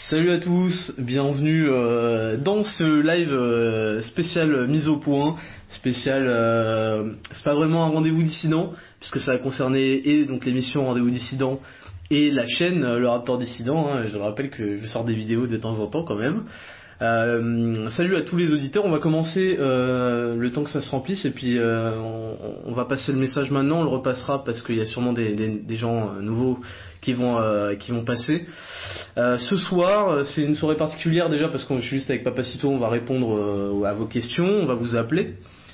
Salut à tous, bienvenue dans ce live spécial mise au point, spécial, c'est pas vraiment un rendez-vous dissident, puisque ça va concerner et donc l'émission Rendez-vous dissident et la chaîne Le Raptor Dissident, hein. Je rappelle que je sors des vidéos de temps en temps quand même. Salut à tous les auditeurs, on va commencer le temps que ça se remplisse et puis on va passer le message maintenant, on le repassera parce qu'il y a sûrement des gens nouveaux qui vont passer. Ce soir, c'est une soirée particulière déjà parce que je suis juste avec Papacito, on va répondre à vos questions, on va vous appeler.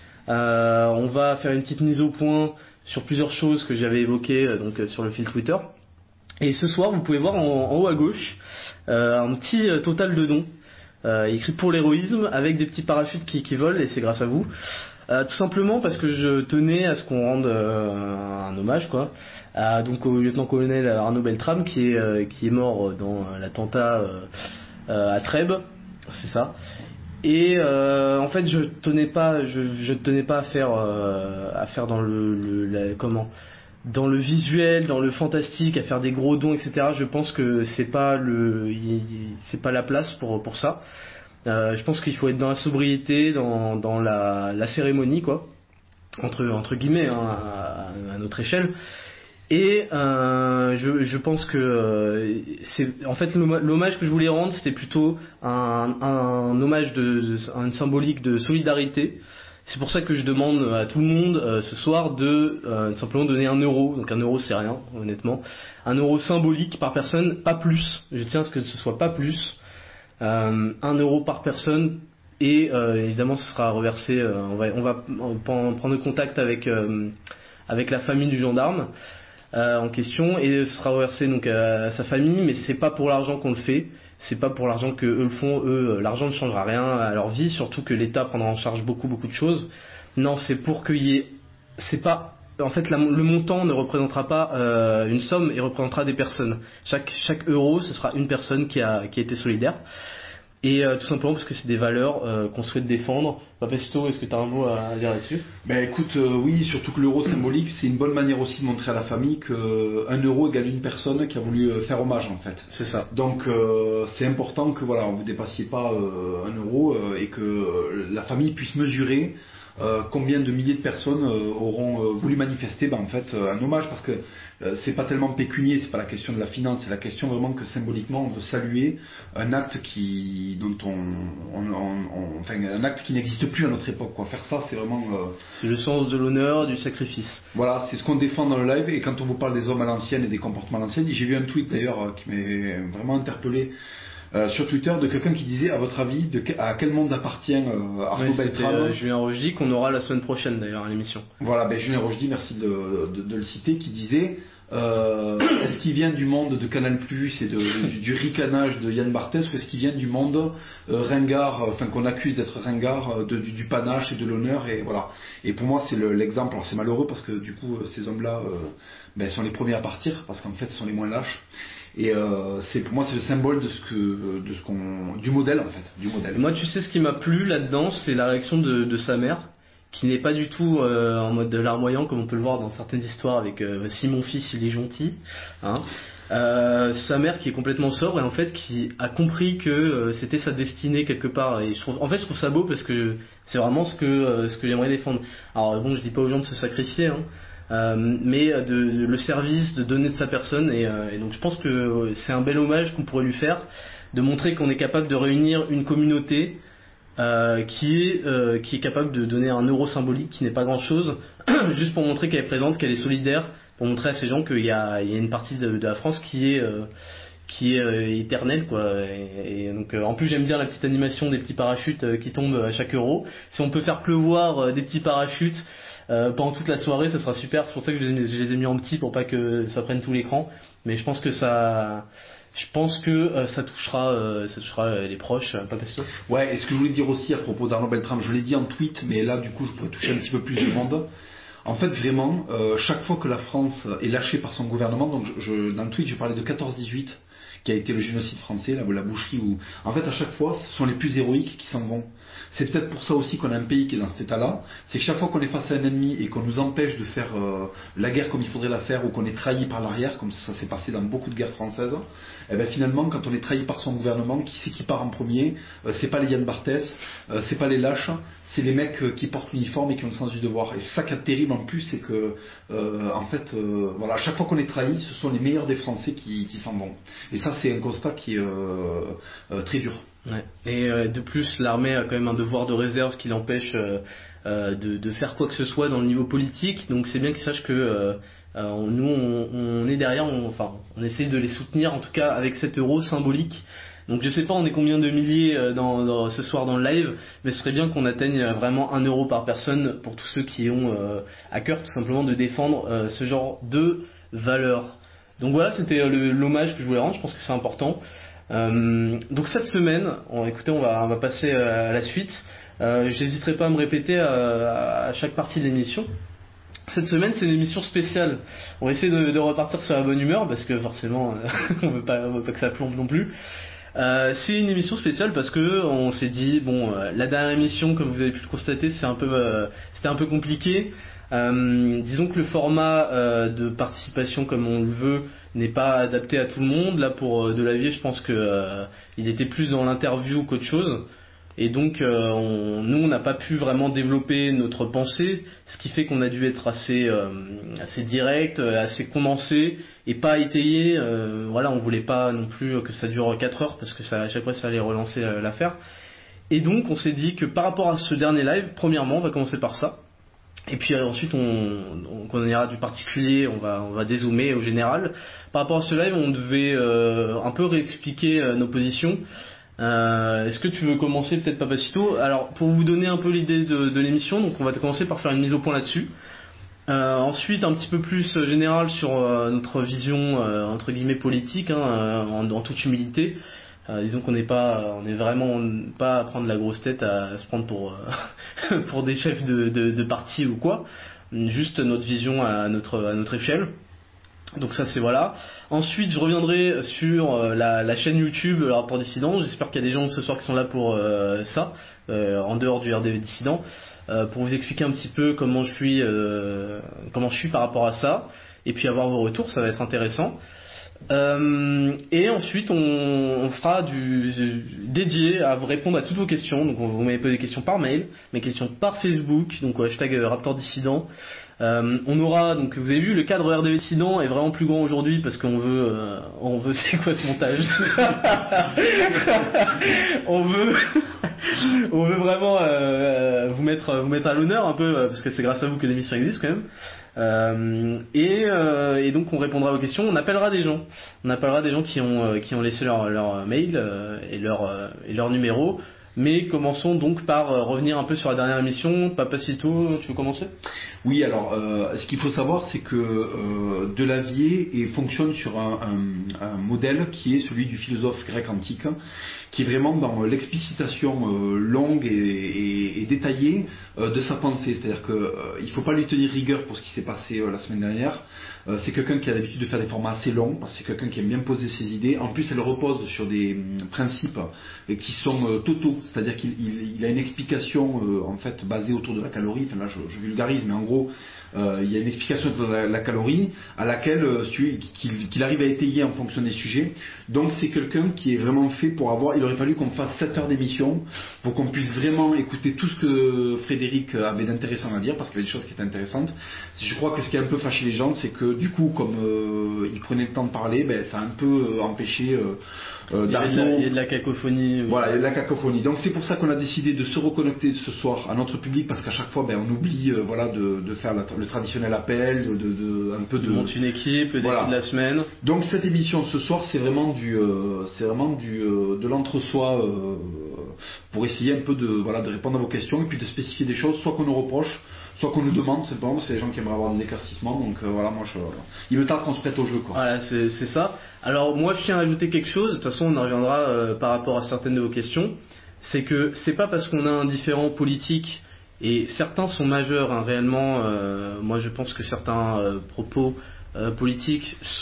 On va faire une petite mise au point sur plusieurs choses que j'avais évoquées sur le fil Twitter. Et ce soir, vous pouvez voir en haut à gauche un petit total de dons. Écrit pour l'héroïsme avec des petits parachutes qui volent et c'est grâce à vous. Tout simplement parce que je tenais à ce qu'on rende un hommage donc au lieutenant-colonel Arnaud Beltrame qui est mort dans l'attentat à Trèbes, c'est ça. Et en fait je tenais pas à faire dans dans le visuel, dans le fantastique, à faire des gros dons, etc. Je pense que c'est pas la place pour ça. Je pense qu'il faut être dans la sobriété, dans la cérémonie, quoi, entre guillemets, hein, à notre échelle. Et je pense que c'est en fait l'hommage que je voulais rendre, c'était plutôt un hommage une symbolique de solidarité. C'est pour ça que je demande à tout le monde ce soir de simplement donner 1€. Donc 1€, c'est rien, honnêtement. 1€ symbolique par personne, pas plus. Je tiens à ce que ce soit pas plus. 1€ par personne. Et évidemment, ce sera reversé. On va prendre contact avec la famille du gendarme en question et ce sera reversé donc à sa famille. Mais c'est pas pour l'argent qu'on le fait. C'est pas pour l'argent que eux le font, l'argent ne changera rien à leur vie, surtout que l'État prendra en charge beaucoup de choses. Non, c'est pour qu'il y ait, c'est pas, en fait le montant ne représentera pas une somme, il représentera des personnes. Chaque euro, ce sera une personne qui a été solidaire. Et tout simplement parce que c'est des valeurs qu'on souhaite défendre. Papacito, est-ce que tu as un mot à dire là-dessus? Ben écoute, oui, surtout que l'euro symbolique, c'est une bonne manière aussi de montrer à la famille que 1€ égale une personne qui a voulu faire hommage en fait. C'est ça. Donc c'est important que voilà, vous dépassiez pas 1€ et que la famille puisse mesurer combien de milliers de personnes auront voulu manifester en fait un hommage, parce que c'est pas tellement pécunier, c'est pas la question de la finance, c'est la question vraiment que symboliquement on veut saluer un acte un acte qui n'existe plus à notre époque, quoi. Faire ça, c'est vraiment c'est le sens de l'honneur, du sacrifice. Voilà, c'est ce qu'on défend dans le live. Et quand on vous parle des hommes à l'ancienne et des comportements à l'ancienne, j'ai vu un tweet d'ailleurs qui m'est vraiment interpellé sur Twitter de quelqu'un qui disait, à votre avis, à quel monde appartient Arnaud Beltrame? Julien Rochdy, qu'on aura la semaine prochaine d'ailleurs à l'émission. Voilà, Julien Rochdy, merci de le citer, qui disait est-ce qu'il vient du monde de Canal+, et du ricanage de Yann Barthès, ou est-ce qu'il vient du monde ringard, qu'on accuse d'être ringard, du panache et de l'honneur, et voilà. Et pour moi, c'est l'exemple. Alors c'est malheureux parce que du coup, ces hommes-là sont les premiers à partir, parce qu'en fait, ce sont les moins lâches. Et pour moi, c'est le symbole du modèle en fait, du modèle. Moi, tu sais, ce qui m'a plu là-dedans, c'est la réaction de sa mère, qui n'est pas du tout en mode de larmoyant comme on peut le voir dans certaines histoires avec si mon fils il est gentil, hein. Sa mère qui est complètement sobre et en fait qui a compris que c'était sa destinée quelque part, et je trouve ça beau parce que c'est vraiment ce que j'aimerais défendre. Alors bon, je dis pas aux gens de se sacrifier, hein, mais le service, de donner de sa personne, et donc je pense que c'est un bel hommage qu'on pourrait lui faire, de montrer qu'on est capable de réunir une communauté qui est capable de donner 1€ symbolique qui n'est pas grand chose juste pour montrer qu'elle est présente, qu'elle est solidaire, pour montrer à ces gens qu'il y a une partie de la France qui est éternelle, quoi. Et donc en plus j'aime bien la petite animation des petits parachutes qui tombent à chaque euro. Si on peut faire pleuvoir des petits parachutes pendant toute la soirée, ça sera super. C'est pour ça que je les ai mis en petit, pour pas que ça prenne tout l'écran, mais je pense que ça touchera les proches, pas Papacito. Ouais, et ce que je voulais dire aussi à propos d'Arnaud Beltrame, je l'ai dit en tweet, mais là du coup je pourrais toucher un petit peu plus de monde. En fait, vraiment, chaque fois que la France est lâchée par son gouvernement, donc dans le tweet je parlais de 14-18, qui a été le génocide français, la boucherie, où en fait à chaque fois ce sont les plus héroïques qui s'en vont. C'est peut-être pour ça aussi qu'on a un pays qui est dans cet état-là, c'est que chaque fois qu'on est face à un ennemi et qu'on nous empêche de faire la guerre comme il faudrait la faire, ou qu'on est trahi par l'arrière, comme ça s'est passé dans beaucoup de guerres françaises, et bien finalement quand on est trahi par son gouvernement, qui c'est qui part en premier? C'est pas les Yann Barthès, c'est pas les lâches, c'est les mecs qui portent l'uniforme et qui ont le sens du devoir. Et c'est ça qui est terrible en plus, c'est que en fait, voilà, à chaque fois qu'on est trahi, ce sont les meilleurs des Français qui s'en vont. Et ça, c'est un constat qui est très dur. Ouais. Et de plus, l'armée a quand même un devoir de réserve qui l'empêche de faire quoi que ce soit dans le niveau politique. Donc c'est bien qu'ils sachent que nous, on est derrière, on essaye de les soutenir, en tout cas avec cet euro symbolique. Donc je sais pas on est combien de milliers ce soir dans le live, mais ce serait bien qu'on atteigne vraiment 1 euro par personne pour tous ceux qui ont à cœur tout simplement de défendre ce genre de valeurs. Donc voilà, c'était l'hommage que je voulais rendre, je pense que c'est important. Donc cette semaine, écoutez, on va passer à la suite. J'hésiterai pas à me répéter à chaque partie de l'émission. Cette semaine, c'est une émission spéciale. On va essayer de repartir sur la bonne humeur parce que forcément, on veut pas que ça plombe non plus. C'est une émission spéciale parce que on s'est dit la dernière émission, comme vous avez pu le constater, c'était un peu compliqué. Disons que le format de participation comme on le veut n'est pas adapté à tout le monde. Là pour Delavier, je pense que il était plus dans l'interview qu'autre chose. Et donc nous on n'a pas pu vraiment développer notre pensée, ce qui fait qu'on a dû être assez direct, assez condensé et pas étayé. Voilà, on voulait pas non plus que ça dure 4 heures parce que à chaque fois ça allait relancer l'affaire. Et donc on s'est dit que par rapport à ce dernier live, premièrement on va commencer par ça. Et puis ensuite on ira du particulier, on va dézoomer au général. Par rapport à ce live, on devait un peu réexpliquer nos positions. Est-ce que tu veux commencer peut-être Papacito? Alors pour vous donner un peu l'idée de l'émission, donc on va commencer par faire une mise au point là-dessus. Ensuite un petit peu plus général sur notre vision entre guillemets politique, en toute humilité. Disons qu'on on est vraiment pas à prendre la grosse tête à se prendre pour pour des chefs de parti ou quoi. Juste notre vision à notre échelle. Donc ça c'est voilà. Ensuite je reviendrai sur la chaîne YouTube le Rapport Dissident. J'espère qu'il y a des gens ce soir qui sont là pour ça, en dehors du RDV Dissident, pour vous expliquer un petit peu comment je suis par rapport à ça, et puis avoir vos retours, ça va être intéressant. Et ensuite on fera du dédié à vous répondre à toutes vos questions. Donc vous m'avez posé des questions par mail, mes questions par Facebook, donc hashtag Raptor Dissident. On aura, donc vous avez vu, le cadre RDV Dissident est vraiment plus grand aujourd'hui parce qu'on veut c'est quoi ce montage? on veut vraiment vous mettre à l'honneur un peu parce que c'est grâce à vous que l'émission existe quand même. Et donc on répondra à vos questions, on appellera des gens qui ont laissé leur mail et leur numéro. Mais commençons donc par revenir un peu sur la dernière émission. Papacito, tu veux commencer? Oui, alors ce qu'il faut savoir, c'est que Delavier fonctionne sur un modèle qui est celui du philosophe grec antique, qui est vraiment dans l'explicitation longue et détaillée de sa pensée. C'est-à-dire qu'il ne faut pas lui tenir rigueur pour ce qui s'est passé la semaine dernière. C'est quelqu'un qui a l'habitude de faire des formats assez longs, parce que c'est quelqu'un qui aime bien poser ses idées. En plus, elle repose sur des principes qui sont totaux, c'est-à-dire qu'il a une explication en fait basée autour de la calorie. Enfin là, je vulgarise, mais en gros, il y a une explication de la calorie à laquelle qu'il arrive à étayer en fonction des sujets. Donc c'est quelqu'un qui est vraiment fait pour avoir. Il aurait fallu qu'on fasse 7 heures d'émission pour qu'on puisse vraiment écouter tout ce que Frédéric avait d'intéressant à dire, parce qu'il y avait des choses qui étaient intéressantes. Je crois que ce qui a un peu fâché les gens, c'est que du coup, comme il prenait le temps de parler, ça a un peu empêché. Il y a de la cacophonie. Voilà, il y a de la cacophonie. Donc c'est pour ça qu'on a décidé de se reconnecter ce soir à notre public, parce qu'à chaque fois, on oublie de faire le traditionnel appel, un peu de monter une équipe, le défi de la semaine. Donc cette émission ce soir, c'est vraiment de l'entre-soi pour essayer un peu de répondre à vos questions et puis de spécifier des choses, soit qu'on nous reproche, soit qu'on nous demande simplement. C'est les gens qui aimeraient avoir des éclaircissements. Donc il me tarde qu'on se prête au jeu, quoi. Voilà, c'est ça. Alors moi je tiens à ajouter quelque chose. De toute façon on en reviendra par rapport à certaines de vos questions. C'est que c'est pas parce qu'on a un différent politique, et certains sont majeurs réellement. Moi je pense que certains propos politiques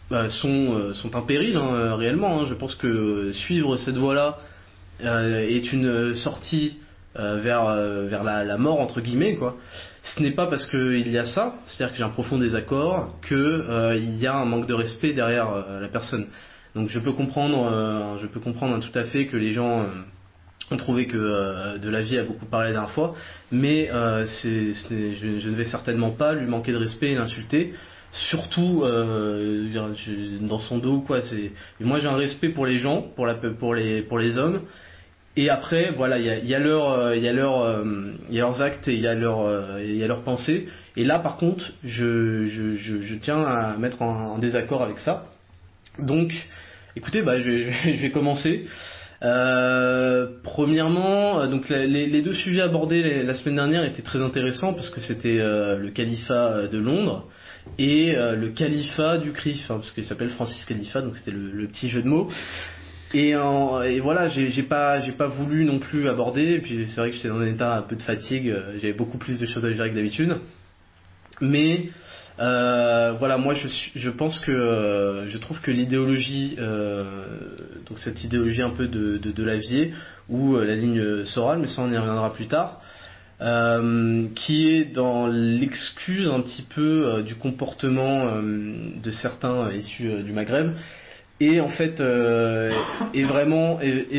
sont un péril réellement. Je pense que suivre cette voie-là est une sortie vers la mort entre guillemets quoi. Ce n'est pas parce qu'il y a ça, c'est-à-dire que j'ai un profond désaccord, que il y a un manque de respect derrière la personne. Donc je peux comprendre tout à fait que les gens ont trouvé que de la vie a beaucoup parlé la dernière fois, mais je ne vais certainement pas lui manquer de respect et l'insulter. Surtout dans son dos quoi. Moi j'ai un respect pour les gens, pour les hommes. Et après, voilà, il y a leurs actes et il y a leurs pensées. Et là, par contre, je tiens à mettre en désaccord avec ça. Donc, écoutez, je vais commencer. Premièrement, donc les deux sujets abordés la semaine dernière étaient très intéressants parce que c'était le califat de Londres et le califat du CRIF, parce qu'il s'appelle Francis Califat, donc c'était le petit jeu de mots. Et voilà, j'ai pas voulu non plus aborder. Et puis c'est vrai que j'étais dans un état un peu de fatigue. J'avais beaucoup plus de choses à gérer que d'habitude. Mais voilà, moi je pense que je trouve que l'idéologie, donc cette idéologie un peu de Lavier ou la ligne Soral, mais ça on y reviendra plus tard, qui est dans l'excuse un petit peu du comportement de certains issus du Maghreb. Et en fait, et vraiment,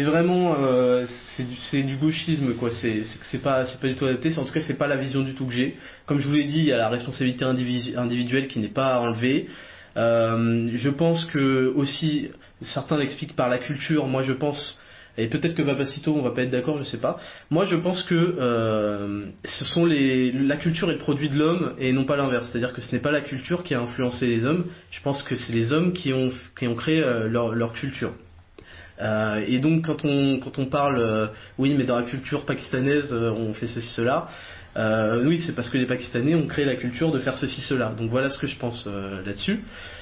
c'est du gauchisme quoi. C'est pas du tout adapté. En tout cas, c'est pas la vision du tout que j'ai. Comme je vous l'ai dit, il y a la responsabilité individuelle qui n'est pas enlevée. Je pense que aussi certains l'expliquent par la culture. Moi, je pense, et peut-être que Papacito, on va pas être d'accord, je sais pas. Moi, je pense que la culture est le produit de l'homme et non pas l'inverse. C'est-à-dire que ce n'est pas la culture qui a influencé les hommes. Je pense que c'est les hommes qui ont créé leur culture. Et donc quand on parle, oui, mais dans la culture pakistanaise, on fait ceci cela. Oui, c'est parce que les Pakistanais ont créé la culture de faire ceci cela. Donc voilà ce que je pense là-dessus.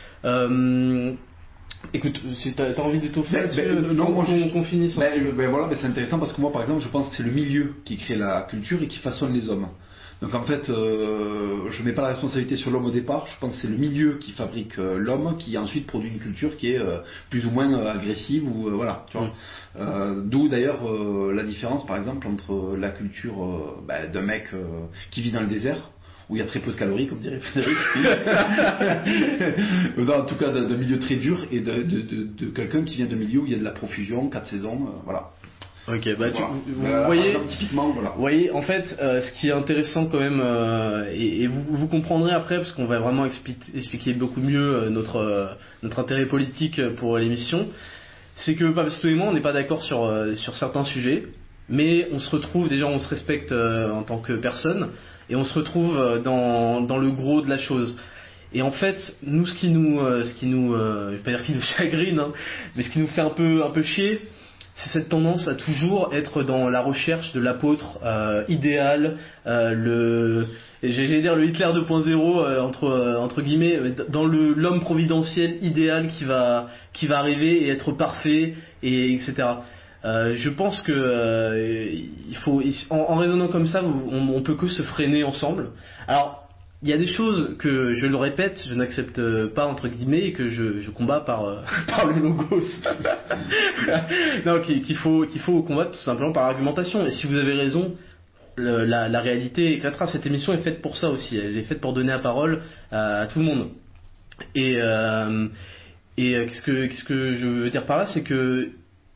Écoute, si t'as envie d'étoffer non, qu'on finisse. Voilà, c'est intéressant parce que moi, par exemple, je pense que c'est le milieu qui crée la culture et qui façonne les hommes. Donc en fait, je mets pas la responsabilité sur l'homme au départ. Je pense que c'est le milieu qui fabrique l'homme, qui ensuite produit une culture qui est plus ou moins agressive ou voilà. Tu vois. D'où d'ailleurs la différence, par exemple, entre la culture d'un mec qui vit dans le désert, où il y a très peu de calories, comme dirait Frédéric. Non, en tout cas, d'un milieu très dur, et de quelqu'un qui vient d'un milieu où il y a de la profusion, 4 saisons, voilà. Ok, voilà. Vous voyez, typiquement, voilà. Vous voyez, en fait, ce qui est intéressant quand même, et vous comprendrez après, parce qu'on va vraiment expliquer beaucoup mieux notre intérêt politique pour l'émission, c'est que Papacito et moi, on n'est pas d'accord sur certains sujets, mais on se retrouve, déjà on se respecte en tant que personne, et on se retrouve dans le gros de la chose. Et en fait, nous, je vais pas dire qui nous chagrine, mais ce qui nous fait un peu chier, c'est cette tendance à toujours être dans la recherche de l'apôtre idéal, j'allais dire le Hitler 2.0 entre guillemets, dans l'homme providentiel idéal qui va arriver et être parfait et etc. Je pense que il faut en raisonnant comme ça, on peut que se freiner ensemble. Alors il y a des choses que, je le répète, je n'accepte pas entre guillemets et que je combats par le logos. Non, qu'il faut combattre tout simplement par l'argumentation. Et si vous avez raison, la réalité éclatera. Cette émission est faite pour ça aussi. Elle est faite pour donner la parole à tout le monde. Et qu'est-ce que je veux dire par là, c'est que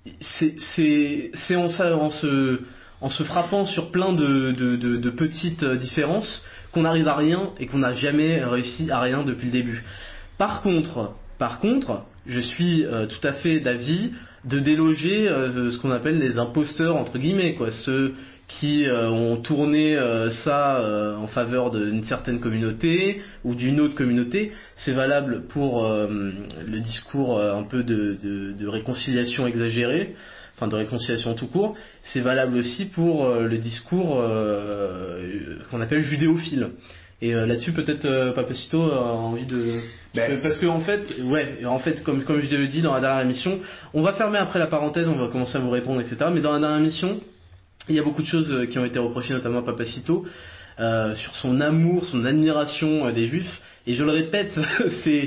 c'est en se frappant sur plein de petites différences qu'on arrive à rien et qu'on n'a jamais réussi à rien depuis le début. Par contre, je suis tout à fait d'avis de déloger ce qu'on appelle les imposteurs entre guillemets, quoi, ceux qui ont tourné ça en faveur d'une certaine communauté ou d'une autre communauté. C'est valable pour le discours un peu de réconciliation exagérée, enfin de réconciliation tout court. C'est valable aussi pour le discours qu'on appelle judéophile. Et là-dessus, peut-être Papacito a envie de... Parce que en fait, comme je l'ai dit dans la dernière émission, on va fermer après la parenthèse, on va commencer à vous répondre, etc. Mais dans la dernière émission, il y a beaucoup de choses qui ont été reprochées, notamment à Papacito, sur son amour, son admiration des Juifs. Et je le répète,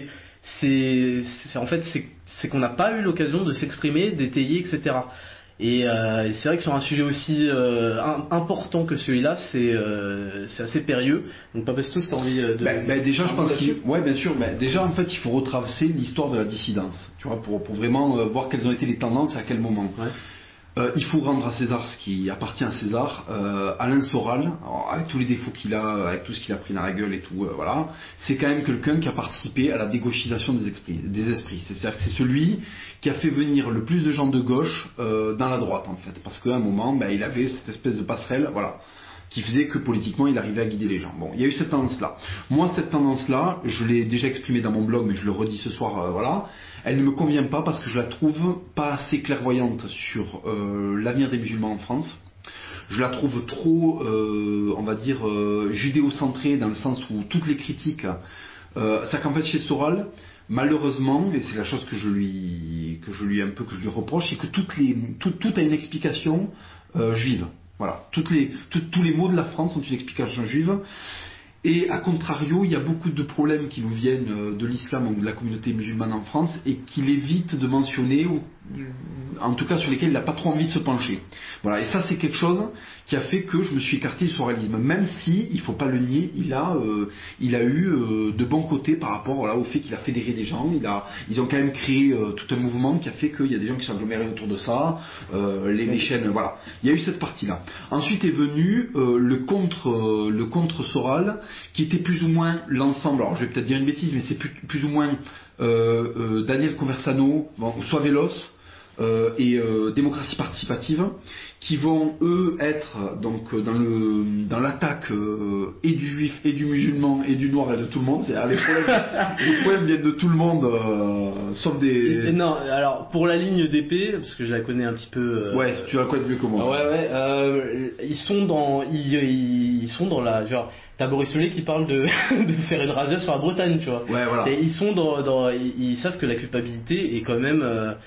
c'est qu'on n'a pas eu l'occasion de s'exprimer, d'étayer, etc. Et c'est vrai que sur un sujet aussi important que celui-là, c'est assez périlleux. Donc Papesto, si t'as envie de... Déjà, je pense ouais, bien sûr. Déjà, en fait, il faut retracer l'histoire de la dissidence, tu vois, pour vraiment voir quelles ont été les tendances et à quel moment. Ouais. Il faut rendre à César ce qui appartient à César. Alain Soral, alors, avec tous les défauts qu'il a, avec tout ce qu'il a pris dans la gueule et tout, voilà, c'est quand même quelqu'un qui a participé à la dégauchisation des esprits. C'est-à-dire que c'est celui qui a fait venir le plus de gens de gauche dans la droite, en fait, parce qu'à un moment, il avait cette espèce de passerelle, voilà, qui faisait que politiquement il arrivait à guider les gens. Bon, il y a eu cette tendance-là. Moi, cette tendance-là, je l'ai déjà exprimée dans mon blog, mais je le redis ce soir, voilà, elle ne me convient pas parce que je la trouve pas assez clairvoyante sur l'avenir des musulmans en France. Je la trouve trop, on va dire, judéo-centrée dans le sens où toutes les critiques, c'est qu'en fait chez Soral, malheureusement, et c'est la chose que je lui reproche, c'est que tout a une explication juive. Voilà, tous les maux de la France ont une explication juive. Et à contrario, il y a beaucoup de problèmes qui nous viennent de l'islam ou de la communauté musulmane en France et qu'il évite de mentionner, ou en tout cas sur lesquels il n'a pas trop envie de se pencher. Voilà, et ça c'est quelque chose qui a fait que je me suis écarté du soralisme, même si, il ne faut pas le nier, il a eu de bons côtés par rapport au fait qu'il a fédéré des gens, ils ont quand même créé tout un mouvement qui a fait qu'il y a des gens qui sont agglomérés autour de ça, les chaînes, voilà. Il y a eu cette partie-là. Ensuite est venu le contre Soral, qui était plus ou moins l'ensemble, alors je vais peut-être dire une bêtise, mais c'est plus ou moins Daniel Conversano, soit Vélos, et démocratie participative, qui vont eux être donc dans l'attaque et du juif et du musulman et du noir et de tout le monde. C'est-à-dire les problèmes viennent de tout le monde, sauf des... Non, alors pour la ligne d'épée, parce que je la connais un petit peu... Ouais, tu la connais mieux que moi. Ouais, ils sont dans la... Genre, t'as Boris Solé qui parle de faire une razzia sur la Bretagne, tu vois. Ouais, voilà. Et ils savent que la culpabilité est quand même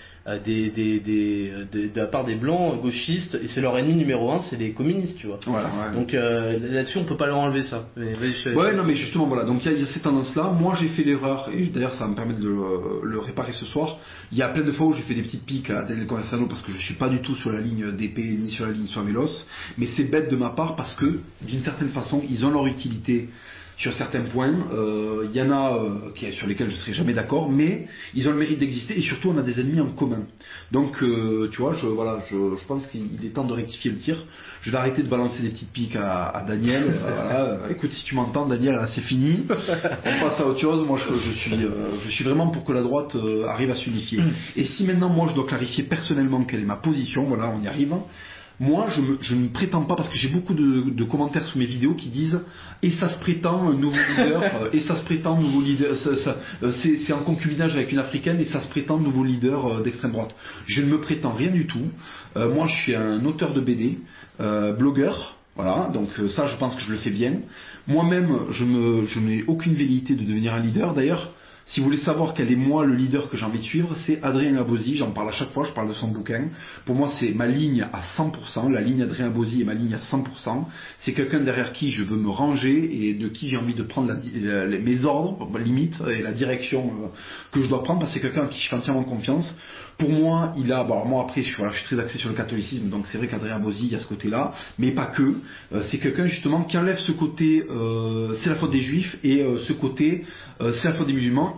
de la part des blancs gauchistes, et c'est leur ennemi numéro 1, c'est les communistes, tu vois. Voilà, ouais. Donc là-dessus on peut pas leur enlever ça. Ouais, non mais justement voilà, donc il y a ces tendances-là. Moi j'ai fait l'erreur, et d'ailleurs ça va me permettre de le réparer ce soir. Il y a plein de fois où j'ai fait des petites piques à Daniel Conversano parce que je suis pas du tout sur la ligne d'épée ni sur la ligne sur Vélos, mais c'est bête de ma part parce que d'une certaine façon ils ont leur utilité sur certains points. Il y en a sur lesquels je ne serai jamais d'accord, mais ils ont le mérite d'exister et surtout on a des ennemis en commun. Donc tu vois, je pense qu'il est temps de rectifier le tir. Je vais arrêter de balancer des petites piques à Daniel. Voilà. Écoute, si tu m'entends Daniel, c'est fini. On passe à autre chose. Moi je suis vraiment pour que la droite arrive à s'unifier. Et si maintenant moi je dois clarifier personnellement quelle est ma position, voilà, on y arrive. Moi, je ne prétends pas, parce que j'ai beaucoup de commentaires sous mes vidéos qui disent et ça se prétend nouveau leader, et ça se prétend nouveau leader, c'est en concubinage avec une africaine et ça se prétend nouveau leader d'extrême droite. Je ne me prétends rien du tout. Moi, je suis un auteur de BD, blogueur. Voilà, donc ça, je pense que je le fais bien. Moi-même, je n'ai aucune velléité de devenir un leader. D'ailleurs, si vous voulez savoir quel est moi le leader que j'ai envie de suivre, c'est Adrien Abosi, j'en parle à chaque fois, je parle de son bouquin. Pour moi c'est ma ligne à 100%, la ligne Adrien Abosi est ma ligne à 100%. C'est quelqu'un derrière qui je veux me ranger et de qui j'ai envie de prendre mes ordres, limite, et la direction que je dois prendre, parce que c'est quelqu'un à qui je fais entièrement confiance. Pour moi, moi après je suis très axé sur le catholicisme, donc c'est vrai qu'Adrien Abosi, il y a ce côté-là, mais pas que. C'est quelqu'un justement qui enlève ce côté c'est la faute des juifs et ce côté c'est la faute des musulmans.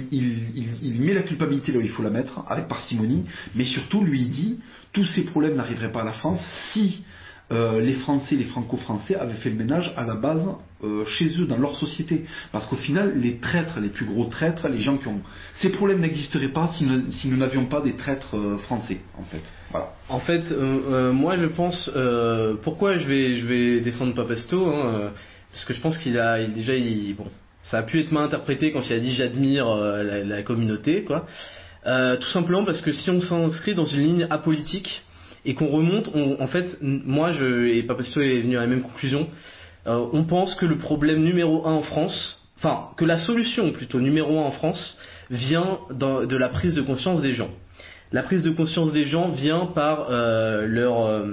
Il met la culpabilité là où il faut la mettre, avec parcimonie, mais surtout lui il dit tous ces problèmes n'arriveraient pas à la France si les Français, les Franco-Français avaient fait le ménage à la base chez eux, dans leur société. Parce qu'au final, les traîtres, les plus gros traîtres, les gens qui ont... Ces problèmes n'existeraient pas si nous n'avions pas des traîtres français, en fait. Voilà. En fait, moi je pense... pourquoi je vais défendre Papesto, parce que je pense bon, ça a pu être mal interprété quand il a dit j'admire la communauté, quoi. Tout simplement parce que si on s'inscrit dans une ligne apolitique et qu'on remonte, en fait, moi et Papesto est venu à la même conclusion, on pense que le problème numéro 1 en France, enfin que la solution plutôt numéro 1 en France vient de la prise de conscience des gens. La prise de conscience des gens vient par leur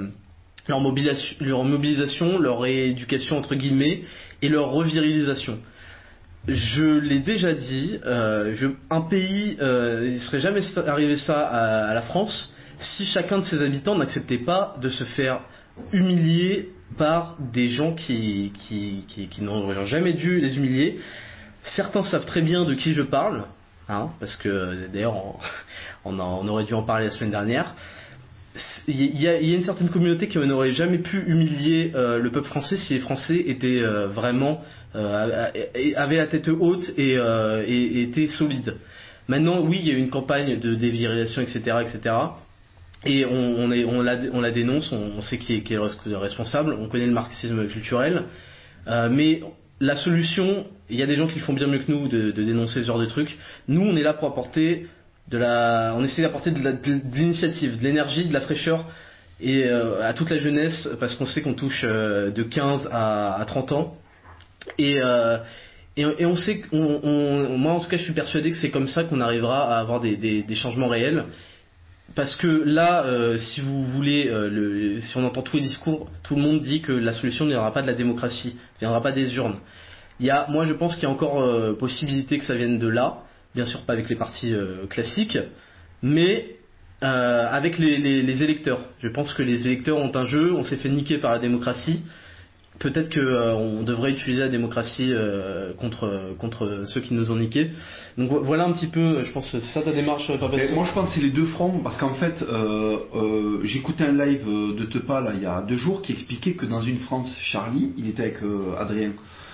mobilisation, leur rééducation entre guillemets et leur revirilisation. Je l'ai déjà dit, un pays, il serait jamais arrivé ça à la France si chacun de ses habitants n'acceptait pas de se faire humilier par des gens qui n'auraient jamais dû les humilier. Certains savent très bien de qui je parle, hein, parce que d'ailleurs on aurait dû en parler la semaine dernière. Il y a une certaine communauté qui n'aurait jamais pu humilier le peuple français si les Français étaient vraiment avaient la tête haute et étaient solides. Maintenant, oui, il y a eu une campagne de dévirilation, etc., etc. Et on la dénonce, on sait qui est le responsable, on connaît le marxisme culturel, mais la solution, il y a des gens qui le font bien mieux que nous de dénoncer ce genre de trucs. Nous, on est là pour apporter on essaie d'apporter de l'initiative, de l'énergie, de la fraîcheur et à toute la jeunesse, parce qu'on sait qu'on touche de 15 à 30 ans. Et on sait, moi en tout cas, je suis persuadé que c'est comme ça qu'on arrivera à avoir des changements réels. Parce que là, si vous voulez, si on entend tous les discours, tout le monde dit que la solution ne viendra pas de la démocratie, ne viendra pas des urnes. Moi, je pense qu'il y a encore possibilité que ça vienne de là. Bien sûr, pas avec les partis classiques, mais avec les électeurs. Je pense que les électeurs ont un jeu. On s'est fait niquer par la démocratie. Peut-être qu'on devrait utiliser la démocratie contre ceux qui nous ont niqués. Donc voilà un petit peu, je pense, c'est ça ta démarche, Papa. Moi je pense que c'est les deux fronts, parce qu'en fait, j'écoutais un live de Tepa là, il y a 2 jours qui expliquait que dans une France Charlie, il était avec Adrien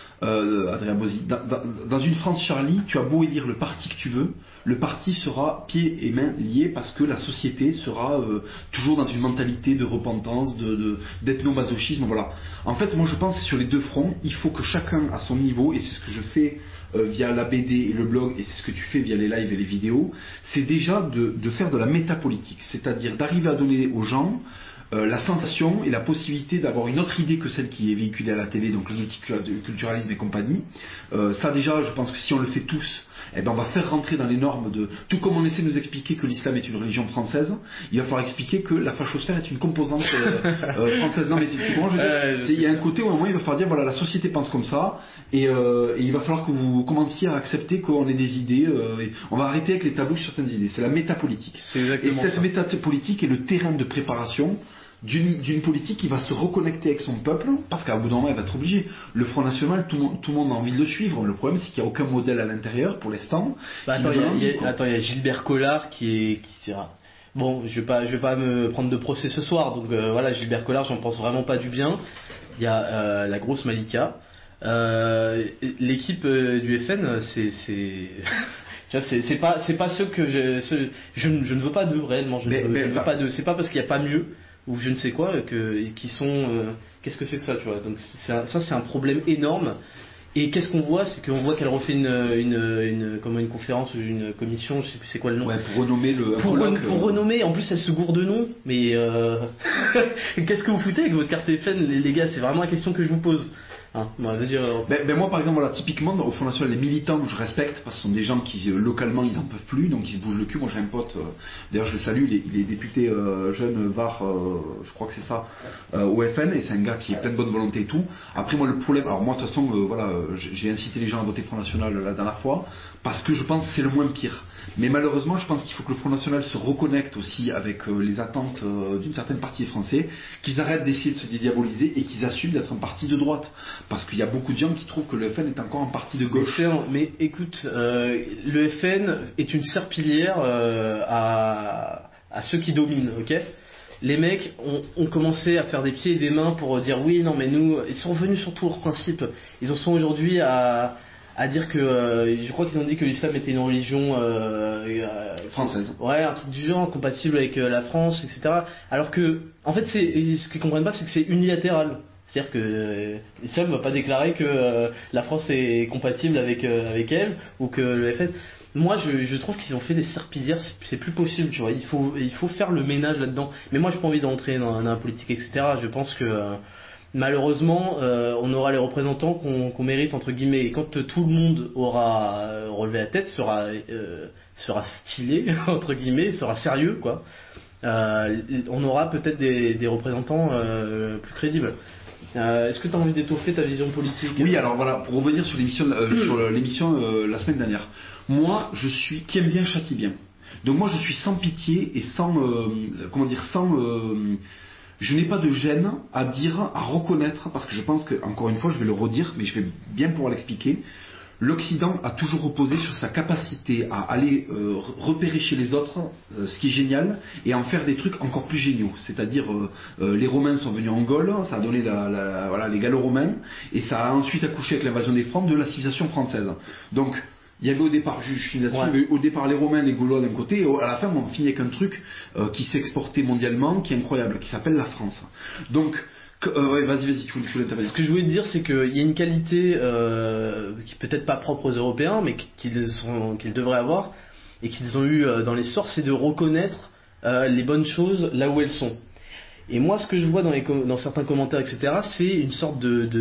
Bozzi, dans une France Charlie, tu as beau élire le parti que tu veux, le parti sera pieds et mains liés parce que la société sera toujours dans une mentalité de repentance, d'ethnomasochisme, voilà. En fait, moi je pense que sur les deux fronts, il faut que chacun à son niveau, et c'est ce que je fais via la BD et le blog, et c'est ce que tu fais via les lives et les vidéos, c'est déjà de faire de la métapolitique, c'est-à-dire d'arriver à donner aux gens la sensation et la possibilité d'avoir une autre idée que celle qui est véhiculée à la télé, donc le multiculturalisme et compagnie. Ça déjà, je pense que si on le fait tous, eh ben on va faire rentrer dans les normes de... Tout comme on essaie de nous expliquer que l'islam est une religion française, il va falloir expliquer que la fachosphère est une composante française. Non mais tu comprends, je veux dire, il y a un côté où à un moment il va falloir dire voilà, la société pense comme ça, et il va falloir que vous commenciez à accepter qu'on ait des idées, et on va arrêter avec les tabous sur certaines idées. C'est la métapolitique. C'est exactement ça. Et cette métapolitique est le terrain de préparation d'une politique qui va se reconnecter avec son peuple, parce qu'à bout d'un moment elle va être obligée. Le Front National, tout le monde a envie de le suivre. Le problème c'est qu'il n'y a aucun modèle à l'intérieur pour l'instant. Attends, il y a Gilbert Collard qui dira. Bon, je vais pas me prendre de procès ce soir, donc voilà, Gilbert Collard, j'en pense vraiment pas du bien. Il y a la grosse Malika. L'équipe du FN, c'est pas ceux que je ne veux pas d'eux réellement. Je ne veux pas d'eux. C'est pas parce qu'il n'y a pas mieux ou je ne sais quoi qui sont qu'est-ce que c'est que ça, tu vois. Donc ça c'est un problème énorme. Et qu'est-ce qu'on voit, c'est qu'on voit qu'elle refait une conférence ou une commission, je sais plus c'est quoi le nom. Ouais, pour renommer pour renommer. En plus elle se gourde de nom. Mais qu'est-ce que vous foutez avec votre carte FN, les gars? C'est vraiment la question que je vous pose. Hein, bon, vas-y, moi par exemple, voilà, typiquement au Front National, les militants je respecte parce que ce sont des gens qui localement ils en peuvent plus, donc ils se bougent le cul. Moi j'ai un pote, d'ailleurs je le salue, il est député jeune Var, je crois que c'est ça, au FN, et c'est un gars qui est plein de bonne volonté et tout. Après moi le problème, alors moi de toute façon voilà, j'ai incité les gens à voter Front National la dernière fois parce que je pense que c'est le moins pire. Mais malheureusement je pense qu'il faut que le Front National se reconnecte aussi avec les attentes d'une certaine partie des Français, qu'ils arrêtent d'essayer de se dédiaboliser et qu'ils assument d'être un parti de droite. Parce qu'il y a beaucoup de gens qui trouvent que le FN est encore un parti de gauche. Mais écoute, le FN est une serpillière à ceux qui dominent, ok? Les mecs ont commencé à faire des pieds et des mains pour dire oui, non mais nous, ils sont revenus sur tous leurs principes. Ils en sont aujourd'hui à dire que, je crois qu'ils ont dit que l'islam était une religion française. Ouais, un truc du genre, compatible avec la France, etc. Alors que, en fait, ce qu'ils comprennent pas, c'est que c'est unilatéral. C'est-à-dire que l'islam ne va pas déclarer que la France est compatible avec elle, ou que le FN... Moi je trouve qu'ils ont fait des serpillières, c'est plus possible, tu vois. Il faut faire le ménage là-dedans. Mais moi j'ai pas envie d'entrer dans la politique, etc. Je pense que malheureusement on aura les représentants qu'on mérite, entre guillemets. Et quand tout le monde aura relevé la tête, sera stylé, entre guillemets, sera sérieux, quoi. On aura peut-être des représentants plus crédibles. Est-ce que tu as envie d'étoffer ta vision politique? Oui, alors voilà, pour revenir sur l'émission, la semaine dernière. Moi, je suis qui aime bien châtie bien. Donc moi, je suis sans pitié et sans, je n'ai pas de gêne à dire, à reconnaître, parce que je pense que, encore une fois, je vais le redire, mais je vais bien pouvoir l'expliquer. L'Occident a toujours reposé sur sa capacité à aller repérer chez les autres ce qui est génial et en faire des trucs encore plus géniaux. C'est-à-dire, les Romains sont venus en Gaule, ça a donné voilà, les Gallo-Romains, et ça a ensuite accouché avec l'invasion des Francs de la civilisation française. Donc, il y avait au départ, je finis là-dessus, il y avait au départ les Romains, les Gaulois d'un côté, et à la fin, on finit avec un truc qui s'est exporté mondialement, qui est incroyable, qui s'appelle la France. Donc, ouais, vas-y, tu voulais intervenir. Ce que je voulais te dire, c'est qu'il y a une qualité qui peut-être pas propre aux Européens, mais qu'ils devraient avoir, et qu'ils ont eu dans l'histoire, c'est de reconnaître les bonnes choses là où elles sont. Et moi, ce que je vois dans certains commentaires, etc., c'est une sorte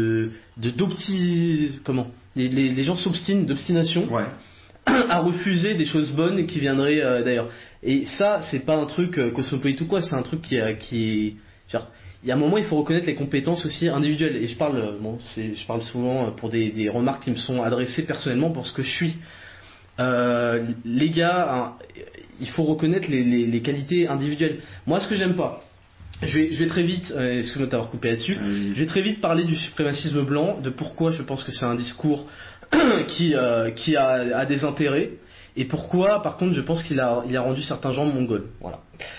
comment les gens s'obstinent, d'obstination, Ouais. à refuser des choses bonnes qui viendraient d'ailleurs. Et ça, c'est pas un truc cosmopolite ou quoi, c'est un truc genre, il y a un moment, il faut reconnaître les compétences aussi individuelles. Et je parle souvent pour des remarques qui me sont adressées personnellement pour ce que je suis. Les gars, hein, il faut reconnaître les qualités individuelles. Moi, ce que j'aime pas, je vais très vite, excuse-moi de t'avoir coupé là-dessus, je vais très vite parler du suprémacisme blanc, de pourquoi je pense que c'est un discours qui a des intérêts, et pourquoi, par contre, je pense qu'il a rendu certains gens mongols. Voilà.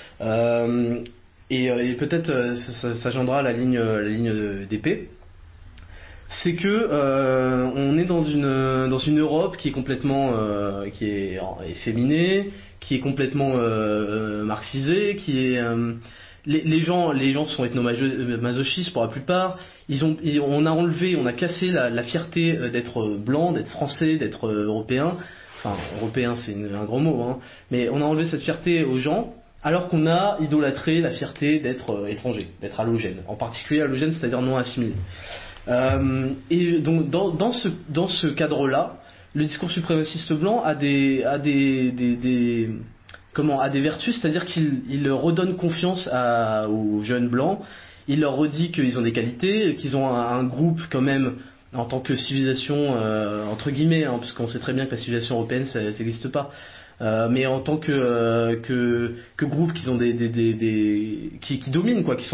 Et peut-être ça gênera la ligne d'épée. C'est que on est dans une Europe qui est complètement qui est efféminée, qui est complètement marxisée, qui est les gens sont ethnomasochistes pour la plupart. On a cassé la fierté d'être blanc, d'être français, d'être européen. Enfin, européen, c'est un grand mot, hein. Mais on a enlevé cette fierté aux gens, alors qu'on a idolâtré la fierté d'être étranger, d'être allogène. En particulier allogène, c'est-à-dire non assimilé. Et donc, dans ce cadre-là, le discours suprémaciste blanc a des vertus, c'est-à-dire qu'il redonne confiance aux jeunes blancs, il leur redit qu'ils ont des qualités, qu'ils ont un groupe quand même en tant que civilisation entre guillemets, hein, parce qu'on sait très bien que la civilisation européenne ça n'existe pas, mais en tant que groupe qu'ils ont qui dominent quoi, qui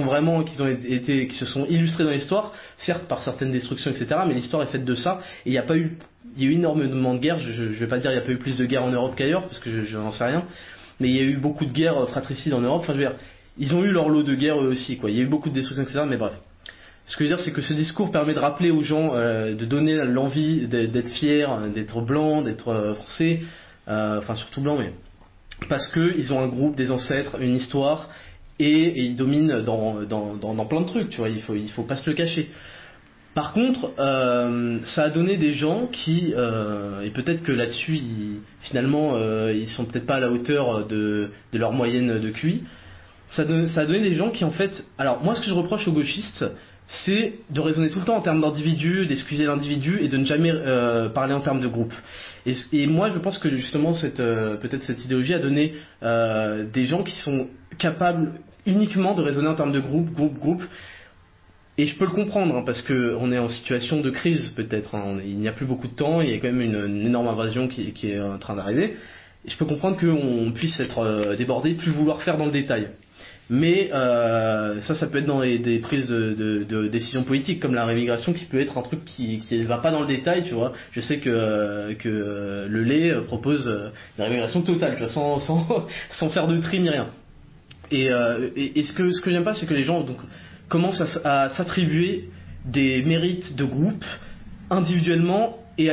se sont illustrés dans l'histoire, certes par certaines destructions etc, mais l'histoire est faite de ça, et il y a eu énormément de guerres. Je vais pas dire il y a pas eu plus de guerres en Europe qu'ailleurs parce que je n'en sais rien, mais il y a eu beaucoup de guerres fratricides en Europe. Enfin, je veux dire, ils ont eu leur lot de guerres eux aussi, quoi. Il y a eu beaucoup de destructions, etc. Mais bref. Ce que je veux dire, c'est que ce discours permet de rappeler aux gens, de donner l'envie d'être fiers, d'être blanc, d'être français, enfin surtout blanc, mais parce que ils ont un groupe, des ancêtres, une histoire, et ils dominent dans plein de trucs, tu vois. Il faut pas se le cacher. Par contre, ça a donné des gens qui, et peut-être que là-dessus, finalement, ils sont peut-être pas à la hauteur de leur moyenne de QI. Ça a donné des gens qui, en fait, alors moi, ce que je reproche aux gauchistes, c'est de raisonner tout le temps en termes d'individu, d'excuser l'individu et de ne jamais parler en termes de groupe. Et moi, je pense que justement, peut-être cette idéologie a donné des gens qui sont capables uniquement de raisonner en termes de groupe. Et je peux le comprendre, hein, parce que on est en situation de crise peut-être, hein, il n'y a plus beaucoup de temps, il y a quand même une énorme invasion qui est en train d'arriver. Et je peux comprendre qu'on puisse être débordé, plus vouloir faire dans le détail. Mais ça peut être dans des prises de décisions politiques, comme la rémigration, qui peut être un truc qui va pas dans le détail, tu vois. Je sais que le lait propose une rémigration totale, tu vois, sans faire de tri ni rien. Et ce que j'aime pas, c'est que les gens commencent à s'attribuer des mérites de groupe individuellement et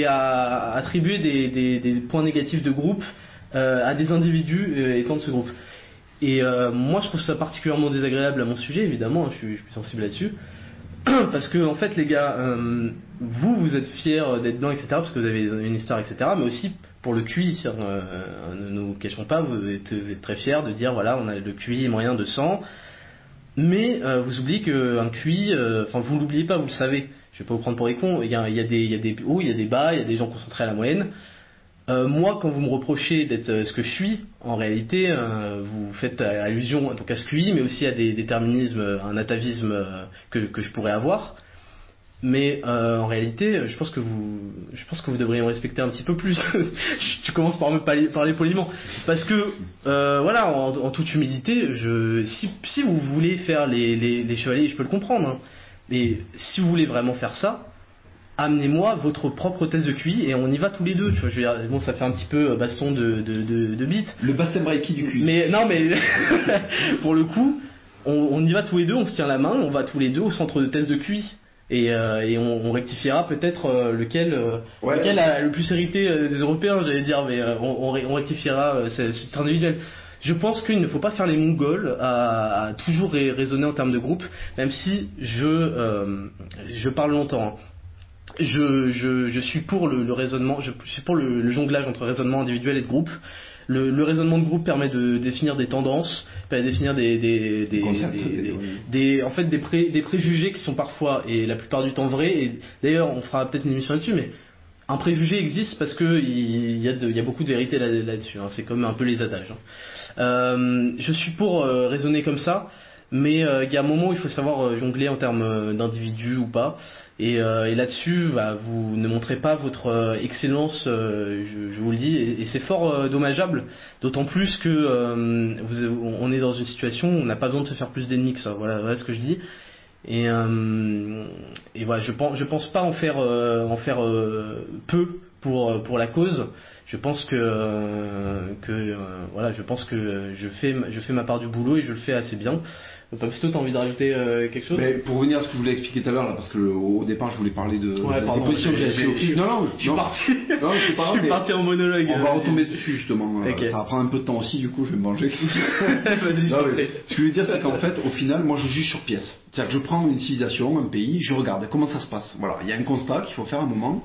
à attribuer des points négatifs de groupe à des individus étant de ce groupe. Et moi je trouve ça particulièrement désagréable à mon sujet, évidemment, hein, je suis plus sensible là-dessus, parce que en fait les gars, vous êtes fiers d'être blancs, etc., parce que vous avez une histoire, etc., mais aussi pour le QI, ne nous cachons pas, vous êtes très fiers de dire voilà, on a le QI moyen de 100, mais vous oubliez qu'un QI, enfin vous l'oubliez pas, vous le savez, je vais pas vous prendre pour des cons, il y a des hauts, il y a des bas, il y a des gens concentrés à la moyenne. Moi, quand vous me reprochez d'être ce que je suis, en réalité, vous faites allusion donc à ce QI, mais aussi à des déterminismes, un atavisme que je pourrais avoir. Mais en réalité, je pense que vous devriez me respecter un petit peu plus. Tu commences par me parler poliment, parce que voilà, en toute humilité, si vous voulez faire les chevaliers, je peux le comprendre, hein, mais si vous voulez vraiment faire ça, amenez-moi votre propre test de QI et on y va tous les deux. Tu vois, je veux dire, bon, ça fait un petit peu baston de bite. Le bassin breaki du QI. Mais non, mais pour le coup, on y va tous les deux, on se tient la main, on va tous les deux au centre de test de QI. Et on rectifiera peut-être lequel a le plus hérité des Européens, j'allais dire, mais on rectifiera, c'est individuel. Je pense qu'il ne faut pas faire les Mongols à toujours raisonner en termes de groupe, même si je parle longtemps, hein. Je suis pour le raisonnement, je suis pour le jonglage entre raisonnement individuel et de groupe. Le raisonnement de groupe permet de définir des tendances, permet de définir des préjugés qui sont parfois et la plupart du temps vrais. Et d'ailleurs, on fera peut-être une émission là-dessus, mais un préjugé existe parce que il y a beaucoup de vérité là-dessus. Hein. C'est comme un peu les adages. Hein. Je suis pour raisonner comme ça, mais il y a un moment où il faut savoir jongler en termes d'individu ou pas. Et là-dessus, vous ne montrez pas votre excellence, je vous le dis, et c'est fort dommageable, d'autant plus que on est dans une situation où on n'a pas besoin de se faire plus d'ennemis que ça. Voilà ce que je dis. Et voilà, je pense pas en faire peu pour la cause. Je pense que voilà, je pense que je fais ma part du boulot et je le fais assez bien. Papito, t'as envie de rajouter quelque chose? Mais pour revenir à ce que je voulais expliquer tout à l'heure, là, parce que au départ je voulais parler de pardon, positions que j'avais pris. Non, je suis parti. Non, c'est pas grave, je suis parti en monologue. On va retomber dessus justement. Okay. Ça va prendre un peu de temps aussi, du coup je vais me manger. Vas-y, ce que je veux dire, c'est qu'en fait, au final, moi je juge sur pièce. C'est-à-dire que je prends une civilisation, un pays, je regarde comment ça se passe. Voilà, il y a un constat qu'il faut faire à un moment.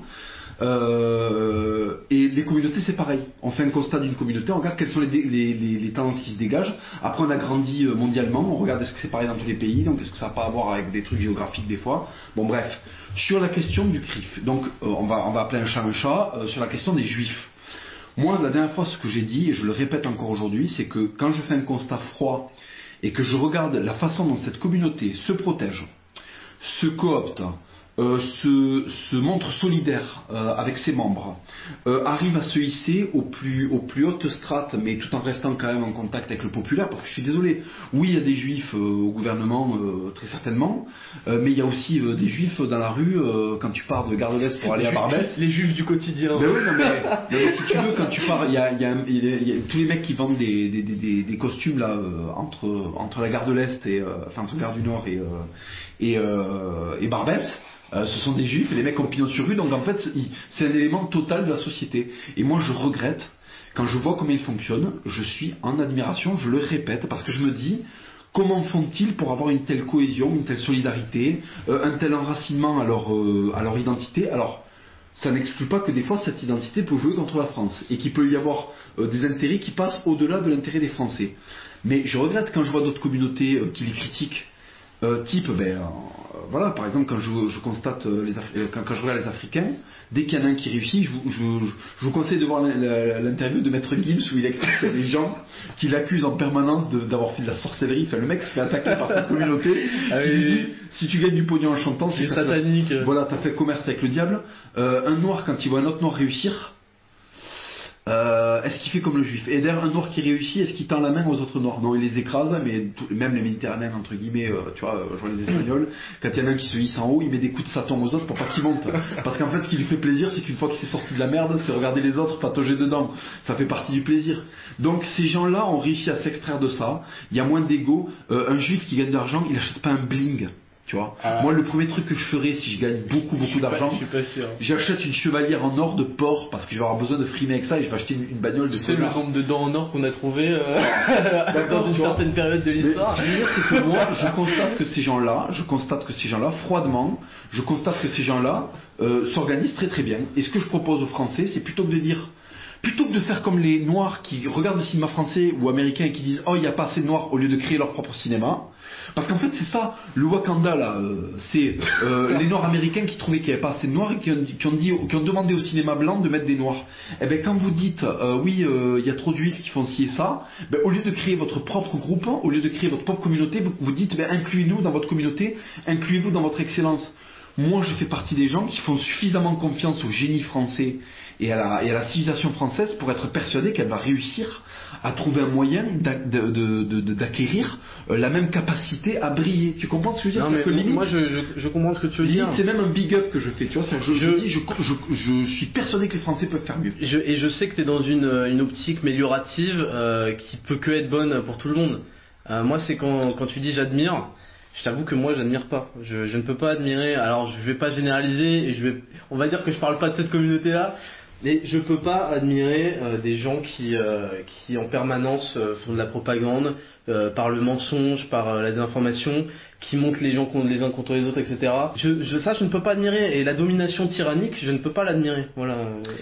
Et les communautés c'est pareil, on fait un constat d'une communauté, on regarde quelles sont les tendances qui se dégagent. Après on a grandi mondialement, on regarde est-ce que c'est pareil dans tous les pays, donc est-ce que ça n'a pas à voir avec des trucs géographiques des fois. Bon bref, sur la question du CRIF, donc on va appeler un chat, sur la question des juifs. Moi la dernière fois ce que j'ai dit, et je le répète encore aujourd'hui, c'est que quand je fais un constat froid et que je regarde la façon dont cette communauté se protège, se coopte, se montre solidaire avec ses membres, arrive à se hisser aux plus hautes strates, mais tout en restant quand même en contact avec le populaire, parce que je suis désolé, oui il y a des juifs au gouvernement, très certainement, mais il y a aussi des juifs dans la rue, quand tu pars de Gare de l'Est pour aller à Barbès. Les juifs du quotidien. Ben oui, non, mais si tu veux, quand tu pars, il y a tous les mecs qui vendent des costumes là, entre la Gare de l'Est et entre Gare du Nord et Barbès. Ce sont des juifs et les mecs ont pignon sur rue, donc en fait c'est un élément total de la société. Et moi je regrette, quand je vois comment ils fonctionnent, je suis en admiration, je le répète, parce que je me dis, comment font-ils pour avoir une telle cohésion, une telle solidarité, un tel enracinement à leur identité. Alors ça n'exclut pas que des fois cette identité peut jouer contre la France, et qu'il peut y avoir des intérêts qui passent au-delà de l'intérêt des Français. Mais je regrette quand je vois d'autres communautés qui les critiquent. Voilà, par exemple quand je constate quand je regarde les Africains, dès qu'il y en a un qui réussit, je vous conseille de voir l'interview de Maître Gims où il explique qu'il y a des gens qui l'accusent en permanence d'avoir fait de la sorcellerie. Enfin, le mec se fait attaquer par sa communauté qui lui dit si tu gagnes du pognon en chantant, c'est satanique. Voilà, t'as fait commerce avec le diable. Un noir, quand il voit un autre noir réussir, est-ce qu'il fait comme le juif? Et d'ailleurs, un noir qui réussit, est-ce qu'il tend la main aux autres noirs? Non, il les écrase, mais même les Méditerranéens, entre guillemets, tu vois, je vois les Espagnols, quand il y en a un qui se hisse en haut, il met des coups de Satan aux autres pour pas qu'ils montent. Parce qu'en fait, ce qui lui fait plaisir, c'est qu'une fois qu'il s'est sorti de la merde, c'est regarder les autres patauger dedans. Ça fait partie du plaisir. Donc, ces gens-là ont réussi à s'extraire de ça. Il y a moins d'ego. Un juif qui gagne de l'argent, il achète pas un bling. Tu vois, moi le premier truc que je ferais si je gagne beaucoup d'argent, je suis pas sûr. J'achète une chevalière en or de porc parce que je vais avoir besoin de frimer avec ça et je vais acheter une bagnole de C'est le nombre de dents en or qu'on a trouvé dans une certaine période de l'histoire. Ce que je veux dire, c'est que moi je constate que ces gens-là, froidement, je constate que ces gens-là s'organisent très très bien. Et ce que je propose aux Français, c'est plutôt que de dire plutôt que de faire comme les noirs qui regardent le cinéma français ou américain et qui disent oh il n'y a pas assez de noirs au lieu de créer leur propre cinéma, parce qu'en fait c'est ça le Wakanda là, c'est les noirs américains qui trouvaient qu'il n'y avait pas assez de noirs et qui ont demandé au cinéma blanc de mettre des noirs. Et ben quand vous dites oui il y a trop de juifs qui font ci et ça, ben, au lieu de créer votre propre groupe, au lieu de créer votre propre communauté, vous dites ben, incluez-nous dans votre communauté, incluez-vous dans votre excellence. Moi, je fais partie des gens qui font suffisamment confiance au génie français et à la civilisation française pour être persuadé qu'elle va réussir à trouver un moyen d'acquérir la même capacité à briller. Tu comprends ce que je veux dire? Non, mais limite, moi je comprends ce que tu veux limite, dire. c'est même un big up que je fais. Tu vois, je suis persuadé que les Français peuvent faire mieux. Et je sais que tu es dans une optique améliorative qui peut que être bonne pour tout le monde. Moi, c'est quand tu dis j'admire. Je t'avoue que moi j'admire pas. Je ne peux pas admirer. Alors je vais pas généraliser et on va dire que je parle pas de cette communauté-là, mais je peux pas admirer des gens qui en permanence font de la propagande par le mensonge, par la désinformation, qui montent les gens les uns contre les autres, etc. Ça je ne peux pas admirer. Et la domination tyrannique, je ne peux pas l'admirer. Voilà.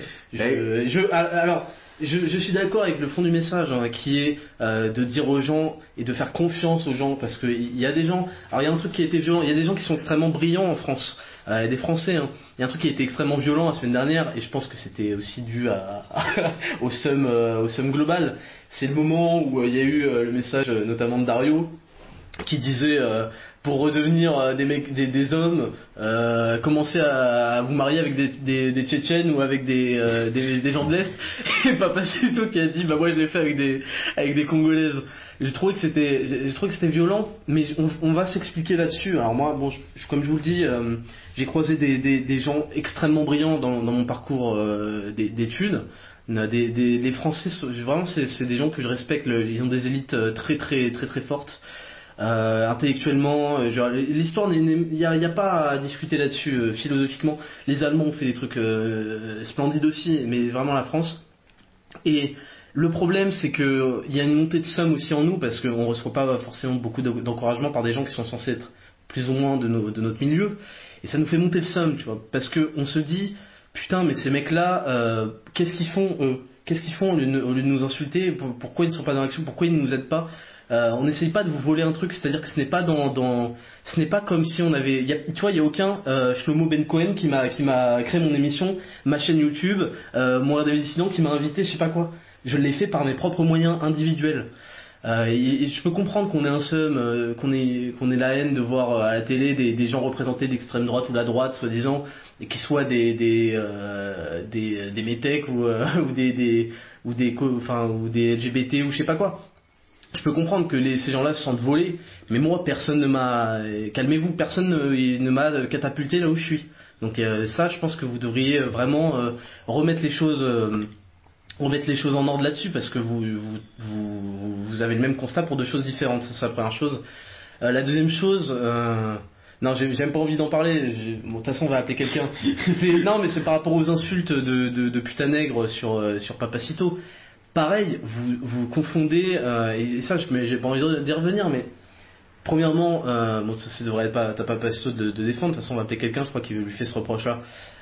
Alors. Je suis d'accord avec le fond du message qui est de dire aux gens et de faire confiance aux gens, parce que il y a des gens, alors il y a un truc qui a été violent, il y a des gens qui sont extrêmement brillants en France, des Français, il y a un truc qui a été extrêmement violent la semaine dernière et je pense que c'était aussi dû au SUM global. C'est le moment où il y a eu le message notamment de Dario qui disait pour redevenir des hommes, commencez à vous marier avec des Tchétchènes ou avec des gens de l'Est. Et Papacito qui a dit bah moi je l'ai fait avec des Congolaises. J'ai trouvé que c'était violent, mais on va s'expliquer là-dessus. Alors moi bon comme je vous le dis, j'ai croisé des gens extrêmement brillants dans mon parcours d'études. Les Français vraiment c'est des gens que je respecte, ils ont des élites très très très très fortes. Intellectuellement, l'histoire, il n'y a pas à discuter là-dessus philosophiquement. Les Allemands ont fait des trucs splendides aussi, mais vraiment la France. Et le problème, c'est que il y a une montée de somme aussi en nous, parce qu'on reçoit pas forcément beaucoup d'encouragement par des gens qui sont censés être plus ou moins de notre milieu, et ça nous fait monter le somme, tu vois, parce que on se dit putain, mais ces mecs-là, qu'est-ce qu'ils font eux? Qu'est-ce qu'ils font au lieu de nous insulter? Pourquoi ils ne sont pas dans l'action? Pourquoi ils ne nous aident pas? On n'essaye pas de vous voler un truc, c'est-à-dire que ce n'est pas ce n'est pas comme si on avait, tu vois, il y a aucun Shlomo Ben Cohen qui m'a créé mon émission, ma chaîne YouTube, moi David Dissident qui m'a invité, je sais pas quoi. Je l'ai fait par mes propres moyens individuels. Et je peux comprendre qu'on ait un seum, qu'on ait la haine de voir à la télé des gens représentés d'extrême droite ou de la droite, soi-disant, et qui soient des métèques ou des LGBT ou je sais pas quoi. Je peux comprendre que ces gens-là se sentent volés, mais moi, personne ne m'a... Calmez-vous, personne ne m'a catapulté là où je suis. Donc ça, je pense que vous devriez vraiment remettre les choses en ordre là-dessus, parce que vous avez le même constat pour deux choses différentes. Ça, c'est la première chose. La deuxième chose... Non, j'ai même pas envie d'en parler. Bon, de toute façon, on va appeler quelqu'un. Non, mais c'est par rapport aux insultes de putain nègre sur Papacito. Pareil, vous confondez, et ça, j'ai pas envie d'y revenir, mais premièrement, bon, ça devrait pas, t'as pas Papacito de défendre. De toute façon, on va appeler quelqu'un, je crois, qui lui fait ce reproche-là.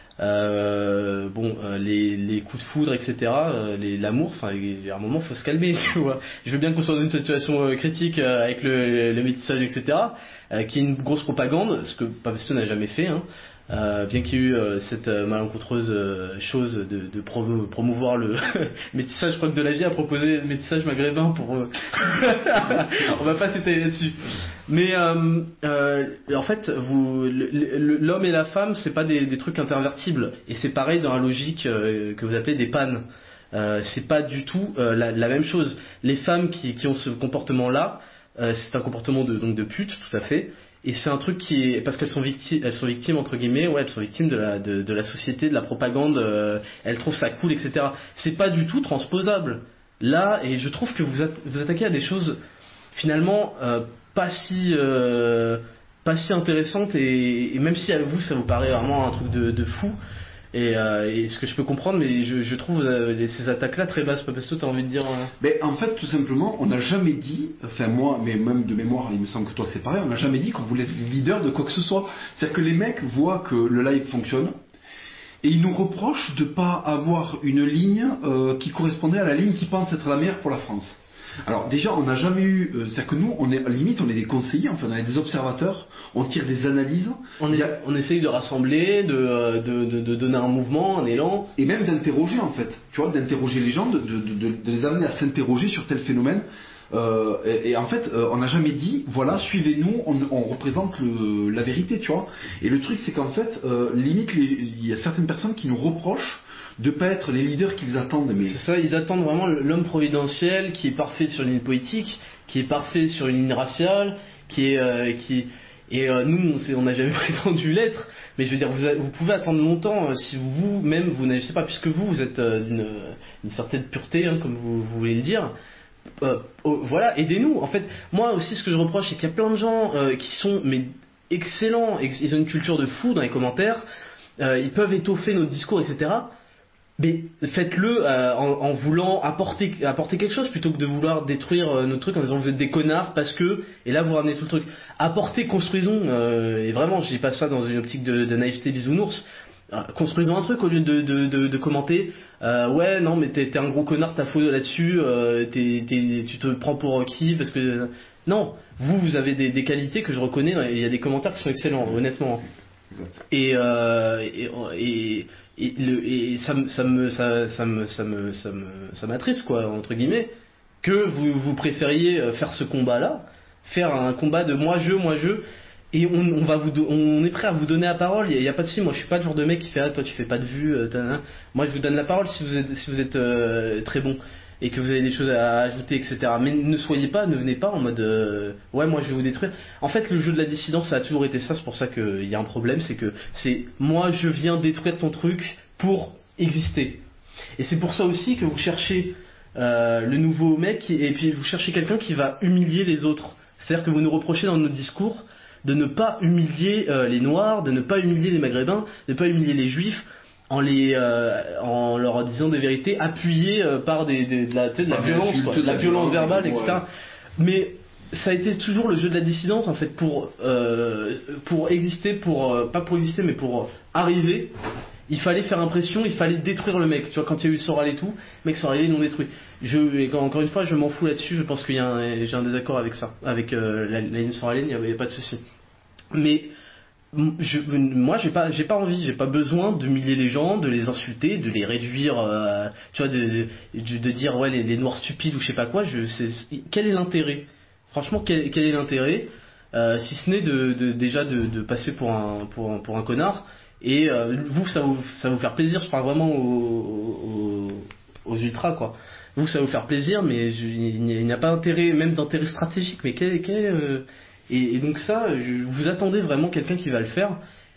Les coups de foudre, etc., l'amour, enfin, à un moment, faut se calmer, tu vois. Je veux bien qu'on soit dans une situation critique avec le métissage, etc., qui est une grosse propagande, ce que Papacito n'a jamais fait, hein. Bien qu'il y ait eu cette malencontreuse chose de promouvoir le métissage, je crois que Delagier a proposé le métissage maghrébin pour... On va pas s'étaler là-dessus. Mais en fait, l'homme et la femme, c'est pas des trucs intervertibles. Et c'est pareil dans la logique que vous appelez des pannes. C'est pas du tout la même chose. Les femmes qui ont ce comportement-là, c'est un comportement de pute, tout à fait. Et c'est un truc qui est parce qu'elles sont victimes entre guillemets, ouais, elles sont victimes de la société, de la propagande, elles trouvent ça cool, etc. C'est pas du tout transposable là, et je trouve que vous attaquez à des choses finalement pas si intéressantes, et même si à vous ça vous paraît vraiment un truc de fou. Et ce que je peux comprendre, mais je trouve ces attaques-là très basses. Papesto, t'as envie de dire Mais en fait, tout simplement, on n'a jamais dit, enfin moi, mais même de mémoire, il me semble que toi c'est pareil, on n'a jamais dit qu'on voulait être leader de quoi que ce soit. C'est-à-dire que les mecs voient que le live fonctionne, et ils nous reprochent de pas avoir une ligne qui correspondait à la ligne qui pense être la meilleure pour la France. Alors déjà, on n'a jamais eu, c'est-à-dire que nous, on est limite, on est des conseillers, enfin, on est des observateurs, on tire des analyses. On essaye de rassembler, de donner un mouvement, un élan. Et même d'interroger en fait, tu vois, d'interroger les gens, de les amener à s'interroger sur tel phénomène. Et en fait, on n'a jamais dit, voilà, suivez-nous, on représente la vérité, tu vois. Et le truc, c'est qu'en fait, limite, il y a certaines personnes qui nous reprochent de pas être les leaders qu'ils attendent. Mais c'est ça, ils attendent vraiment l'homme providentiel qui est parfait sur une ligne politique, qui est parfait sur une ligne raciale, nous, on n'a jamais prétendu l'être. Mais je veux dire, vous pouvez attendre longtemps si vous-même, vous n'agissez pas, puisque vous êtes d'une certaine pureté, hein, comme vous voulez le dire. Voilà, aidez-nous. En fait, moi aussi, ce que je reproche, c'est qu'il y a plein de gens qui sont excellents, ils ont une culture de fou dans les commentaires, ils peuvent étoffer notre discours, etc. Mais faites-le en voulant apporter quelque chose plutôt que de vouloir détruire notre truc en disant vous êtes des connards parce que, et là vous ramenez tout le truc. Apportez, construisons, et vraiment je dis pas ça dans une optique de naïveté bisounours. Construisons un truc au lieu de commenter ouais non mais t'es un gros connard, t'as faux là-dessus, tu te prends pour qui parce que non, vous avez des qualités que je reconnais, il y a des commentaires qui sont excellents honnêtement. Exact. Et ça m'attriste quoi entre guillemets que vous préfériez faire ce combat-là, faire un combat de moi je et on est prêt à vous donner la parole, il y a pas de souci. Moi je suis pas le genre de mec qui fait toi tu fais pas de vues, moi je vous donne la parole si vous êtes très bon et que vous avez des choses à ajouter, etc. Mais ne venez pas en mode ouais moi je vais vous détruire. En fait le jeu de la dissidence ça a toujours été ça, c'est pour ça qu'il y a un problème, c'est moi je viens détruire ton truc pour exister. Et c'est pour ça aussi que vous cherchez le nouveau mec et puis vous cherchez quelqu'un qui va humilier les autres. C'est-à-dire que vous nous reprochez dans notre discours de ne pas humilier les Noirs, de ne pas humilier les Maghrébins, de ne pas humilier les Juifs en leur disant des vérités appuyées par de la violence, quoi, de la violence verbale, etc. Ouais. Mais ça a été toujours le jeu de la dissidence en fait pour exister, pas pour exister mais pour arriver. Il fallait faire impression, il fallait détruire le mec. Tu vois, quand il y a eu Soral et tout, les mecs sont arrivés, ils l'ont détruit. Encore une fois, je m'en fous là-dessus. Je pense qu'il y a j'ai un désaccord avec ça, avec la ligne soralienne, il n'y avait pas de souci. Mais moi, j'ai pas envie, j'ai pas besoin d'humilier les gens, de les insulter, de les réduire, tu vois, de dire ouais les noirs stupides ou je sais pas quoi. Quel est l'intérêt ? Franchement, quel est l'intérêt si ce n'est déjà de passer pour un connard. Et vous, ça va vous faire plaisir. Je parle vraiment aux ultras, quoi. Vous, ça va vous faire plaisir, mais il n'y a pas d'intérêt, même d'intérêt stratégique. Mais et donc ça, vous attendez vraiment quelqu'un qui va le faire,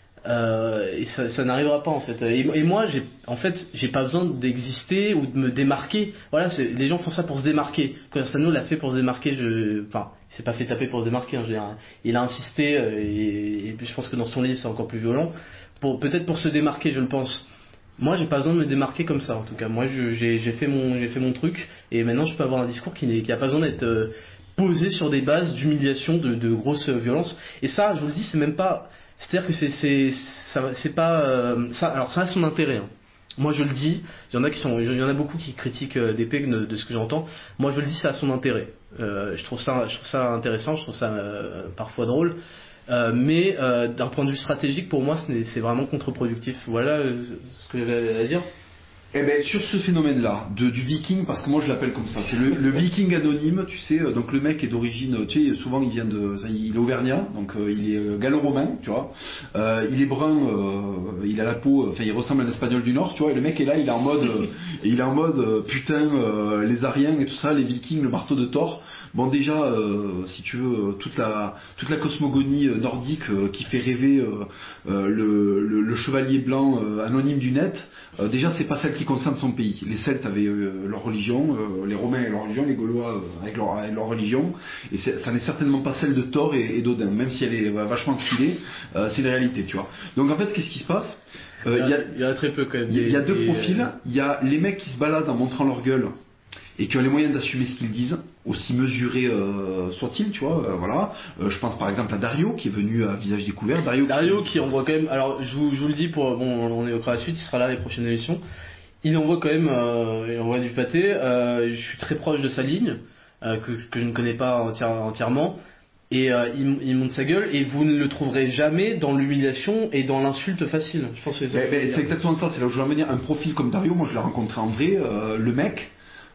et ça n'arrivera pas en fait. Et moi, j'ai pas besoin d'exister ou de me démarquer. Voilà, les gens font ça pour se démarquer. Conversano l'a fait pour se démarquer. Il s'est pas fait taper pour se démarquer. Hein, il a insisté, et puis je pense que dans son livre, c'est encore plus violent. Peut-être pour se démarquer, je le pense. Moi, j'ai pas besoin de me démarquer comme ça, en tout cas. Moi, j'ai fait mon truc, et maintenant, je peux avoir un discours qui a pas besoin d'être posé sur des bases d'humiliation, de grosse violence. Et ça, je vous le dis, c'est même pas. C'est-à-dire que c'est pas ça. Alors, ça a son intérêt. Hein. Moi, je le dis. Il y en a beaucoup qui critiquent d'épée de ce que j'entends. Moi, je le dis, ça a son intérêt. Je trouve ça intéressant. Je trouve ça parfois drôle. Mais d'un point de vue stratégique, pour moi, c'est vraiment contre-productif. Voilà ce que j'avais à dire. Eh ben, sur ce phénomène-là, du viking, parce que moi je l'appelle comme ça, c'est le viking anonyme, tu sais, donc le mec est d'origine, tu sais, souvent il est auvergnat, donc il est gallo-romain, tu vois, il est brun, il a la peau, enfin il ressemble à un espagnol du Nord, tu vois, et le mec est là, il est en mode, putain, les Ariens et tout ça, les vikings, le marteau de Thor. Bon déjà, si tu veux, toute la cosmogonie nordique qui fait rêver le chevalier blanc anonyme du net, déjà c'est pas celle qui concerne son pays. Les Celtes avaient leur religion, les Romains avaient leur religion, les Gaulois avec leur religion, et ça n'est certainement pas celle de Thor et d'Odin, même si elle est vachement stylée, c'est une réalité, tu vois. Donc en fait, qu'est-ce qui se passe ? Il y a très peu quand même. Il y a deux profils. Il y a les mecs qui se baladent en montrant leur gueule et qui ont les moyens d'assumer ce qu'ils disent, aussi mesurés soit-il, tu vois, voilà. Je pense par exemple à Dario qui est venu à visage découvert. Dario qui envoie quand même, alors je vous le dis pour, bon, on évoquera la suite, il sera là les prochaines émissions. Il envoie quand même, il envoie du pâté. Je suis très proche de sa ligne, que je ne connais pas entièrement. Et il monte sa gueule, et vous ne le trouverez jamais dans l'humiliation et dans l'insulte facile. Je pense que c'est exactement ça, c'est là où je veux en venir. Un profil comme Dario, moi je l'ai rencontré en vrai, le mec,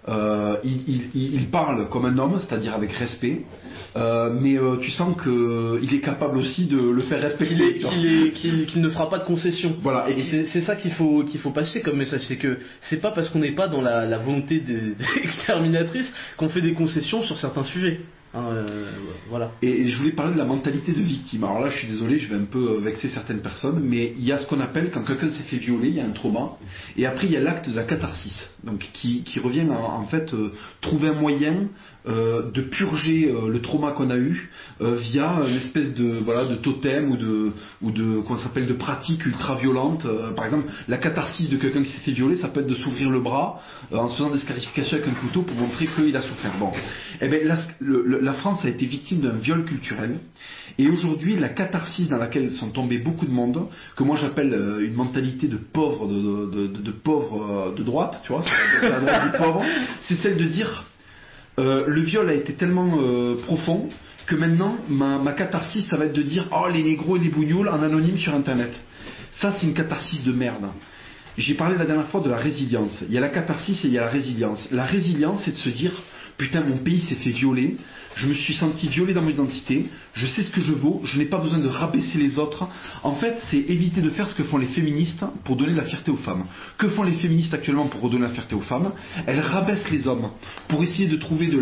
il parle comme un homme, c'est-à-dire avec respect, mais tu sens qu'il est capable aussi de le faire respecter. Qu'il ne fera pas de concessions. Voilà. Et c'est ça qu'il faut passer comme message, c'est que c'est pas parce qu'on n'est pas dans la volonté des exterminatrices qu'on fait des concessions sur certains sujets. Voilà. Et je voulais parler de la mentalité de victime. Alors là, je suis désolé, je vais un peu vexer certaines personnes, mais il y a ce qu'on appelle, quand quelqu'un s'est fait violer, il y a un trauma, et après il y a l'acte de la catharsis, donc qui revient en fait trouver un moyen de purger le trauma qu'on a eu via une espèce de totem ou de comment ça s'appelle, de pratique ultra violente. Par exemple, la catharsis de quelqu'un qui s'est fait violer, ça peut être de s'ouvrir le bras en se faisant des scarifications avec un couteau pour montrer qu'il a souffert. Bon, et ben la France a été victime d'un viol culturel, et aujourd'hui la catharsis dans laquelle sont tombés beaucoup de monde, que moi j'appelle une mentalité de pauvre de pauvre de droite, tu vois, c'est la droite du pauvre, c'est celle de dire le viol a été tellement profond que maintenant ma catharsis ça va être de dire oh les négros et les bougnoules en anonyme sur internet. Ça c'est une catharsis de merde. J'ai parlé la dernière fois de la résilience. Il y a la catharsis et il y a la résilience. La résilience c'est de se dire putain mon pays s'est fait violer, je me suis senti violé dans mon identité, je sais ce que je vaux, je n'ai pas besoin de rabaisser les autres. En fait, c'est éviter de faire ce que font les féministes pour donner la fierté aux femmes. Que font les féministes actuellement pour redonner la fierté aux femmes? Elles rabaissent les hommes pour essayer de trouver de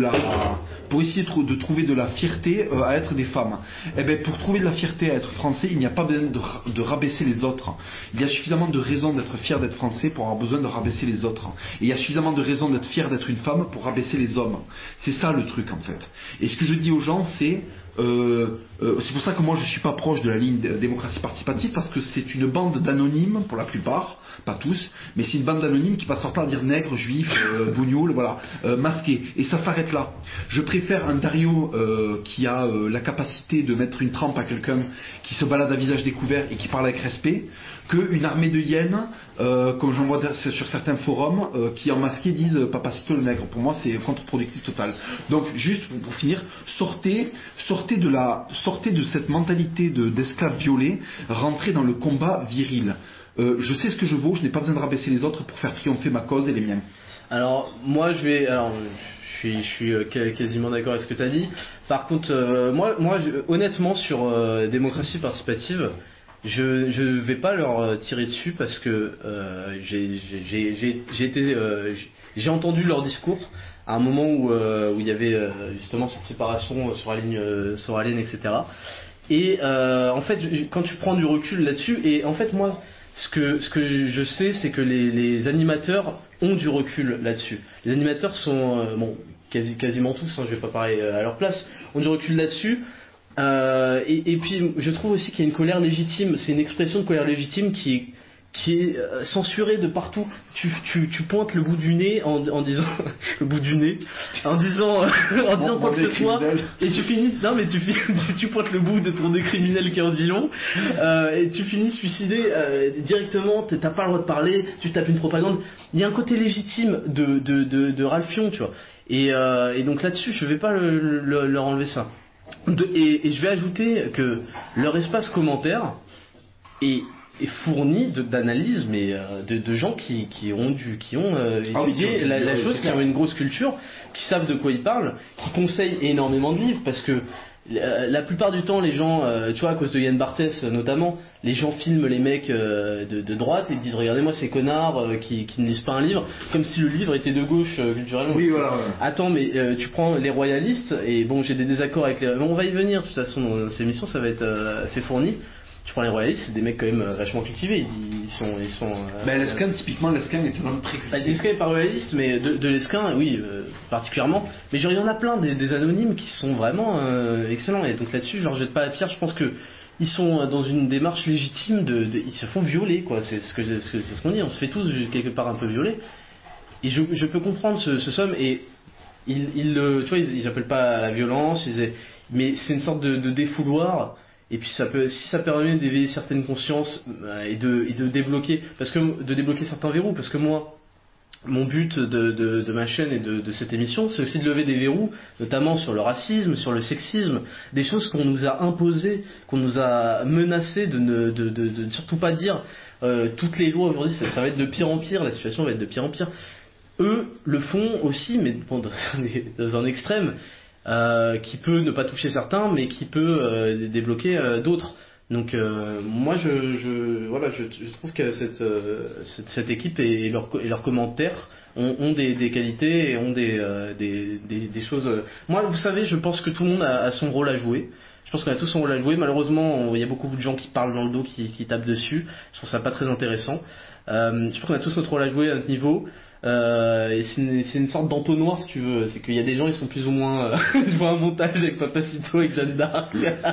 la fierté à être des femmes. Et bien, pour trouver de la fierté à être français, il n'y a pas besoin de rabaisser les autres. Il y a suffisamment de raisons d'être fier d'être français pour avoir besoin de rabaisser les autres. Et il y a suffisamment de raisons d'être fier d'être une femme pour rabaisser les hommes. C'est ça le truc en fait. Et ce que je dis aux gens, c'est pour ça que moi je suis pas proche de la ligne de démocratie participative, parce que c'est une bande d'anonymes pour la plupart, pas tous, mais c'est une bande d'anonymes qui passe leur temps à dire nègre, juif, bougnoul, voilà, masqué. Et ça s'arrête là. Je préfère un Dario qui a la capacité de mettre une trempe à quelqu'un qui se balade à visage découvert et qui parle avec respect, qu'une armée de hyènes, comme j'en vois sur certains forums, qui en masqué disent Papacito le nègre. Pour moi c'est contre-productif total. Donc juste pour finir, sortez de cette mentalité d'esclave violé, rentrez dans le combat viril. Je sais ce que je vaux, je n'ai pas besoin de rabaisser les autres pour faire triompher ma cause et les miens. Alors moi je suis quasiment d'accord avec ce que tu as dit. Par contre, moi honnêtement sur démocratie participative, je vais pas leur tirer dessus parce que j'ai entendu leur discours à un moment où il y avait justement cette séparation sur la ligne, etc. Et en fait, quand tu prends du recul là-dessus, et en fait moi, ce que je sais, c'est que les animateurs ont du recul là-dessus. Les animateurs sont quasiment tous, je vais pas parler à leur place, ont du recul là-dessus. Et puis je trouve aussi qu'il y a une colère légitime, c'est une expression de colère légitime qui est censurée de partout. Tu pointes le bout du nez en disant le bout du nez en disant quoi que ce soit, et tu pointes le bout de ton nez criminel qui en dit long, et tu finis suicidé directement. T'as pas le droit de parler, tu tapes une propagande. Il y a un côté légitime de Ralphion, tu vois, et donc là-dessus je vais pas leur enlever ça. Et je vais ajouter que leur espace commentaire est fourni d'analyses, mais de gens qui ont étudié la chose, qui ont une grosse culture, qui savent de quoi ils parlent, qui conseillent énormément de livres, parce que la plupart du temps les gens, tu vois, à cause de Yann Barthès notamment, les gens filment les mecs de droite et disent regardez-moi ces connards qui ne lisent pas un livre, comme si le livre était de gauche culturellement. Oui, voilà. Attends, mais tu prends les royalistes, et bon, j'ai des désaccords avec les... on va y venir de toute façon dans ces émissions, ça va être assez fourni. Tu prends les royalistes, c'est des mecs quand même vachement cultivés. Ils sont. Lesquin, typiquement, Lesquin est un homme très cultivé. Lesquin est pas royaliste, mais de Lesquin, oui, particulièrement. Mais genre, il y en a plein des anonymes qui sont vraiment excellents. Et donc là-dessus, je leur jette pas la pierre. Je pense que ils sont dans une démarche légitime ils se font violer, quoi. C'est ce qu'on dit. On se fait tous quelque part un peu violer. je peux comprendre ce somme, et tu vois, ils appellent pas à la violence, mais c'est une sorte de défouloir. Et puis si ça permet d'éveiller certaines consciences et de débloquer, de débloquer certains verrous, parce que moi, mon but de ma chaîne et de cette émission, c'est aussi de lever des verrous, notamment sur le racisme, sur le sexisme, des choses qu'on nous a imposées, qu'on nous a menacées de ne surtout pas dire. Toutes les lois aujourd'hui, ça va être de pire en pire, la situation va être de pire en pire. Eux le font aussi, mais bon, dans un extrême qui peut ne pas toucher certains, mais qui peut débloquer d'autres. Donc moi je trouve que cette équipe et leurs commentaires ont des qualités et ont des choses. Moi, vous savez, je pense que tout le monde a son rôle à jouer. Je pense qu'on a tous son rôle à jouer. Malheureusement, il y a beaucoup de gens qui parlent dans le dos, qui tapent dessus. Je trouve ça pas très intéressant. Je pense qu'on a tous notre rôle à jouer à notre niveau. Et c'est une sorte d'entonnoir, si tu veux. C'est qu'il y a des gens, ils sont plus ou moins. Je vois un montage avec Papacito et Jeanne d'Arc.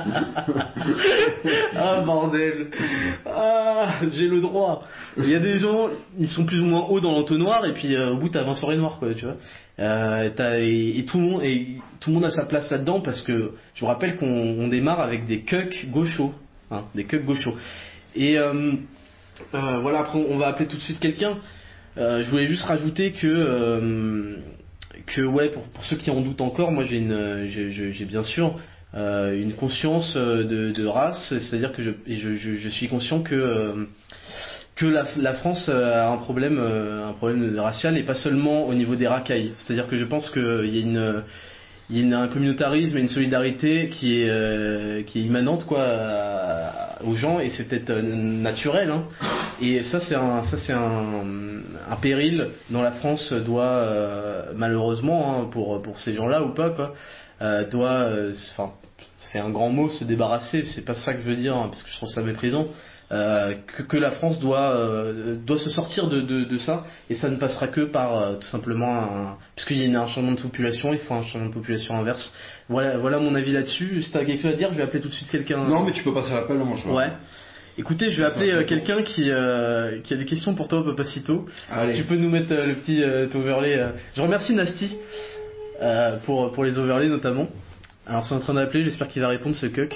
Ah bordel. Ah, j'ai le droit. Il y a des gens, ils sont plus ou moins hauts dans l'entonnoir, et puis au bout t'as Vincent Renoir, quoi, tu vois. Et tout le monde a sa place là-dedans, parce que je vous rappelle qu'on démarre avec des cucks gauchos, hein, des cucks gauchos. Et voilà, après on va appeler tout de suite quelqu'un. Je voulais juste rajouter que ouais, pour ceux qui en doutent encore, moi j'ai bien sûr une conscience de race, c'est-à-dire que je suis conscient que la France a un problème racial, et pas seulement au niveau des racailles. C'est-à-dire que je pense qu'il y a un communautarisme et une solidarité qui est immanente, quoi, aux gens, et c'est peut-être naturel, hein. Et ça c'est un péril dont la France doit malheureusement, hein, pour ces gens-là ou pas, quoi, enfin, c'est un grand mot, se débarrasser, c'est pas ça que je veux dire, hein, parce que je trouve ça méprisant. Que la France doit se sortir de ça, et ça ne passera que par tout simplement puisqu'il y a un changement de population, il faut un changement de population inverse. Voilà mon avis là-dessus. Si t'as quelque chose à dire, je vais appeler tout de suite quelqu'un. Non, mais tu peux passer à l'appel, moi je vois. Ouais. Écoutez, je vais appeler quelqu'un qui a des questions pour toi, Papacito. Allez. Tu peux nous mettre le petit overlay. Je remercie Nasty pour les overlays notamment. Alors c'est en train d'appeler, j'espère qu'il va répondre, ce cuck.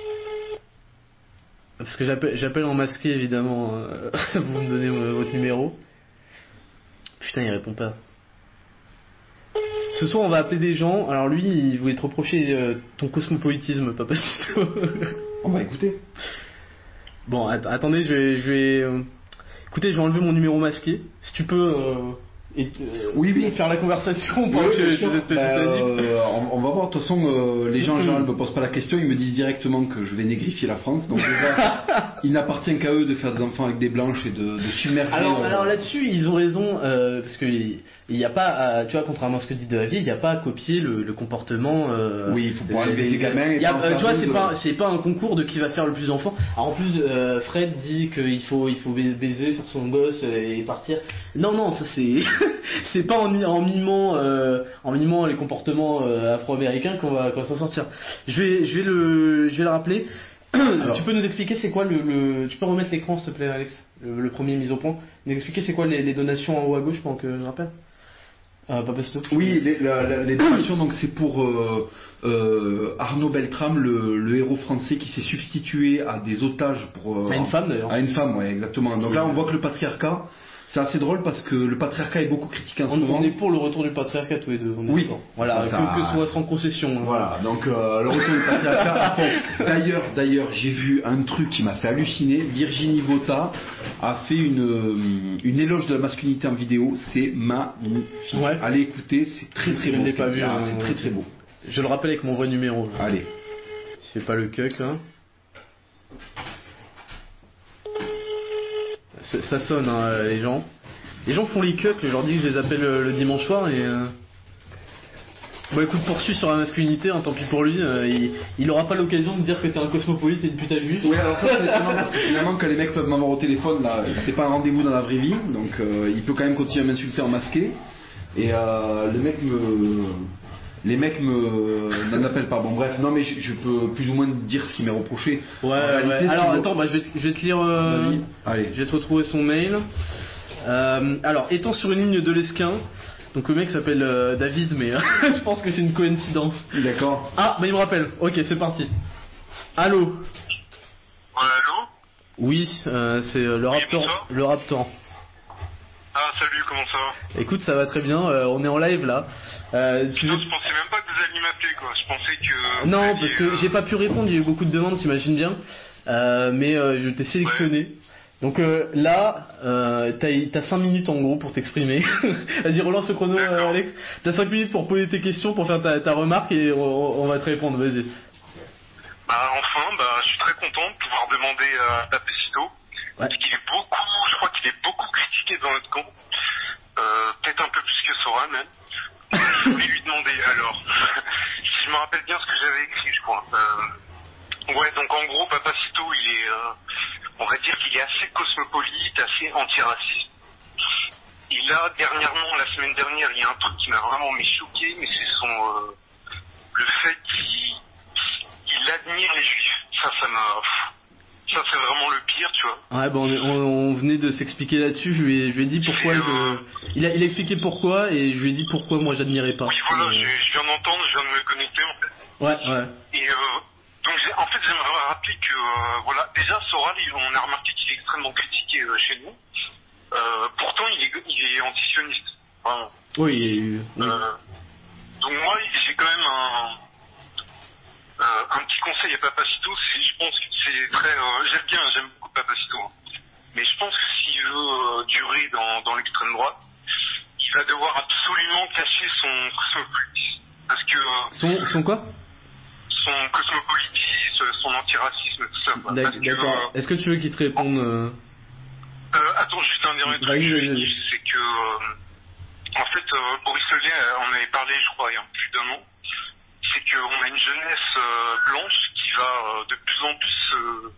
Parce que j'appelle en masqué, évidemment. Vous me donnez votre numéro. Putain, il répond pas. Ce soir, on va appeler des gens. Alors lui, il voulait te reprocher ton cosmopolitisme, Papacito. On va écouter. Bon, attendez, je vais écoutez, je vais enlever mon numéro masqué. Si tu peux oui. faire la conversation on va voir. De toute façon, les gens en général ne me posent pas la question, ils me disent directement que je vais négrifier la France. Donc déjà, il n'appartient qu'à eux de faire des enfants avec des blanches et de submerger. Alors là-dessus, ils ont raison, parce que il n'y a pas, tu vois, contrairement à ce que dit Delavier, il n'y a pas à copier le comportement. Oui, il faut pouvoir élever des gamins. Tu vois, c'est pas un concours de qui va faire le plus d'enfants. Alors en plus, Fred dit qu'il faut baiser, faire son gosse et partir. Non, ça c'est pas en mimant les comportements afro-américains qu'on va s'en sortir. Je vais le rappeler. Alors, tu peux nous expliquer c'est quoi tu peux remettre l'écran, s'il te plaît, Alex, le premier mise au point. Nous expliquer c'est quoi les donations en haut à gauche pendant que je rappelle. Papacito. Oui, les donations, donc c'est pour Arnaud Beltrame, le héros français qui s'est substitué à des otages pour à une femme d'ailleurs. À une femme, ouais, exactement. Donc là, on voit que le patriarcat. C'est assez drôle parce que le patriarcat est beaucoup critiqué en ce moment. On est pour le retour du patriarcat tous les deux. Oui. Voilà, que ce soit sans concession. Hein. Voilà, donc le retour du patriarcat. D'ailleurs, j'ai vu un truc qui m'a fait halluciner. Virginie Vota a fait une éloge de la masculinité en vidéo. C'est magnifique. Ouais. Allez écouter, c'est très très beau. Je ne l'ai pas vu. C'est très très beau. Je le rappelle avec mon vrai numéro. Allez. Tu fais pas le cuck là. Ça sonne, hein, les gens. Les gens font les cucks, je leur dis que je les appelle le dimanche soir et. Bon, écoute, poursuis sur la masculinité, hein, tant pis pour lui. Il aura pas l'occasion de dire que t'es un cosmopolite et une pute à juif. Oui, alors ça c'est étonnant parce que finalement, quand les mecs peuvent m'avoir au téléphone, là, c'est pas un rendez-vous dans la vraie vie, donc il peut quand même continuer à m'insulter en masqué. Et les mecs n'en appellent pas. Bon bref, non mais je peux plus ou moins dire ce qui m'est reproché. Ouais. Alors attends, je vais te lire. Vas-y. Allez. Je vais te retrouver son mail. Alors, étant sur une ligne de l'Esquin, donc le mec s'appelle David, mais je pense que c'est une coïncidence. D'accord. Ah, bah il me rappelle. Ok, c'est parti. Allô. Ouais, allô? Oui, c'est le Raptor. bonsoir. Le Raptor. Ah, salut, comment ça va? Écoute, ça va très bien. On est en live là. Tu veux... Putain, je pensais même pas que vous alliez m'appeler, quoi. Je pensais que... Non, parce que j'ai pas pu répondre. Il y a eu beaucoup de demandes, t'imagines bien. Mais je t'ai sélectionné. Ouais. Donc là, t'as 5 minutes en gros pour t'exprimer. Vas-y, relance le chrono, Alex. T'as 5 minutes pour poser tes questions, pour faire ta remarque et on va te répondre. Vas-y. Bah enfin, je suis très content de pouvoir demander à Tapecito. Ouais. Parce qu'il est je crois qu'il est beaucoup critiqué dans notre camp. Peut-être un peu plus que Sora même. Je voulais lui demander alors, si je me rappelle bien ce que j'avais écrit, je crois. Ouais, donc en gros, Papacito, il est, on va dire qu'il est assez cosmopolite, assez antiraciste. Et là, dernièrement, la semaine dernière, il y a un truc qui m'a vraiment choqué, mais c'est le fait qu'il admire les juifs. Ça c'est vraiment le pire, tu vois. Ouais, on venait de s'expliquer là-dessus. Je lui ai dit pourquoi. Il a expliqué pourquoi et je lui ai dit pourquoi moi j'admirais pas. Oui, voilà, je viens d'entendre, je viens de me connecter en fait. Ouais. Et donc en fait, j'aimerais rappeler que voilà, déjà Soral, on a remarqué qu'il est extrêmement critiqué chez nous. Pourtant, il est antisioniste. Vraiment. Oui. Donc moi, j'ai quand même un petit conseil à Papacito, je pense que c'est très... j'aime beaucoup Papacito, hein. Mais je pense que s'il veut durer dans l'extrême droite, il va devoir absolument cacher son cosmopolitisme. Parce que... Son quoi? Son cosmopolitisme, son antiracisme, tout ça. D'accord. Est-ce que tu veux qu'il te réponde Attends, juste un dernier truc, c'est que... en fait, Boris Lelay, on avait parlé, je crois, il y a plus d'un an. C'est qu'on a une jeunesse blanche qui va de plus en plus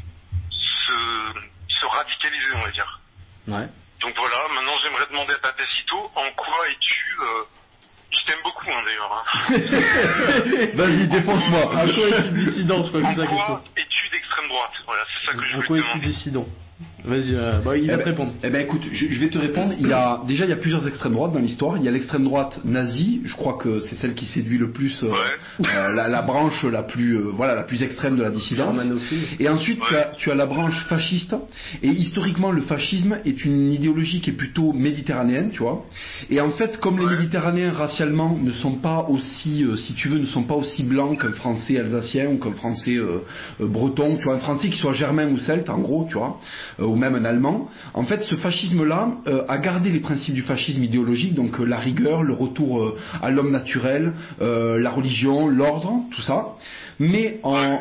se radicaliser, on va dire. Ouais. Donc voilà, maintenant j'aimerais demander à Papacito, en quoi es-tu... je t'aime beaucoup, hein, d'ailleurs. Hein. Vas-y, défonce-moi. En quoi es-tu dissident, je crois que c'est ça la question. En quoi es-tu d'extrême droite? Voilà, c'est ça que je voulais te demander. En quoi es-tu dissident? Vas-y, il va te répondre. Écoute, je vais te répondre. Il y a plusieurs extrêmes droites dans l'histoire. Il y a l'extrême droite nazie. Je crois que c'est celle qui séduit le plus la branche la plus extrême de la dissidence. Et ensuite, tu as la branche fasciste. Et historiquement, le fascisme est une idéologie qui est plutôt méditerranéenne, tu vois. Et en fait, comme les Méditerranéens racialement ne sont pas aussi, ne sont pas aussi blancs qu'un Français alsacien ou qu'un Français breton, tu vois, un Français qui soit germain ou celte, en gros, tu vois. Ou même un allemand, en fait ce fascisme-là a gardé les principes du fascisme idéologique, donc la rigueur, le retour à l'homme naturel, la religion, l'ordre, tout ça, mais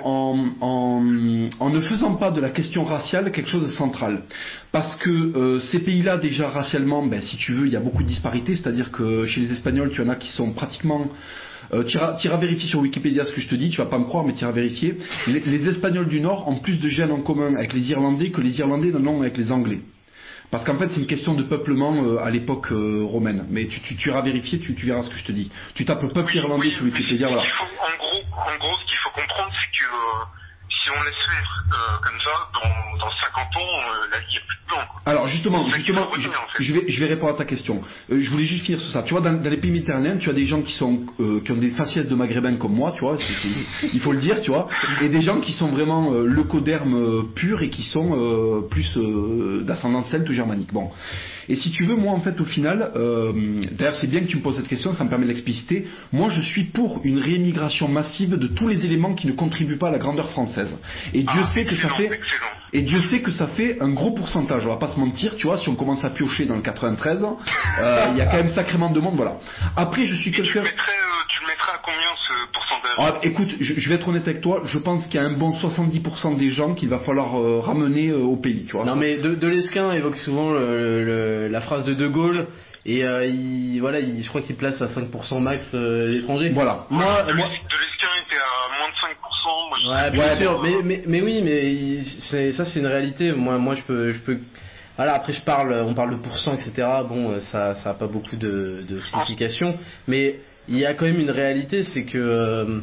en ne faisant pas de la question raciale quelque chose de central. Parce que ces pays-là déjà racialement, si tu veux, il y a beaucoup de disparités, c'est-à-dire que chez les Espagnols, tu en as qui sont pratiquement... t'iras vérifier sur Wikipédia ce que je te dis, tu vas pas me croire, mais t'iras vérifier. Les Espagnols du Nord ont plus de gènes en commun avec les Irlandais que les Irlandais n'en ont avec les Anglais. Parce qu'en fait, c'est une question de peuplement à l'époque romaine. Mais tu iras vérifier, tu verras ce que je te dis. Tu tapes peuple irlandais sur Wikipédia, voilà. En gros, ce qu'il faut comprendre, c'est que si on laisse faire comme ça, dans 50 ans, là, il n'y a plus de plan. Alors justement, je vais répondre à ta question. Je voulais juste finir sur ça. Tu vois, dans les pays méditerranéens, tu as des gens qui ont des faciès de maghrébins comme moi, tu vois, il faut le dire, tu vois, et des gens qui sont vraiment leucodermes purs et qui sont plus d'ascendance celte ou germanique. Bon. Et si tu veux, moi en fait au final, d'ailleurs c'est bien que tu me poses cette question, ça me permet de l'expliciter. Moi je suis pour une réémigration massive de tous les éléments qui ne contribuent pas à la grandeur française. Et Dieu sait que ça fait, et Dieu sait que ça fait un gros pourcentage. On va pas se mentir, tu vois, si on commence à piocher dans le 93, il y a quand même sacrément de monde, voilà. Après je suis quelqu'un. Tu le mettrais à combien ce pourcentage? Écoute, je vais être honnête avec toi, je pense qu'il y a un bon 70% des gens qu'il va falloir ramener au pays, tu vois. Non mais de Lesquin évoque souvent la phrase de Gaulle et je crois qu'il place à 5% max l'étranger. Voilà. Moi de Lesquin était à moins de 5%. Moi, bien sûr, mais oui, mais c'est une réalité. Moi je peux. Voilà, après on parle de pourcent, etc. Bon, ça a pas beaucoup de signification, mais il y a quand même une réalité, c'est que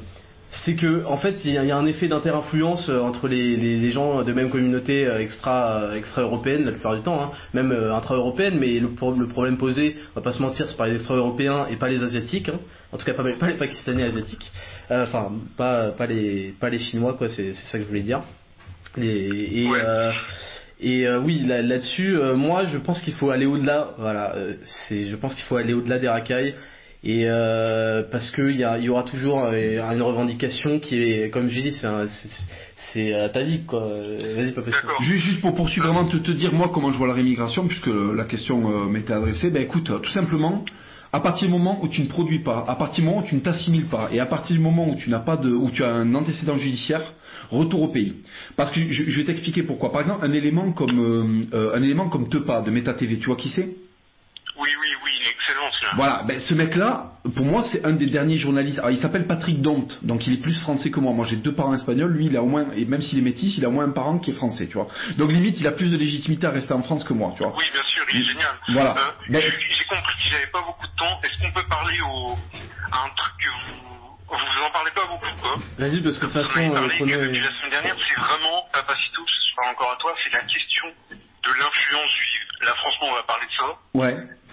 c'est que en fait il y a un effet d'inter-influence entre les gens de même communauté extra-européenne la plupart du temps, hein, même intra-européenne, mais le problème posé, on va pas se mentir, c'est par les extra-européens et pas les asiatiques, hein. En tout cas pas les pakistanais asiatiques, enfin pas les chinois quoi, c'est ça que je voulais dire. Oui, là-dessus, moi je pense qu'il faut aller au-delà, voilà, je pense qu'il faut aller au-delà des racailles. Et parce que il y aura toujours une revendication qui est, comme j'ai dit, c'est à ta vie quoi. Vas-y, pas possible. Juste pour poursuivre vraiment te dire moi comment je vois la rémigration, puisque la question m'était adressée. Ben écoute, tout simplement, à partir du moment où tu ne produis pas, à partir du moment où tu ne t'assimiles pas, et à partir du moment où tu as un antécédent judiciaire, retour au pays. Parce que je vais t'expliquer pourquoi. Par exemple, un élément comme Tepa de Meta TV, tu vois qui c'est? Oui, il est excellent celui-là. Voilà, ben ce mec-là, pour moi, c'est un des derniers journalistes. Alors, il s'appelle Patrick Dont, donc il est plus français que moi. Moi, j'ai 2 parents espagnols, lui, il a au moins, et même s'il est métis, il a au moins un parent qui est français, tu vois. Donc limite, il a plus de légitimité à rester en France que moi, tu vois. Oui, bien sûr, il est génial. Voilà. J'ai compris qu'il n'avait pas beaucoup de temps. Est-ce qu'on peut parler à un truc que vous en parlez pas beaucoup, quoi? Vas-y, parce que de toute façon, depuis la semaine dernière, c'est vraiment, Papacito, je parle encore à toi, c'est la question de l'influence juive. Là, franchement, on va parler de ça. Ouais.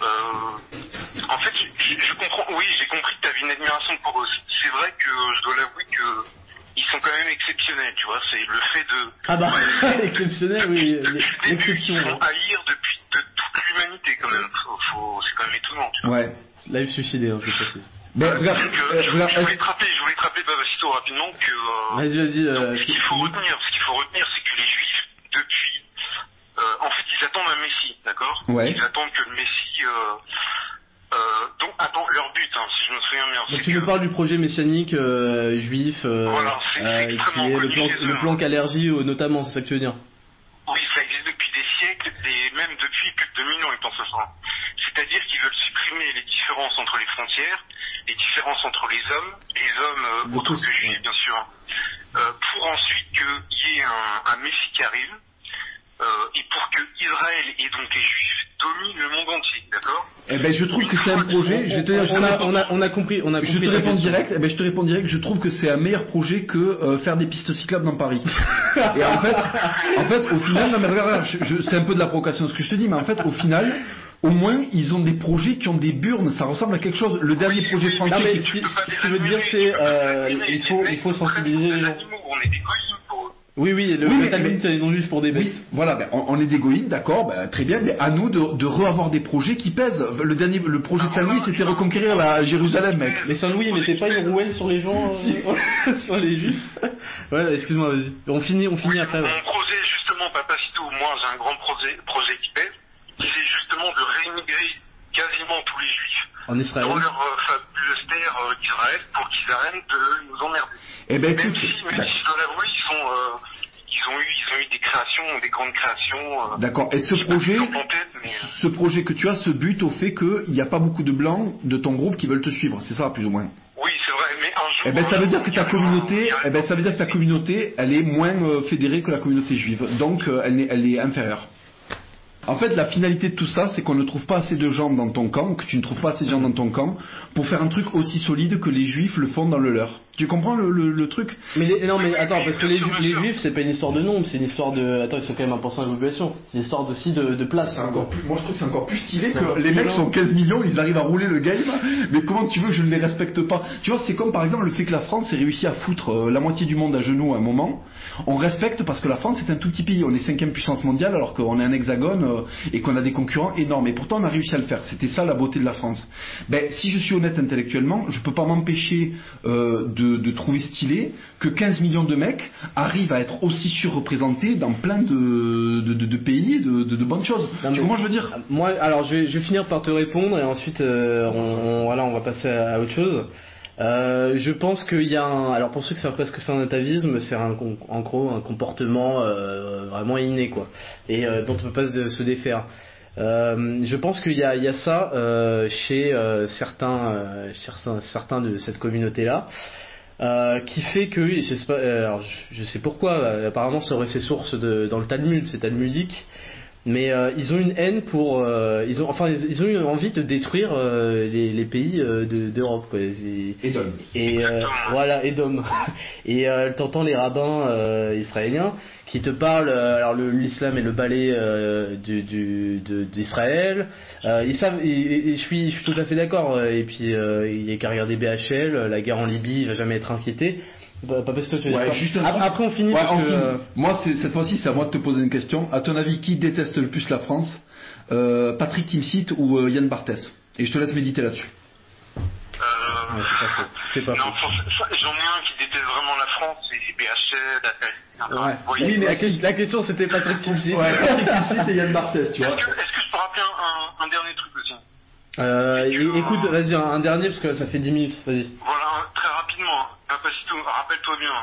En fait, je comprends, oui, j'ai compris que tu avais une admiration pour eux. C'est vrai que je dois l'avouer que ils sont quand même exceptionnels, tu vois, c'est le fait de... Ah bah, exceptionnel, oui, l'exception. Ils font haïr de toute l'humanité, quand même. C'est quand même étonnant, tu vois. Ouais. Live suicidé, hein, je précise. Ben, regarde, je voulais te rappeler, Babacito, rapidement, que... Vas-y, ce qu'il faut retenir, c'est que les Juifs, depuis... en fait, ils attendent un Messie, d'accord? Ouais. Ils attendent que le Messie... donc, attends, leur but, hein, si je me souviens bien... Donc tu nous parles du projet messianique juif, voilà, qui est le plan Kalergi, notamment, c'est ça que tu veux dire? Oui, ça existe depuis des siècles, et même depuis plus de 2000 ans, ils pensent à ça. C'est-à-dire qu'ils veulent supprimer les différences entre les frontières, les différences entre les hommes autres que juifs, bien sûr, pour ensuite qu'il y ait un Messie qui arrive, et pour que Israël et donc les Juifs dominent le monde entier, d'accord? Eh ben, je trouve que c'est un projet. Je vais te dire, on a compris. Je te réponds direct. Eh ben, je te réponds direct. Je trouve que c'est un meilleur projet que faire des pistes cyclables dans Paris. Et en fait, au final, non mais regarde, c'est un peu de la provocation ce que je te dis, mais en fait, au final. Au moins, ils ont des projets qui ont des burnes, ça ressemble à quelque chose. Le dernier projet français. Non, mais ce que je veux dire, c'est il faut sensibiliser les gens. On est des goïms pour eux. Oui, le Talmud, c'est les non-juifs pour des bêtes. Oui, voilà, ben, on est des goïms, d'accord, ben, très bien, mais à nous de re-avoir des projets qui pèsent. Le projet de Saint-Louis, c'était reconquérir la Jérusalem, mec. Mais Saint-Louis, il mettait pas une rouelle sur les gens, sur les juifs. Ouais, excuse-moi, vas-y. On finit après. Mon projet, justement, Papacito, moi, j'ai un grand projet qui pèse. C'est justement de réimmigrer quasiment tous les juifs en Israël dans leur fabuleuse terre d'Israël pour qu'ils arrêtent de nous emmerder. Eh ben, écoute, même si je dois l'avouer, ils ont eu des créations, des grandes créations. D'accord. Et ce projet que tu as, ce but au fait qu'il n'y a pas beaucoup de blancs de ton groupe qui veulent te suivre, c'est ça, plus ou moins? Oui, c'est vrai, mais un jour... Eh ben, ça veut dire que ta communauté, elle est moins fédérée que la communauté juive. Donc, elle est inférieure. En fait, la finalité de tout ça, c'est qu'on ne trouve pas assez de gens dans ton camp, que tu ne trouves pas assez de gens dans ton camp, pour faire un truc aussi solide que les juifs le font dans le leur. Tu comprends le truc? Non, mais attends, parce que les juifs, c'est pas une histoire de nombre, c'est une histoire de... Attends, ils sont quand même 1% de la population. C'est une histoire aussi de place. Moi, je trouve que c'est encore plus stylé que les mecs sont 15 millions, ils arrivent à rouler le game, mais comment tu veux que je ne les respecte pas? Tu vois, c'est comme par exemple le fait que la France ait réussi à foutre la moitié du monde à genoux à un moment. On respecte parce que la France est un tout petit pays. On est 5e puissance mondiale alors qu'on est un hexagone et qu'on a des concurrents énormes. Et pourtant, on a réussi à le faire. C'était ça la beauté de la France. Ben, si je suis honnête intellectuellement, je peux pas m'empêcher de trouver stylé que 15 millions de mecs arrivent à être aussi surreprésentés dans plein de pays, de bonnes choses. Tu comprends, je veux dire? Moi, alors, je vais finir par te répondre et ensuite, on va passer à autre chose. Je pense qu'il y a alors pour ceux qui savent pas ce que c'est un atavisme, c'est en gros un comportement vraiment inné, quoi, et dont on peut pas se défaire. Je pense qu'il y a ça chez certains de cette communauté-là. Qui fait que je sais pas, alors je sais pourquoi, apparemment ça aurait ses sources dans le Talmud, c'est talmudique, mais ils ont une haine pour ils ont eu envie de détruire les pays d'Europe quoi. Edom. Et voilà, Edom. Et t'entends les rabbins israéliens qui te parlent alors l'islam est le balai d'Israël. Ils savent et je suis tout à fait d'accord et puis il est qu'à regarder BHL, la guerre en Libye, il va jamais être inquiété. Pas parce que tu veux dire juste après on finit parce que moi cette fois-ci c'est à moi de te poser une question. À ton avis, qui déteste le plus la France, Patrick Timsit ou Yann Barthès? Et je te laisse méditer là-dessus. Ouais, c'est pas faux. J'en ai un qui déteste vraiment la France, c'est BHL, ouais. Oui, mais la question c'était Patrick Timsit. Ouais, Patrick Timsit et Yann Barthès, tu vois. Est-ce que je peux rappeler un dernier truc aussi? Écoute, vas-y, un dernier parce que ça fait 10 minutes, vas-y. Voilà, très rapidement, Papacito, rappelle-toi bien,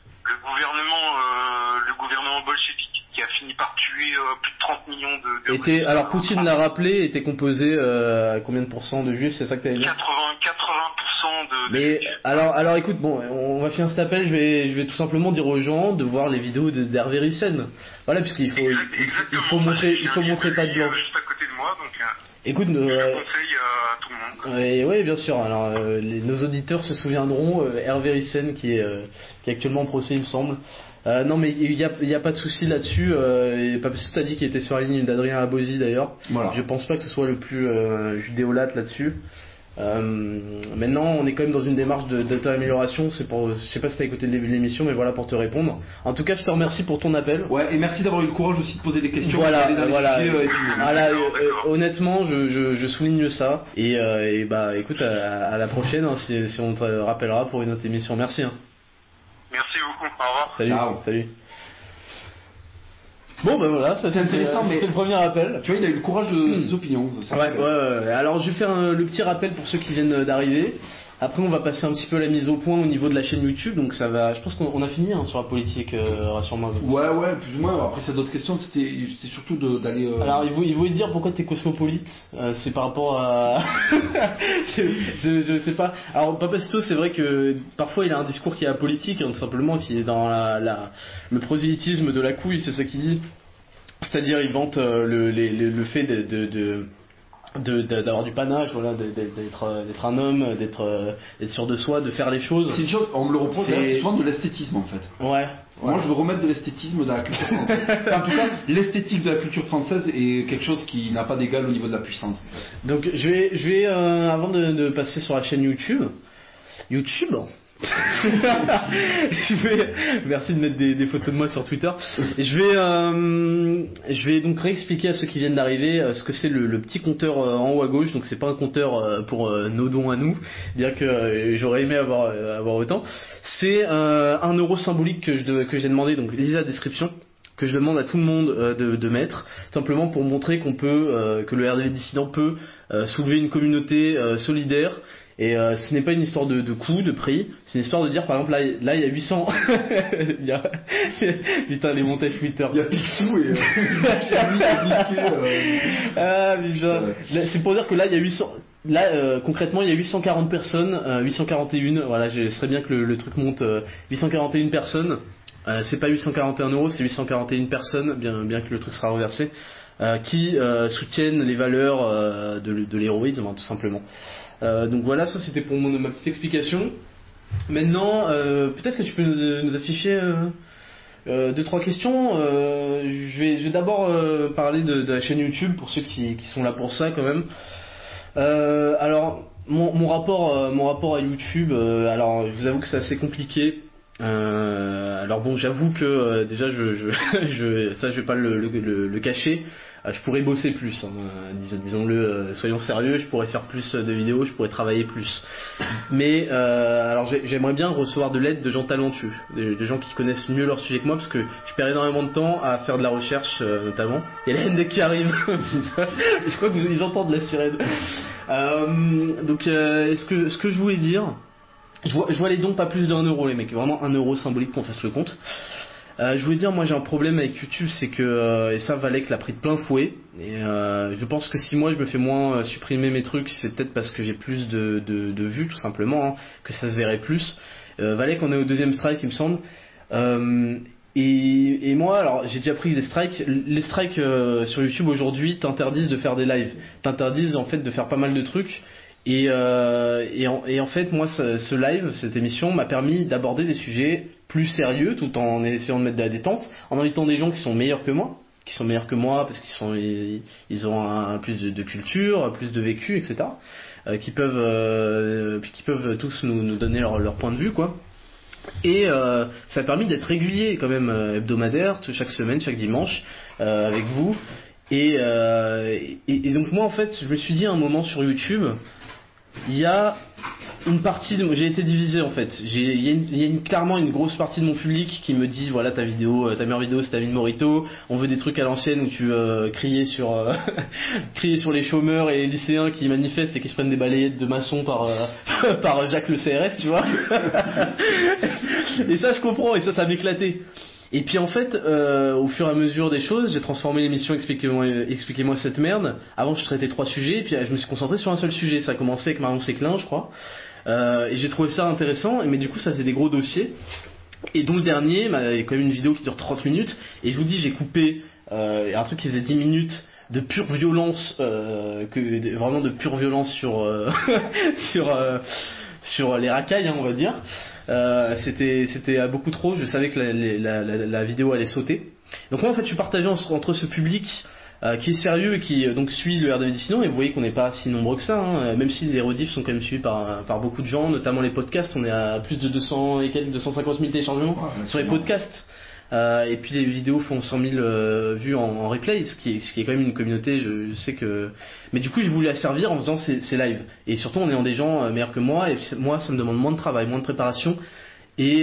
le gouvernement bolchevique qui a fini par tuer plus de 30 millions de alors Poutine l'a rappelé, était composé à combien de pourcents de juifs, c'est ça que t'avais dit? 80% Mais alors écoute, bon, on va finir cet appel, je vais tout simplement dire aux gens de voir les vidéos d'Hervé Ryssen. Voilà, puisqu'il faut montrer pas de blanche. Juste à côté de moi, donc écoute, je le conseille à tout le monde. Oui, bien sûr. Alors, nos auditeurs se souviendront, Hervé Ryssen qui est actuellement en procès, il me semble. Non, mais il y a pas de souci là-dessus. Et Papacito t'a dit qu'il était sur la ligne d'Adrien Abosi d'ailleurs. Voilà. Je pense pas que ce soit le plus judéolate là-dessus. Maintenant, on est quand même dans une démarche d'auto-amélioration. Je sais pas si t'as écouté le début de l'émission, mais voilà pour te répondre. En tout cas, je te remercie pour ton appel. Ouais, et merci d'avoir eu le courage aussi de poser des questions. Voilà. Sujets, honnêtement, je souligne ça. Et bah, écoute, à la prochaine, hein, si on te rappellera pour une autre émission. Merci. Hein. Merci beaucoup. Au revoir. Salut. Ciao. Salut. Bon ben voilà, ça c'est intéressant, mais c'est le premier appel. Tu vois, il a eu le courage de ses opinions. Ouais. Alors je vais faire le petit rappel pour ceux qui viennent d'arriver. Après on va passer un petit peu la mise au point au niveau de la chaîne YouTube, donc ça va. Je pense qu'on a fini sur la politique, rassure-moi. Ouais, plus ou moins. Après cette autre question, c'était surtout d'aller. Alors il voulait te dire pourquoi t'es cosmopolite. C'est par rapport à. je sais pas. Alors Papacito, c'est vrai que parfois il a un discours qui est apolitique, hein, tout simplement, qui est dans le prosélytisme de la couille, c'est ça qu'il dit. C'est-à-dire il vante le fait d'avoir du panache, voilà, d'être un homme, d'être sûr de soi, de faire les choses. C'est une chose, on me le reproche, c'est souvent de l'esthétisme en fait. Ouais. Moi je veux remettre de l'esthétisme dans la culture française. En tout cas, l'esthétique de la culture française est quelque chose qui n'a pas d'égal au niveau de la puissance. Donc je vais avant de passer sur la chaîne YouTube. Merci de mettre des photos de moi sur Twitter. Et je vais donc réexpliquer à ceux qui viennent d'arriver ce que c'est le petit compteur en haut à gauche. Donc c'est pas un compteur pour nos dons à nous, bien que j'aurais aimé avoir autant. C'est 1 euro symbolique que j'ai demandé. Donc lisez la description, que je demande à tout le monde de mettre, simplement pour montrer qu'on peut, que le RDV dissident peut soulever une communauté solidaire. Et ce n'est pas une histoire de coût, de prix, c'est une histoire de dire, par exemple, là il y a 800... Putain, les montages Twitter. Il y a Picsou et... Ah, putain. C'est pour dire que là, il y a 800... Là, concrètement, il y a 840 personnes, 841, voilà, ce serait bien que le truc monte, 841 personnes, c'est pas 841 euros, c'est 841 personnes, bien que le truc sera reversé, qui soutiennent les valeurs de l'héroïsme, hein, tout simplement. Donc voilà, ça c'était pour ma petite explication. Maintenant, peut-être que tu peux nous afficher 2-3 questions. Je vais d'abord parler de la chaîne YouTube pour ceux qui sont là pour ça quand même. Alors mon rapport à YouTube, alors je vous avoue que c'est assez compliqué. Alors bon, j'avoue que déjà ça je vais pas le cacher. Je pourrais bosser plus, hein, disons-le, soyons sérieux, je pourrais faire plus de vidéos, je pourrais travailler plus. Mais alors j'aimerais bien recevoir de l'aide de gens talentueux, des gens qui connaissent mieux leur sujet que moi, parce que je perds énormément de temps à faire de la recherche notamment. Il y a la ND qui arrive, je crois qu'ils entendent la sirène. Donc ce que je voulais dire, je vois les dons pas plus d'1 euro les mecs, vraiment 1 euro symbolique qu'on fasse le compte. Je voulais dire, moi j'ai un problème avec YouTube, c'est que, et ça Valek l'a pris de plein fouet, et je pense que si moi je me fais moins supprimer mes trucs, c'est peut-être parce que j'ai plus de vues tout simplement, hein, que ça se verrait plus. Valek, on est au 2e strike il me semble. Et moi, alors j'ai déjà pris des strikes. Les strikes sur YouTube aujourd'hui t'interdisent de faire des lives, t'interdisent en fait de faire pas mal de trucs. Et en fait, moi, ce live, cette émission m'a permis d'aborder des sujets plus sérieux, tout en essayant de mettre de la détente, en invitant des gens qui sont meilleurs que moi, parce ils ont plus de culture, plus de vécu, etc. Qui peuvent tous nous donner leur point de vue, quoi. Et ça a permis d'être régulier quand même, hebdomadaire, chaque semaine, chaque dimanche, avec vous. Et donc moi en fait, je me suis dit à un moment sur YouTube, il y a une partie de j'ai été divisé en fait. Il y a clairement une grosse partie de mon public qui me dit voilà ta meilleure vidéo c'est ta vie de Morito. On veut des trucs à l'ancienne où tu crier sur crier sur les chômeurs et les lycéens qui manifestent et qui se prennent des balayettes de maçon par Jacques le CRS, tu vois. Et ça je comprends et ça m'éclatait. Et puis en fait, au fur et à mesure des choses, j'ai transformé l'émission Expliquez-moi cette merde. Avant, je traitais 3 sujets, et puis je me suis concentré sur un seul sujet. Ça a commencé avec Marion Séclin, je crois. Et j'ai trouvé ça intéressant, mais du coup, ça faisait des gros dossiers. Et donc le dernier, il y a quand même une vidéo qui dure 30 minutes, et je vous dis, j'ai coupé un truc qui faisait 10 minutes de pure violence, vraiment de pure violence sur sur les racailles, hein, on va dire. C'était beaucoup trop, je savais que la vidéo allait sauter. Donc moi en fait je suis partagé entre ce public qui est sérieux et qui donc suit le RDV Dissident, et vous voyez qu'on n'est pas si nombreux que ça, hein, même si les rediffs sont quand même suivis par beaucoup de gens, notamment les podcasts. On est à plus de 200 et quelques 250 000 téléchargements sur les podcasts. Et puis les vidéos font 100 000 vues en replay, ce qui est quand même une communauté, je sais que... Mais du coup j'ai voulu la servir en faisant ces lives. Et surtout en ayant des gens meilleurs que moi, et moi ça me demande moins de travail, moins de préparation. Et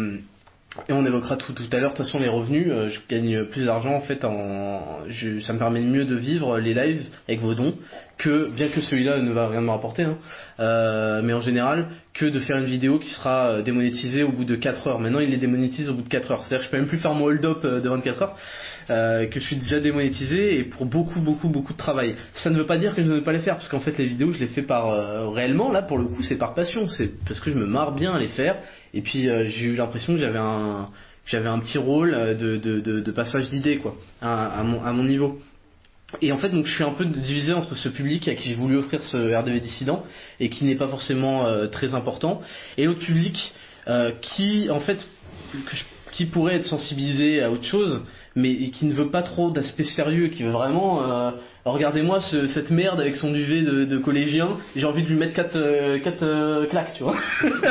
on évoquera tout à l'heure, de toute façon les revenus, je gagne plus d'argent en fait, ça me permet mieux de vivre les lives avec vos dons, bien que celui-là ne va rien me rapporter, hein, mais en général, que de faire une vidéo qui sera démonétisée au bout de 4 heures. Maintenant il les démonétise au bout de 4 heures, c'est-à-dire que je peux même plus faire mon hold-up de 24 heures, que je suis déjà démonétisé, et pour beaucoup de travail. Ça ne veut pas dire que je ne veux pas les faire, parce qu'en fait les vidéos je les fais réellement, là pour le coup c'est par passion, c'est parce que je me marre bien à les faire. Et puis j'ai eu l'impression que j'avais un petit rôle de passage d'idées, quoi, à mon niveau. Et en fait donc je suis un peu divisé entre ce public à qui j'ai voulu offrir ce RDV Dissident et qui n'est pas forcément très important, et l'autre public qui en fait qui pourrait être sensibilisé à autre chose, mais qui ne veut pas trop d'aspect sérieux, qui veut vraiment regardez-moi cette merde avec son duvet de collégien, j'ai envie de lui mettre 4 claques, tu vois.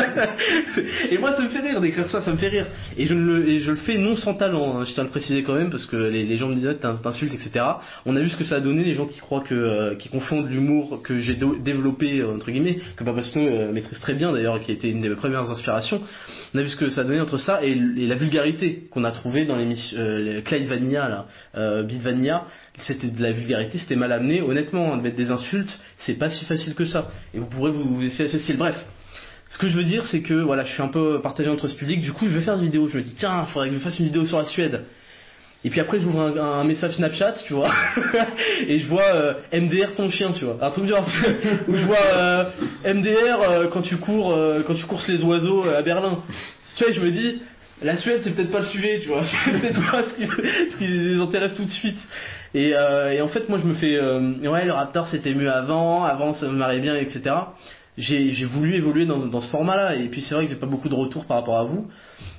Et moi ça me fait rire d'écrire ça me fait rire. Et je le fais non sans talent, hein, je tiens à le préciser quand même, parce que les gens me disaient t'insultes, etc. On a vu ce que ça a donné, les gens qui croient qui confondent l'humour que j'ai développé entre guillemets, que Papasto maîtrise très bien d'ailleurs, qui a été une des premières inspirations. On a vu ce que ça a donné entre ça et la vulgarité qu'on a trouvé dans l'émission Clyde Vanilla là, Beat Vanilla. C'était de la vulgarité, c'était mal amené. Honnêtement, de mettre des insultes, c'est pas si facile que ça. Et vous pourrez vous essayer à ce style. Bref, ce que je veux dire, c'est que voilà, je suis un peu partagé entre ce public. Du coup, je vais faire une vidéo. Je me dis, tiens, il faudrait que je fasse une vidéo sur la Suède. Et puis après, j'ouvre un message Snapchat, tu vois, et je vois MDR ton chien, tu vois, un truc genre, où je vois MDR quand tu courses les oiseaux à Berlin. Tu vois, et je me dis, la Suède, c'est peut-être pas le sujet, tu vois, c'est peut-être pas ce qui les intéresse tout de suite. Et en fait, moi, je me fais, ouais, le Raptor, c'était mieux avant, ça me marrait bien, etc. J'ai voulu évoluer dans ce format-là, et puis c'est vrai que j'ai pas beaucoup de retours par rapport à vous.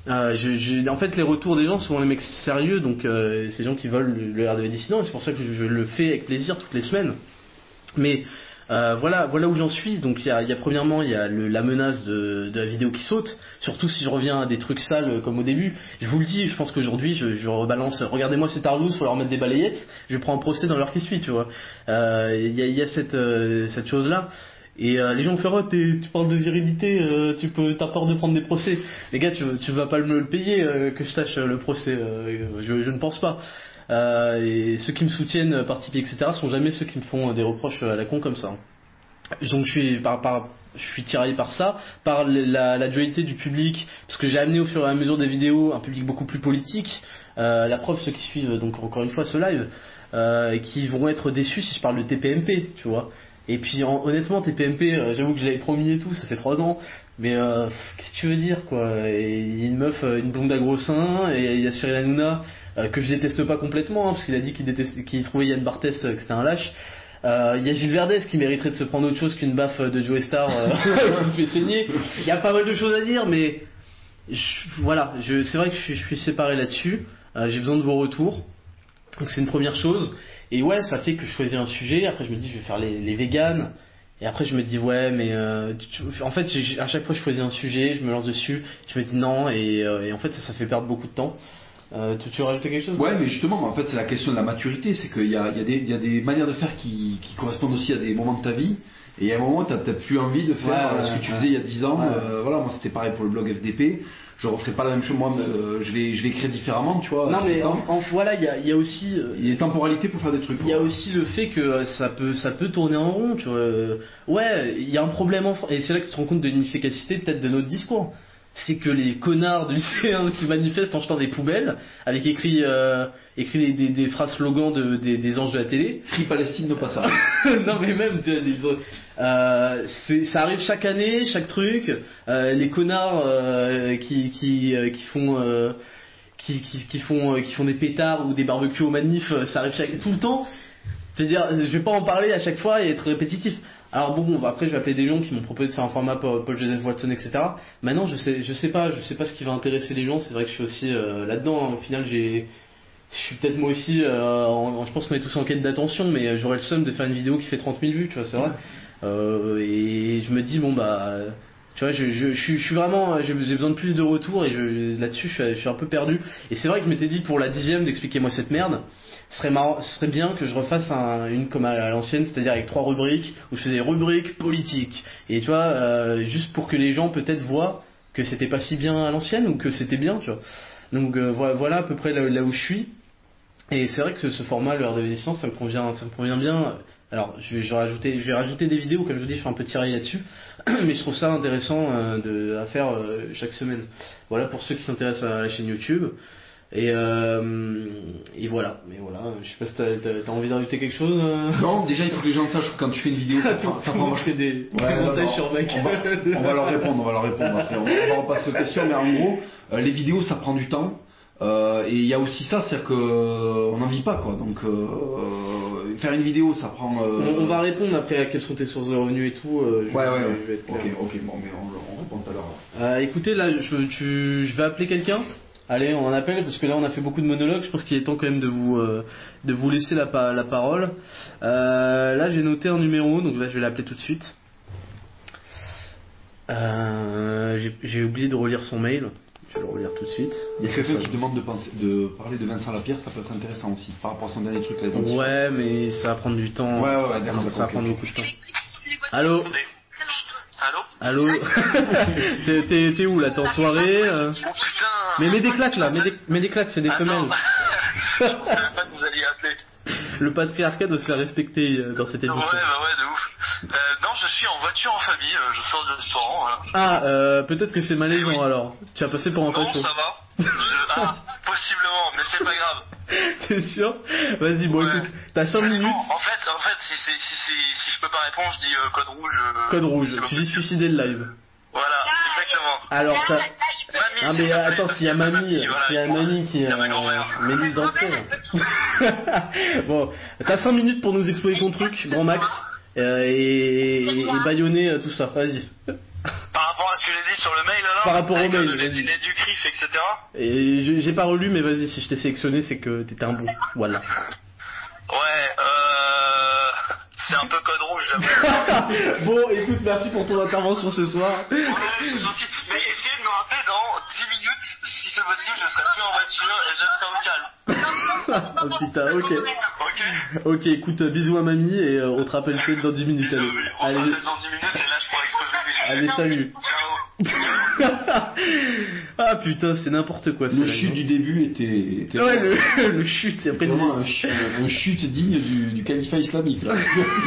En fait, les retours des gens sont souvent les mecs sérieux, donc c'est des gens qui veulent le RDV Dissident, et c'est pour ça que je le fais avec plaisir toutes les semaines. Mais voilà où j'en suis. Donc il y a premièrement il y a la menace de la vidéo qui saute, surtout si je reviens à des trucs sales comme au début. Je vous le dis, je pense qu'aujourd'hui je rebalance, regardez-moi ces tarlouse, faut leur mettre des balayettes, je prends un procès dans l'heure qui suit, tu vois. Il y a cette chose là. Et les gens me font, tu parles de virilité, t'as peur de prendre des procès. Les gars, tu vas pas me le payer que je tâche le procès, je ne pense pas. Et ceux qui me soutiennent, par Tipeee, etc., sont jamais ceux qui me font des reproches à la con comme ça. Donc je suis tiraillé par ça, par la dualité du public, parce que j'ai amené au fur et à mesure des vidéos un public beaucoup plus politique. La preuve, ceux qui suivent donc encore une fois ce live, qui vont être déçus si je parle de TPMP, tu vois. Et puis honnêtement TPMP, j'avoue que je l'avais promis et tout, ça fait 3 ans, mais qu'est-ce que tu veux dire quoi? Et il y a une meuf, une blonde à gros seins, et il y a Cyril Hanouna que je déteste pas complètement, parce qu'il a dit qu'il trouvait Yann Barthès que c'était un lâche. Il y a Gilles Verdez qui mériterait de se prendre autre chose qu'une baffe de Joe Star qui me fait saigner. Il y a pas mal de choses à dire, mais voilà, c'est vrai que je suis séparé là-dessus. J'ai besoin de vos retours. Donc c'est une première chose. Et ouais, ça fait que je choisis un sujet. Après je me dis je vais faire les véganes. Et après je me dis ouais, mais en fait à chaque fois je choisis un sujet, je me lance dessus, je me dis non, et en fait ça fait perdre beaucoup de temps. Tu veux rajouter quelque chose? Ouais, mais justement, en fait, c'est la question de la maturité. C'est qu'il y a des manières de faire qui correspondent aussi à des moments de ta vie. Et il y a un moment, tu as peut-être plus envie de faire ce que tu faisais il y a 10 ans. Voilà, moi, c'était pareil pour le blog FDP. Je referai pas la même chose. Moi, je vais écrire différemment, tu vois. Non, mais voilà, il y a aussi. Il y a des temporalités pour faire des trucs. Il y a aussi le fait que ça peut tourner en rond, tu vois. Ouais, il y a un problème et c'est là que tu te rends compte de l'inefficacité peut-être de notre discours. C'est que les connards de lycéens qui manifestent en jetant des poubelles avec écrit des phrases slogans des anges de la télé. Free Palestine, ne pas ça. Non mais même ça arrive chaque année, chaque truc. Les connards qui font des pétards ou des barbecues aux manifs, ça arrive tout le temps. Je veux dire, je vais pas en parler à chaque fois et être répétitif. Alors bon, après je vais appeler des gens qui m'ont proposé de faire un format Paul-Joseph Watson, etc. Maintenant je sais pas ce qui va intéresser les gens. C'est vrai que je suis aussi là-dedans. Au final je suis peut-être moi aussi, je pense qu'on est tous en quête d'attention, mais j'aurais le seum de faire une vidéo qui fait 30 000 vues, tu vois, c'est vrai. Et je me dis bon bah, tu vois, je suis vraiment, j'ai besoin de plus de retours et là-dessus je suis un peu perdu. Et c'est vrai que je m'étais dit pour la 10e d'expliquer-moi cette merde. Ce serait bien que je refasse une comme à l'ancienne, c'est-à-dire avec 3 rubriques, où je faisais rubrique politique. Et tu vois, juste pour que les gens peut-être voient que c'était pas si bien à l'ancienne, ou que c'était bien, tu vois. Donc voilà à peu près là où je suis. Et c'est vrai que ce format, l'heure de résistance, ça me convient bien. Alors je vais rajouter des vidéos, comme je vous dis, je fais un peu tirailler là-dessus. Mais je trouve ça intéressant à faire chaque semaine. Voilà pour ceux qui s'intéressent à la chaîne YouTube. Et voilà, mais voilà, je sais pas si t'as envie d'ajouter quelque chose. Non, déjà il faut que les gens sachent que quand tu fais une vidéo, ça prend je fais des montages sur Mac. On va leur répondre après. On va repasser aux questions, mais en gros, les vidéos ça prend du temps. Et il y a aussi ça, c'est-à-dire qu'on n'en vit pas quoi. Donc faire une vidéo ça prend. On va répondre après à quelles sont tes sources de revenus et tout. Je vais être clair. Ok, bon, mais on répond tout à l'heure. Écoutez, là je vais appeler quelqu'un. Allez, on en appelle parce que là on a fait beaucoup de monologues. Je pense qu'il est temps quand même de vous laisser la parole. Là j'ai noté un numéro, donc là je vais l'appeler tout de suite. J'ai oublié de relire son mail. Je vais le relire tout de suite. Il y a quelqu'un qui demande de parler de Vincent Lapierre, ça peut être intéressant aussi, par rapport à son dernier truc. Ouais, mais ça va prendre du temps. Ouais, ça va prendre beaucoup de temps. Allô. Allô. T'es où là? T'es en soirée? Oh putain. Mais mets des claques là, mets des claques, c'est des femelles. Je savais pas que vous alliez appeler. Le patriarcat doit se faire respecter dans cette émission. Ouais, de ouf. Non, je suis en voiture en famille, je sors du restaurant. Voilà. Ah, peut-être que c'est malaisant alors. Tu as passé pour un facho. Non, ça va. Possiblement, mais c'est pas grave. T'es sûr? Vas-y, bon écoute, t'as 5 minutes. En fait, si je peux pas répondre, je dis code rouge. Code rouge, tu dis suicider le live. Voilà, exactement. Alors t'as... Ah mais attends, s'il y a mamie qui Mélie d'entière. Bon, t'as 5 minutes pour nous exposer ton truc, grand max, et baïonner tout ça, vas-y. Par rapport à ce que j'ai dit sur le mail là, par rapport au mail, les du CRIF, etc. Et j'ai pas relu, mais vas-y, si je t'ai sélectionné, c'est que t'étais un bon, voilà. Ouais, c'est un peu code rouge, j'avoue. Bon, écoute, merci pour ton intervention ce soir. Ouais, c'est gentil. Mais essayez de me rappeler dans 10 minutes, si c'est possible, je serai plus en voiture et je serai au calme. Oh putain, ok, écoute, bisous à mamie et on te rappelle peut-être dans 10 minutes. Allez. On se rappelle dans 10 minutes et là je pourrai exposer les gens. Allez, salut. Ciao. Ah putain, c'est n'importe quoi. Le chute du début était ouais, le chute, et après vraiment un chute digne du califat islamique là.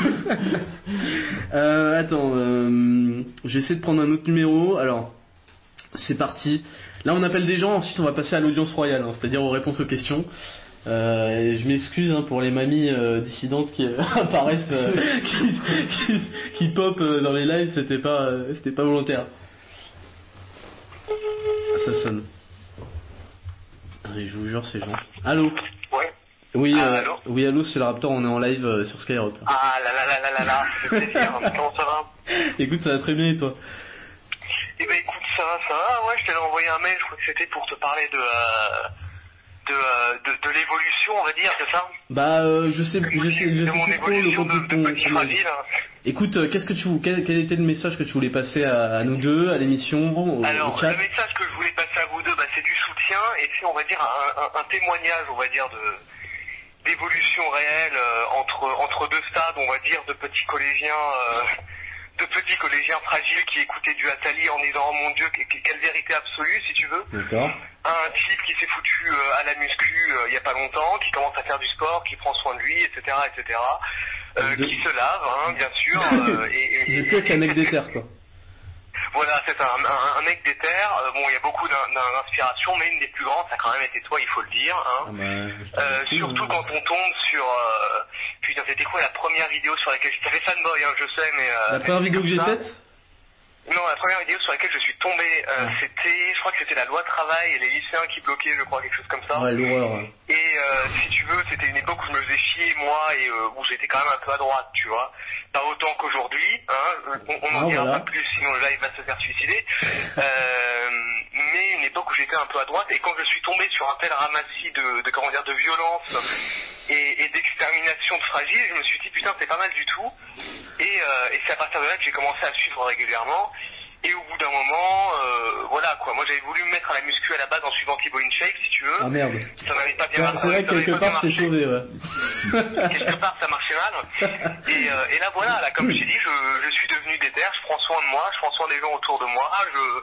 Attends, j'essaie de prendre un autre numéro. Alors, c'est parti. Là, on appelle des gens. Ensuite, on va passer à l'audience royale, hein, c'est-à-dire aux réponses aux questions. Je m'excuse pour les mamies dissidentes qui apparaissent, qui pop dans les lives, c'était pas volontaire. Ça sonne. Allez, je vous jure, c'est gens. Allô. Ouais. Oui, allô. Oui, allô, c'est le Raptor, on est en live sur Skyrock. Là. Ah là, ça fait plaisir. Comment ça va? Écoute, ça va très bien et toi? Eh ben écoute, ça va, ouais, je t'avais envoyé un mail, je crois que c'était pour te parler de l'évolution, on va dire, c'est ça? Je sais de mon évolution de petit fragile. Écoute, quel était le message que tu voulais passer à nous deux, à l'émission, Alors, au chat? le message que je voulais passer à vous deux, c'est du soutien et c'est, on va dire, un témoignage, on va dire, d'évolution réelle entre deux stades, on va dire, de petits collégiens fragiles qui écoutaient du Attali en disant oh mon Dieu, quelle vérité absolue, si tu veux. D'accord. Un type qui s'est foutu à la muscu il y a pas longtemps, qui commence à faire du sport, qui prend soin de lui, etc., qui se lave, bien sûr. De que qu'un mec d'éther, quoi. Voilà, c'est ça, un mec d'éther. Bon, il y a beaucoup d'inspiration, mais une des plus grandes, ça a quand même été toi, il faut le dire. Surtout quand on tombe sur... putain, c'était quoi la première vidéo sur laquelle... Ça fait fanboy, je sais, mais... la première vidéo que j'ai faite? Non, la première vidéo sur laquelle je suis tombé, je crois que c'était la loi travail et les lycéens qui bloquaient, je crois, quelque chose comme ça. Ouais, l'horreur. Et si tu veux, c'était une époque où je me faisais chier, moi, et où j'étais quand même un peu à droite, tu vois. Pas autant qu'aujourd'hui, on n'en dira pas plus, sinon le live va se faire suicider. Mais une époque où j'étais un peu à droite, et quand je suis tombé sur un tel ramassis de violence et d'extermination de fragiles, je me suis dit, putain, c'est pas mal du tout. Et c'est à partir de là que j'ai commencé à suivre régulièrement. Et au bout d'un moment, voilà quoi. Moi j'avais voulu me mettre à la muscu à la base en suivant Thibaut InShape, si tu veux. Ah merde. Ça n'avait pas bien marché. C'est vrai que quelque part c'est sauvé, ouais. Quelque part ça marchait mal. Et là voilà, là, comme je t'ai dit, je suis devenu déter, je prends soin de moi, je prends soin des gens autour de moi.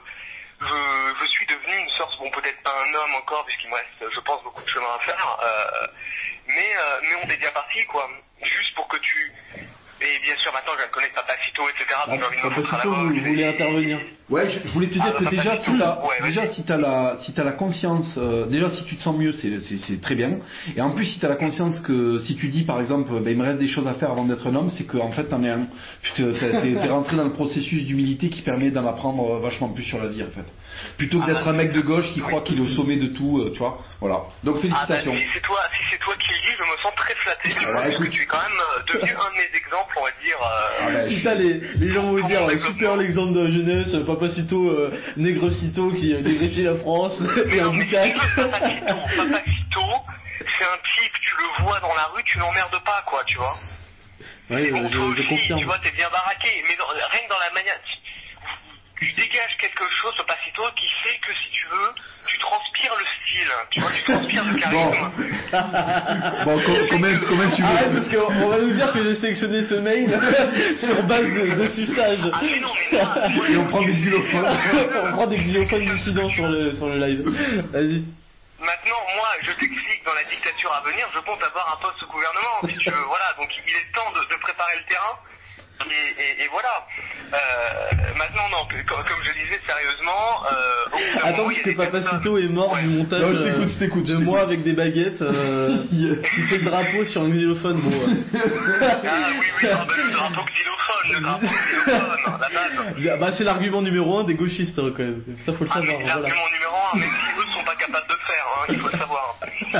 Je suis devenu une sorte, bon peut-être pas un homme encore, puisqu'il me reste, je pense, beaucoup de chemin à faire. Mais on est bien parti quoi. Juste pour que tu... Et bien sûr, maintenant, je viens de connaître Papacito, etc. Donc, j'ai envie de me foutre à la Papacito, vous voulez intervenir? Ouais, je voulais te dire que si t'as la conscience, déjà si tu te sens mieux, c'est très bien. Et en plus, si t'as la conscience que si tu dis par exemple, il me reste des choses à faire avant d'être un homme, c'est que en fait t'en es un. T'es rentré dans le processus d'humilité qui permet d'en apprendre vachement plus sur la vie en fait. Plutôt que d'être un mec de gauche qui croit qu'il est au sommet de tout, tu vois. Voilà. Donc félicitations. Si c'est toi qui le dis, je me sens très flatté. Parce que tu es quand même devenu un de mes exemples, on va dire. Putain, les gens vont dire super l'exemple de la jeunesse, Papacito, Négrocito qui dégrifie la France et un boucac. Papacito, c'est un type, tu le vois dans la rue, tu l'emmerdes pas quoi, tu vois. Oui, bon, toi aussi, je confirme. tu vois, t'es bien baraqué, mais rien que dans la manière... Tu dégages quelque chose, Papacito, qui fait que si tu veux, tu transpires le style, tu vois, tu transpires le charisme. Bon, comment tu veux? Arrête, parce qu'on va nous dire que j'ai sélectionné ce mail sur base de suçage. Ah mais non, mais moi et on prend des xylophones. On prend des xylophones dissidents sur le live. Vas-y. Maintenant, moi, je t'explique, dans la dictature à venir, je compte avoir un poste au gouvernement, si tu veux, voilà, donc il est temps de préparer le terrain. Et voilà. Maintenant, non, comme je disais sérieusement. Attends, parce que Papacito est mort du montage je t'écoute, de moi avec des baguettes qui fait le drapeau sur un xylophone. Bon, Ah oui, le drapeau xylophone, la base. C'est l'argument numéro 1 des gauchistes, quand même. Ça, faut le savoir. L'argument numéro 1, même si eux sont pas capables de le faire, il faut le savoir.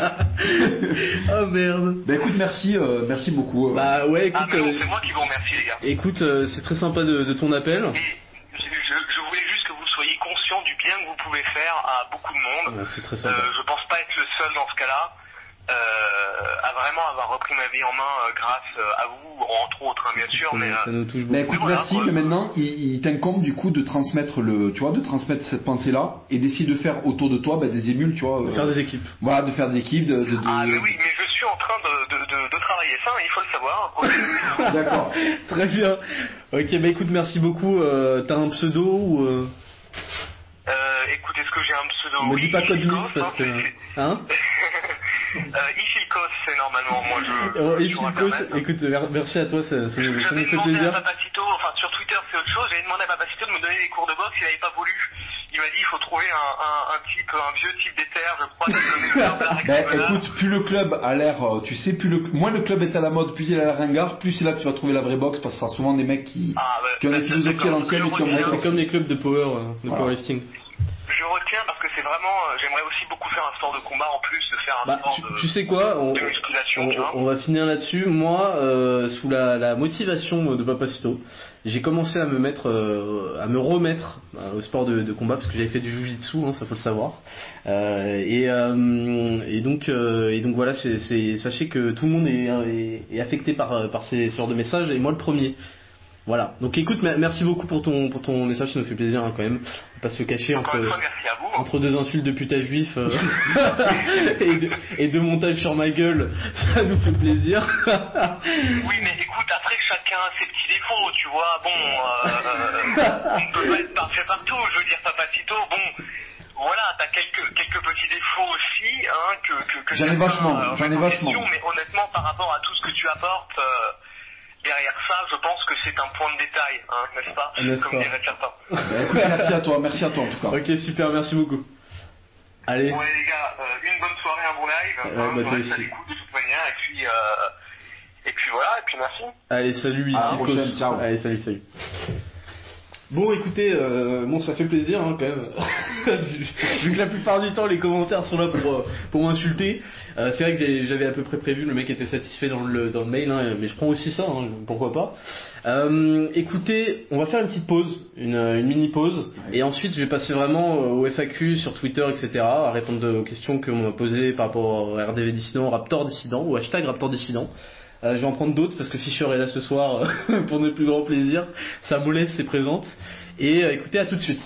Oh merde. Bah écoute, merci beaucoup. Bah ouais, écoute. C'est moi qui vous remercie, les gars. Écoute, c'est très sympa de ton appel. Et je voulais juste que vous soyez conscients du bien que vous pouvez faire à beaucoup de monde. Ouais, c'est très sympa. Je pense pas être le seul dans ce cas-là. À vraiment avoir repris ma vie en main grâce à vous, entre autres, bien sûr. Ça nous touche beaucoup. Bah écoute, merci, mais maintenant, il t'incombe du coup de transmettre cette pensée-là et d'essayer de faire autour de toi des émules, tu vois. De faire des équipes. Voilà, de faire des équipes. Ah mais oui, mais je suis en train de travailler ça, il faut le savoir. D'accord. Très bien. Ok, bah écoute, merci beaucoup. T'as un pseudo ou Écoute, est-ce que j'ai un pseudo? Me dis pas Code Mix parce que... Hein Ifilkos, c'est normalement, moi je... Ifilkos, écoute, merci à toi, ça nous fait demandé plaisir. À Papacito, enfin sur Twitter c'est autre chose, j'avais demandé à Papacito de me donner des cours de boxe, il n'avait pas voulu. il m'a dit il faut trouver un vieux type d'éther, je crois, qui connaît le blabla Ben, écoute, plus le club a l'air, tu sais, moins le club est à la mode, plus il a l'air ringard, plus c'est là que tu vas trouver la vraie boxe, parce que ce sera souvent des mecs qui ont des philosophies à l'ancienne et qui ont c'est comme les clubs de powerlifting. Je retiens parce que c'est vraiment, j'aimerais aussi beaucoup faire un sport de combat en plus de faire un sport tu sais quoi, de musculation, tu vois. On va finir là-dessus. Moi, sous la motivation de Papacito, j'ai commencé à me remettre au sport de combat parce que j'avais fait du jiu-jitsu, ça faut le savoir. Et donc voilà, sachez que tout le monde est affecté par ces sortes de messages et moi le premier. Voilà. Donc écoute, merci beaucoup pour ton message, ça nous fait plaisir quand même. On va pas se cacher entre deux insultes de putain juif et deux montages sur ma gueule, ça nous fait plaisir. Oui, mais écoute, après chacun a ses petits défauts, tu vois. Bon, on ne peut pas être parfait partout. Je veux dire, Papacito, bon. Voilà, t'as quelques petits défauts aussi, que j'en ai vachement. Mais honnêtement, par rapport à tout ce que tu apportes. Derrière ça, je pense que c'est un point de détail, n'est-ce pas, comme dirait certains. Écoute, merci à toi en tout cas. Ok, super, merci beaucoup. Allez. Bon les gars, une bonne soirée, un bon live. Toi aussi. Ça l'écoute de toute manière, et puis voilà, et puis merci. Allez, salut, ici prochaine, ciao. Allez, salut. Bon, écoutez, ça fait plaisir quand même. Vu que la plupart du temps les commentaires sont là pour m'insulter. C'est vrai que j'avais à peu près prévu, le mec était satisfait dans le mail, mais je prends aussi ça, pourquoi pas. Écoutez, on va faire une petite pause, une mini pause, et ensuite je vais passer vraiment au FAQ sur Twitter, etc., à répondre aux questions qu'on m'a posées par rapport au RDV Dissident, Raptor Dissident, ou hashtag Raptor Dissident. Je vais en prendre d'autres parce que Fischer est là ce soir pour notre plus grand plaisir. Sa mollesse est présente. Et écoutez, à tout de suite.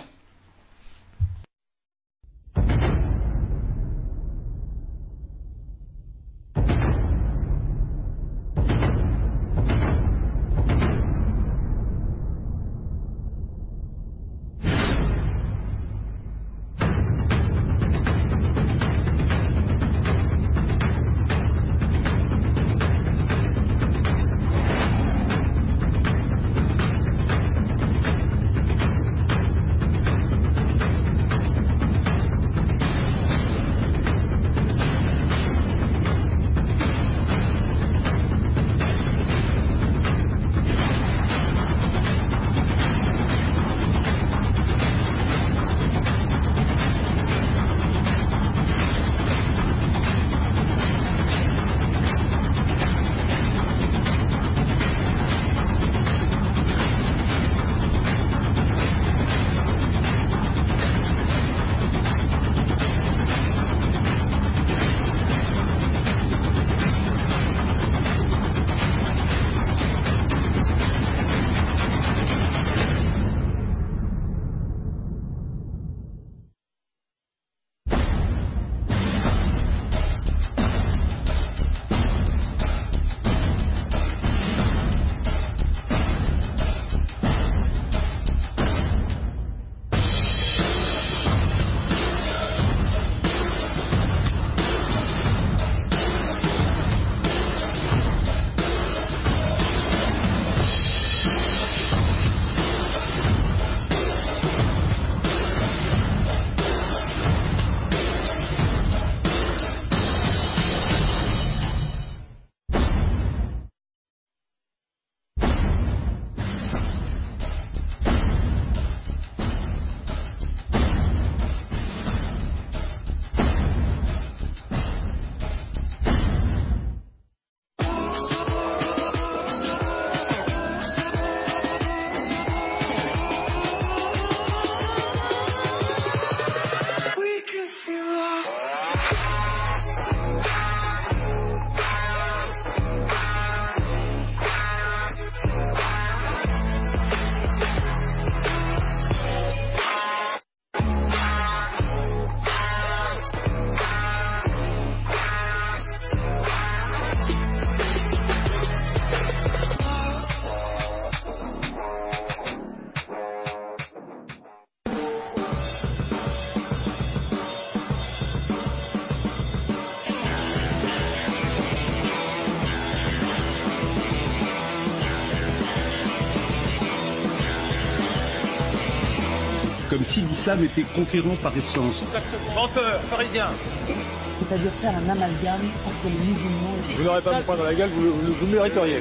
l'islam était conquérant par essence. Menteur, parisien. C'est-à-dire faire un amalgame entre les musulmans et... Vous n'aurez pas à me prendre la gueule, vous le mériteriez.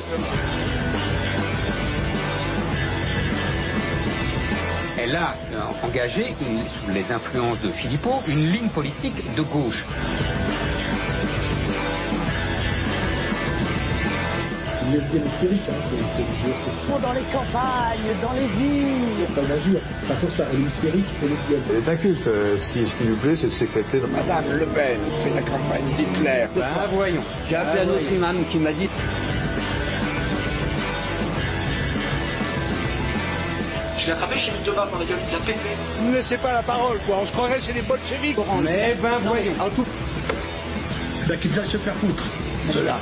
Elle a engagé, sous les influences de Philippot, une ligne politique de gauche. Une lesbienne hystérique, c'est Soit dans les campagnes, dans les villes. pas une injure, ça constate, elle est hystérique et lesbienne. Elle est inculte, ce qui lui plaît, c'est de s'éclater. Madame Le Pen, c'est la campagne d'Hitler. Voyons. J'ai appelé un autre imam qui m'a dit... Je l'ai attrapé chez Mitoma dans la gueule, il a pété. Ne me laissez pas la parole, quoi. On se croirait chez les bolcheviks. Mais voyons. En tout... Qu'ils aillent se faire foutre, ceux-là.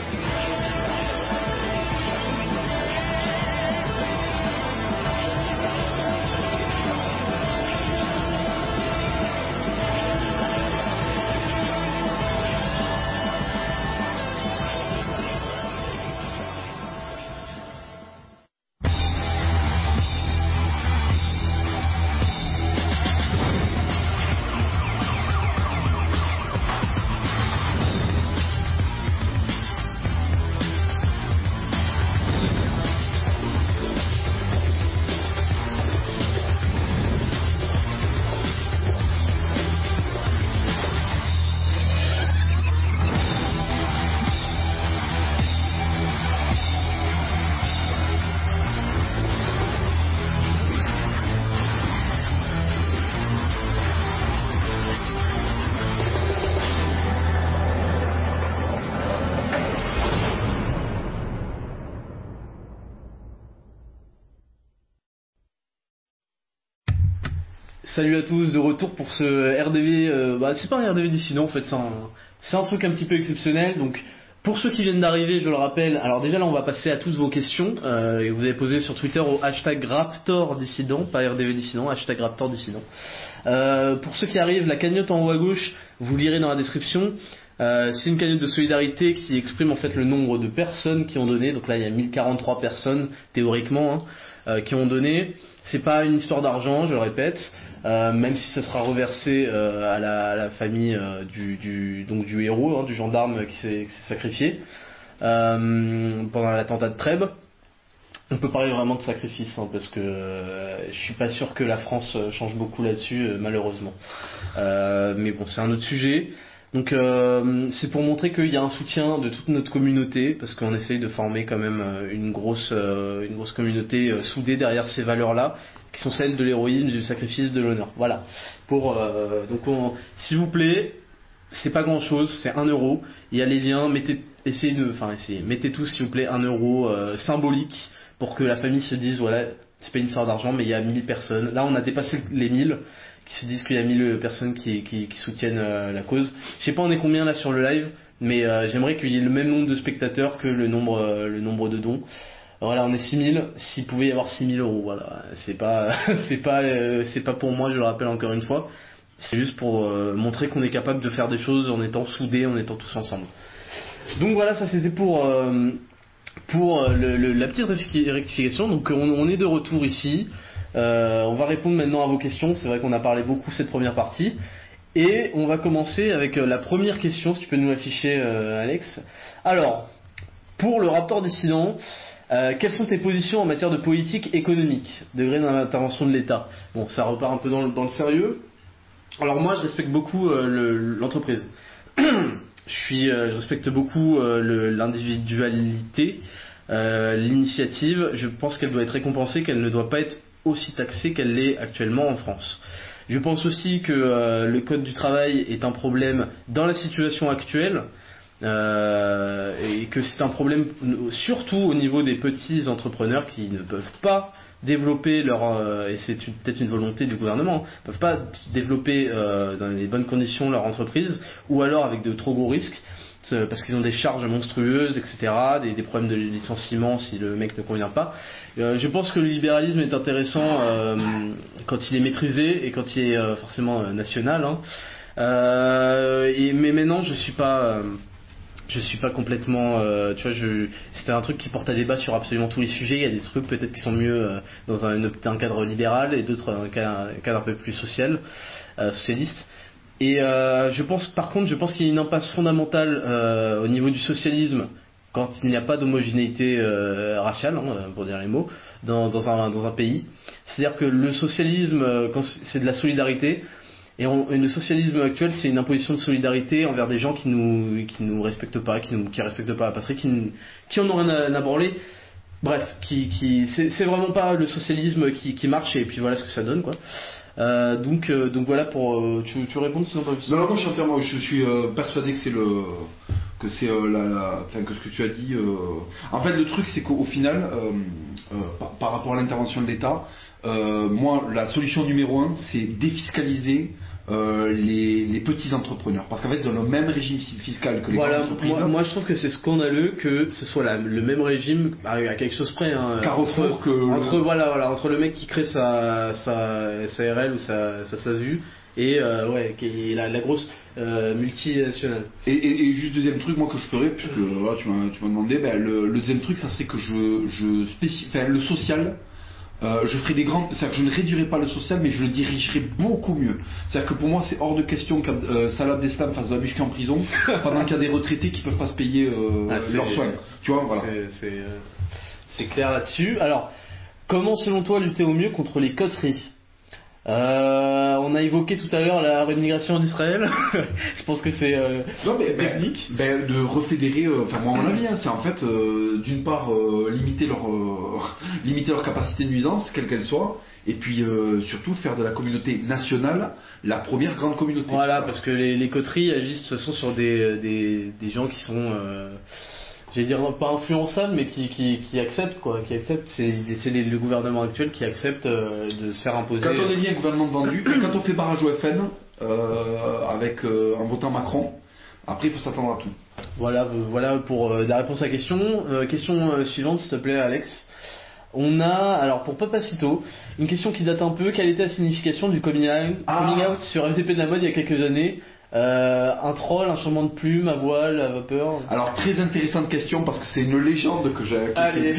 Salut à tous, de retour pour ce RDV, c'est pas un RDV dissident en fait, c'est un truc un petit peu exceptionnel, donc pour ceux qui viennent d'arriver, je le rappelle, alors déjà là on va passer à tous vos questions, et vous avez posé sur Twitter au hashtag Raptor Dissident, pas RDV Dissident, hashtag Raptor Dissident. Pour ceux qui arrivent, la cagnotte en haut à gauche, vous lirez dans la description, c'est une cagnotte de solidarité qui exprime en fait le nombre de personnes qui ont donné, donc là il y a 1043 personnes théoriquement, qui ont donné. C'est pas une histoire d'argent, je le répète, même si ça sera reversé à la famille du héros, du gendarme qui s'est sacrifié pendant l'attentat de Trèbes. On peut parler vraiment de sacrifice, parce que je suis pas sûr que la France change beaucoup là-dessus, malheureusement. Mais bon, c'est un autre sujet. Donc c'est pour montrer qu'il y a un soutien de toute notre communauté, parce qu'on essaye de former quand même une grosse communauté soudée derrière ces valeurs-là, qui sont celles de l'héroïsme, du sacrifice, de l'honneur. Voilà. S'il vous plaît, c'est pas grand-chose, c'est 1 euro. Il y a les liens, mettez tous s'il vous plaît 1 euro symbolique pour que la famille se dise voilà, c'est pas une histoire d'argent, mais il y a 1000 personnes. Là, on a dépassé les 1000. Qui se disent qu'il y a 1000 personnes qui soutiennent la cause. Je sais pas on est combien là sur le live, mais j'aimerais qu'il y ait le même nombre de spectateurs que le nombre de dons. Voilà, on est 6000, s'il pouvait y avoir 6000 euros, voilà. C'est pas pour moi, je le rappelle encore une fois. C'est juste pour montrer qu'on est capable de faire des choses en étant soudés, en étant tous ensemble. Donc voilà, ça c'était pour la petite rectification. Donc on est de retour ici. On va répondre maintenant à vos questions. C'est vrai qu'on a parlé beaucoup cette première partie. Et on va commencer avec la première question, si tu peux nous l'afficher, Alex. Alors, pour le Raptor Dissident, quelles sont tes positions en matière de politique économique, degré d'intervention de l'État? Bon, ça repart un peu dans le sérieux. Alors moi, je respecte beaucoup l'entreprise. Je respecte beaucoup l'individualité, l'initiative. Je pense qu'elle doit être récompensée, qu'elle ne doit pas être aussi taxée qu'elle l'est actuellement en France. Je pense aussi que le code du travail est un problème dans la situation actuelle, et que c'est un problème surtout au niveau des petits entrepreneurs qui ne peuvent pas développer et c'est peut-être une volonté du gouvernement, ne peuvent pas développer dans les bonnes conditions leur entreprise, ou alors avec de trop gros risques, parce qu'ils ont des charges monstrueuses, etc., des problèmes de licenciement si le mec ne convient pas. Je pense que le libéralisme est intéressant quand il est maîtrisé et quand il est forcément national. Mais maintenant, je suis pas Je suis pas complètement, tu vois, c'était un truc qui porte à débat sur absolument tous les sujets. Il y a des trucs peut-être qui sont mieux dans un cadre libéral et d'autres un cadre un peu plus socialiste. Et je pense qu'il y a une impasse fondamentale au niveau du socialisme quand il n'y a pas d'homogénéité raciale, pour dire les mots, dans un pays. C'est-à-dire que le socialisme, quand c'est de la solidarité. Et le socialisme actuel, c'est une imposition de solidarité envers des gens qui nous respectent pas, qui respectent pas la patrie, qui en ont rien à branler. Bref, c'est vraiment pas le socialisme qui marche, et puis voilà ce que ça donne, quoi. Donc voilà pour tu réponds sinon pas. Non, je suis persuadé que que ce que tu as dit. En fait, le truc, c'est qu'au final, par rapport à l'intervention de l'État, moi, la solution numéro 1, c'est défiscaliser les petits entrepreneurs, parce qu'en fait ils ont le même régime fiscal que les grandes entreprises. Moi je trouve que c'est scandaleux que ce soit le même régime à quelque chose près, entre le mec qui crée sa SARL ou sa SASU et la grosse multinationale. Et juste deuxième truc, moi, que je ferais, puisque voilà, tu m'as demandé, le deuxième truc, ça serait que le social. Je ferai c'est-à-dire que je ne réduirai pas le social, mais je le dirigerai beaucoup mieux. C'est-à-dire que pour moi, c'est hors de question que Salah Abdeslam fasse de la muscu en prison, pendant qu'il y a des retraités qui peuvent pas se payer leurs soins. Tu vois, voilà. C'est clair là-dessus. Alors, comment, selon toi, lutter au mieux contre les coteries ? On a évoqué tout à l'heure la rémigration en Israël. Je pense que c'est technique. De refédérer, moi, à mon avis, c'est en fait d'une part limiter leur capacité de nuisance, quelle qu'elle soit, et puis surtout faire de la communauté nationale la première grande communauté. Voilà, parce que les coteries agissent de toute façon sur des gens qui sont j'allais dire pas influençable, mais qui accepte, quoi, c'est le gouvernement actuel qui accepte de se faire imposer. Quand on est lié à un gouvernement vendu, quand on fait barrage au FN en votant Macron, après il faut s'attendre à tout. Voilà pour la réponse à la question. Question suivante, s'il te plaît, Alex. On a, alors pour Papacito, une question qui date un peu. Quelle était la signification du coming out sur FDP de la mode il y a quelques années? Un troll, un changement de plume, à voile, à vapeur. Alors très intéressante question, parce que c'est une légende que j'ai. Allez,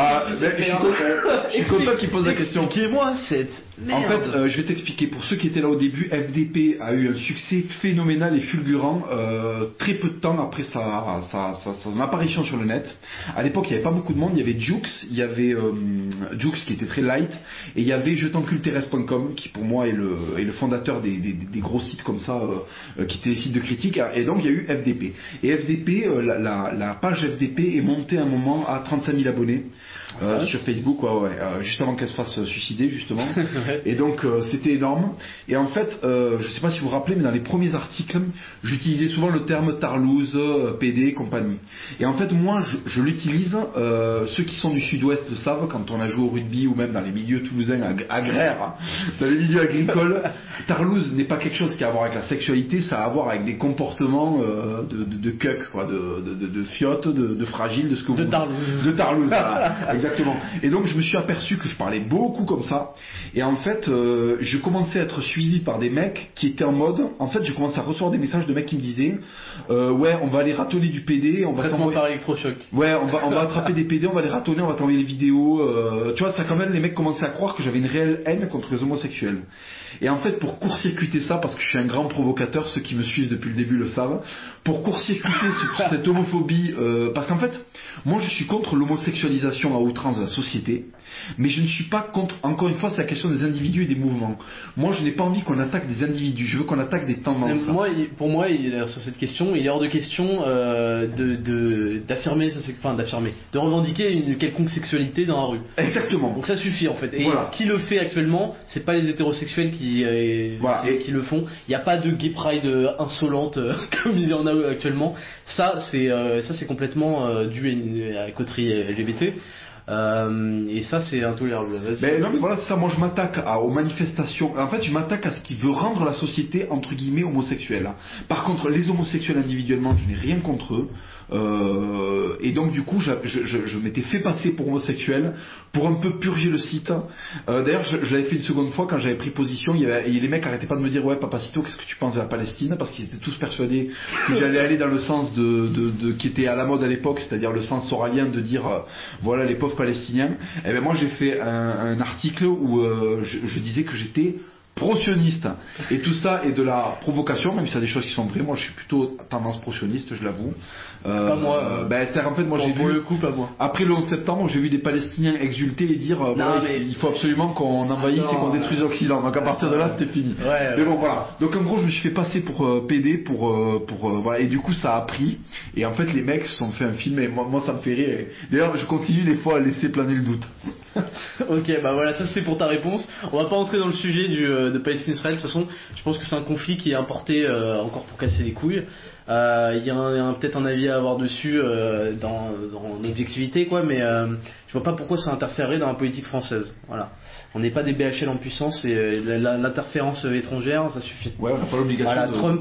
je suis content qu'il pose la question. Expliquez-moi cette merde. En fait, je vais t'expliquer. Pour ceux qui étaient là au début, FDP a eu un succès phénoménal et fulgurant très peu de temps après son apparition sur le net. À l'époque, il n'y avait pas beaucoup de monde. Il y avait Jux, Jux qui était très light, et il y avait jetanculteres.com qui pour moi est le fondateur des gros sites comme ça. Qui étaient des sites de critique, et donc il y a eu FDP. Et FDP, la page FDP est montée à un moment à 35 000 abonnés sur Facebook, juste avant qu'elle se fasse suicider, justement. Et donc c'était énorme. Et en fait, je sais pas si vous vous rappelez, mais dans les premiers articles, j'utilisais souvent le terme tarlouse, PD, compagnie. Et en fait, moi, je l'utilise, ceux qui sont du sud-ouest le savent, quand on a joué au rugby ou même dans les milieux toulousains agraires, dans les milieux agricoles, tarlouse n'est pas quelque chose qui a à voir avec la sexualité, ça a à voir avec des comportements de cuck, quoi, de fiotte, de fragile, de ce que vous... De tarlouse, voilà, exactement. Et donc je me suis aperçu que je parlais beaucoup comme ça, et en fait je commençais à être suivi par des mecs qui étaient en mode, en fait je commençais à recevoir des messages de mecs qui me disaient on va aller ratonner du PD, on va traitement par électrochoc, on va attraper des PD, on va les ratonner, on va t'envoyer les vidéos, tu vois, ça, quand même, les mecs commençaient à croire que j'avais une réelle haine contre les homosexuels. Et en fait, pour court-circuiter ça, parce que je suis un grand provocateur, ceux qui me suivent depuis le début le savent, pour court-circuiter cette homophobie, parce qu'en fait, moi je suis contre l'homosexualisation à outrance de la société, mais je ne suis pas contre, encore une fois, c'est la question des individus et des mouvements. Moi je n'ai pas envie qu'on attaque des individus, je veux qu'on attaque des tendances. Pour moi, sur cette question, il est hors de question de revendiquer une quelconque sexualité dans la rue. Exactement. Donc ça suffit en fait. Et voilà. Qui le fait actuellement, c'est pas les hétérosexuels qui le font. Il n'y a pas de gay pride insolente comme il y en a actuellement. Ça c'est complètement dû à la coterie LGBT. Et ça, c'est intolérable. Ben non, mais voilà, c'est ça. Moi, je m'attaque aux manifestations. En fait, je m'attaque à ce qui veut rendre la société entre guillemets homosexuelle. Par contre, les homosexuels individuellement, je n'ai rien contre eux. Et donc du coup je m'étais fait passer pour homosexuel pour un peu purger le site. D'ailleurs je l'avais fait une seconde fois quand j'avais pris position. Et les mecs arrêtaient pas de me dire ouais Papacito, qu'est-ce que tu penses de la Palestine, parce qu'ils étaient tous persuadés que j'allais aller dans le sens de qui était à la mode à l'époque, c'est-à-dire le sens soralien de dire voilà les pauvres Palestiniens. Et ben moi j'ai fait un article où je disais que j'étais pro-sioniste, et tout ça est de la provocation, même si c'est des choses qui sont vraies. Moi je suis plutôt tendance pro-sioniste, je l'avoue. Pas moi. C'est-à-dire en fait moi j'ai vu le coup, pas moi. après le 11 septembre, j'ai vu des Palestiniens exulter et dire voilà, il faut absolument qu'on envahisse et qu'on détruise l'Occident. Donc à partir de là c'était fini. Mais bon voilà. Donc en gros je me suis fait passer pour PD pour voilà, et du coup ça a pris, et en fait les mecs se sont fait un film, et moi ça me fait rire. D'ailleurs je continue des fois à laisser planer le doute. Ok, bah voilà, ça c'était pour ta réponse. On va pas entrer dans le sujet de Palestine-Israël. De toute façon, je pense que c'est un conflit qui est importé encore pour casser les couilles. Il y a peut-être un avis à avoir dessus dans l'objectivité, quoi, mais je vois pas pourquoi ça interférerait dans la politique française. Voilà. On n'est pas des BHL en puissance, et l'interférence étrangère, ça suffit. Ouais, on n'a pas l'obligation. Voilà, Trump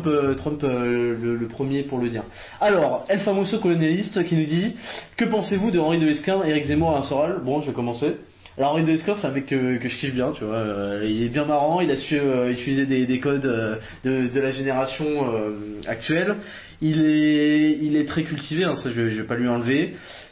le premier pour le dire. Alors, El Famoso colonialiste qui nous dit: que pensez-vous de Henri de Lesquen, Éric Zemmour et Alain Soral? Bon, je vais commencer. Alors Henri de Lesquen, c'est un mec que je kiffe bien, tu vois. Il est bien marrant, il a su utiliser des codes de la génération actuelle. Il est très cultivé, hein, ça je vais pas lui enlever.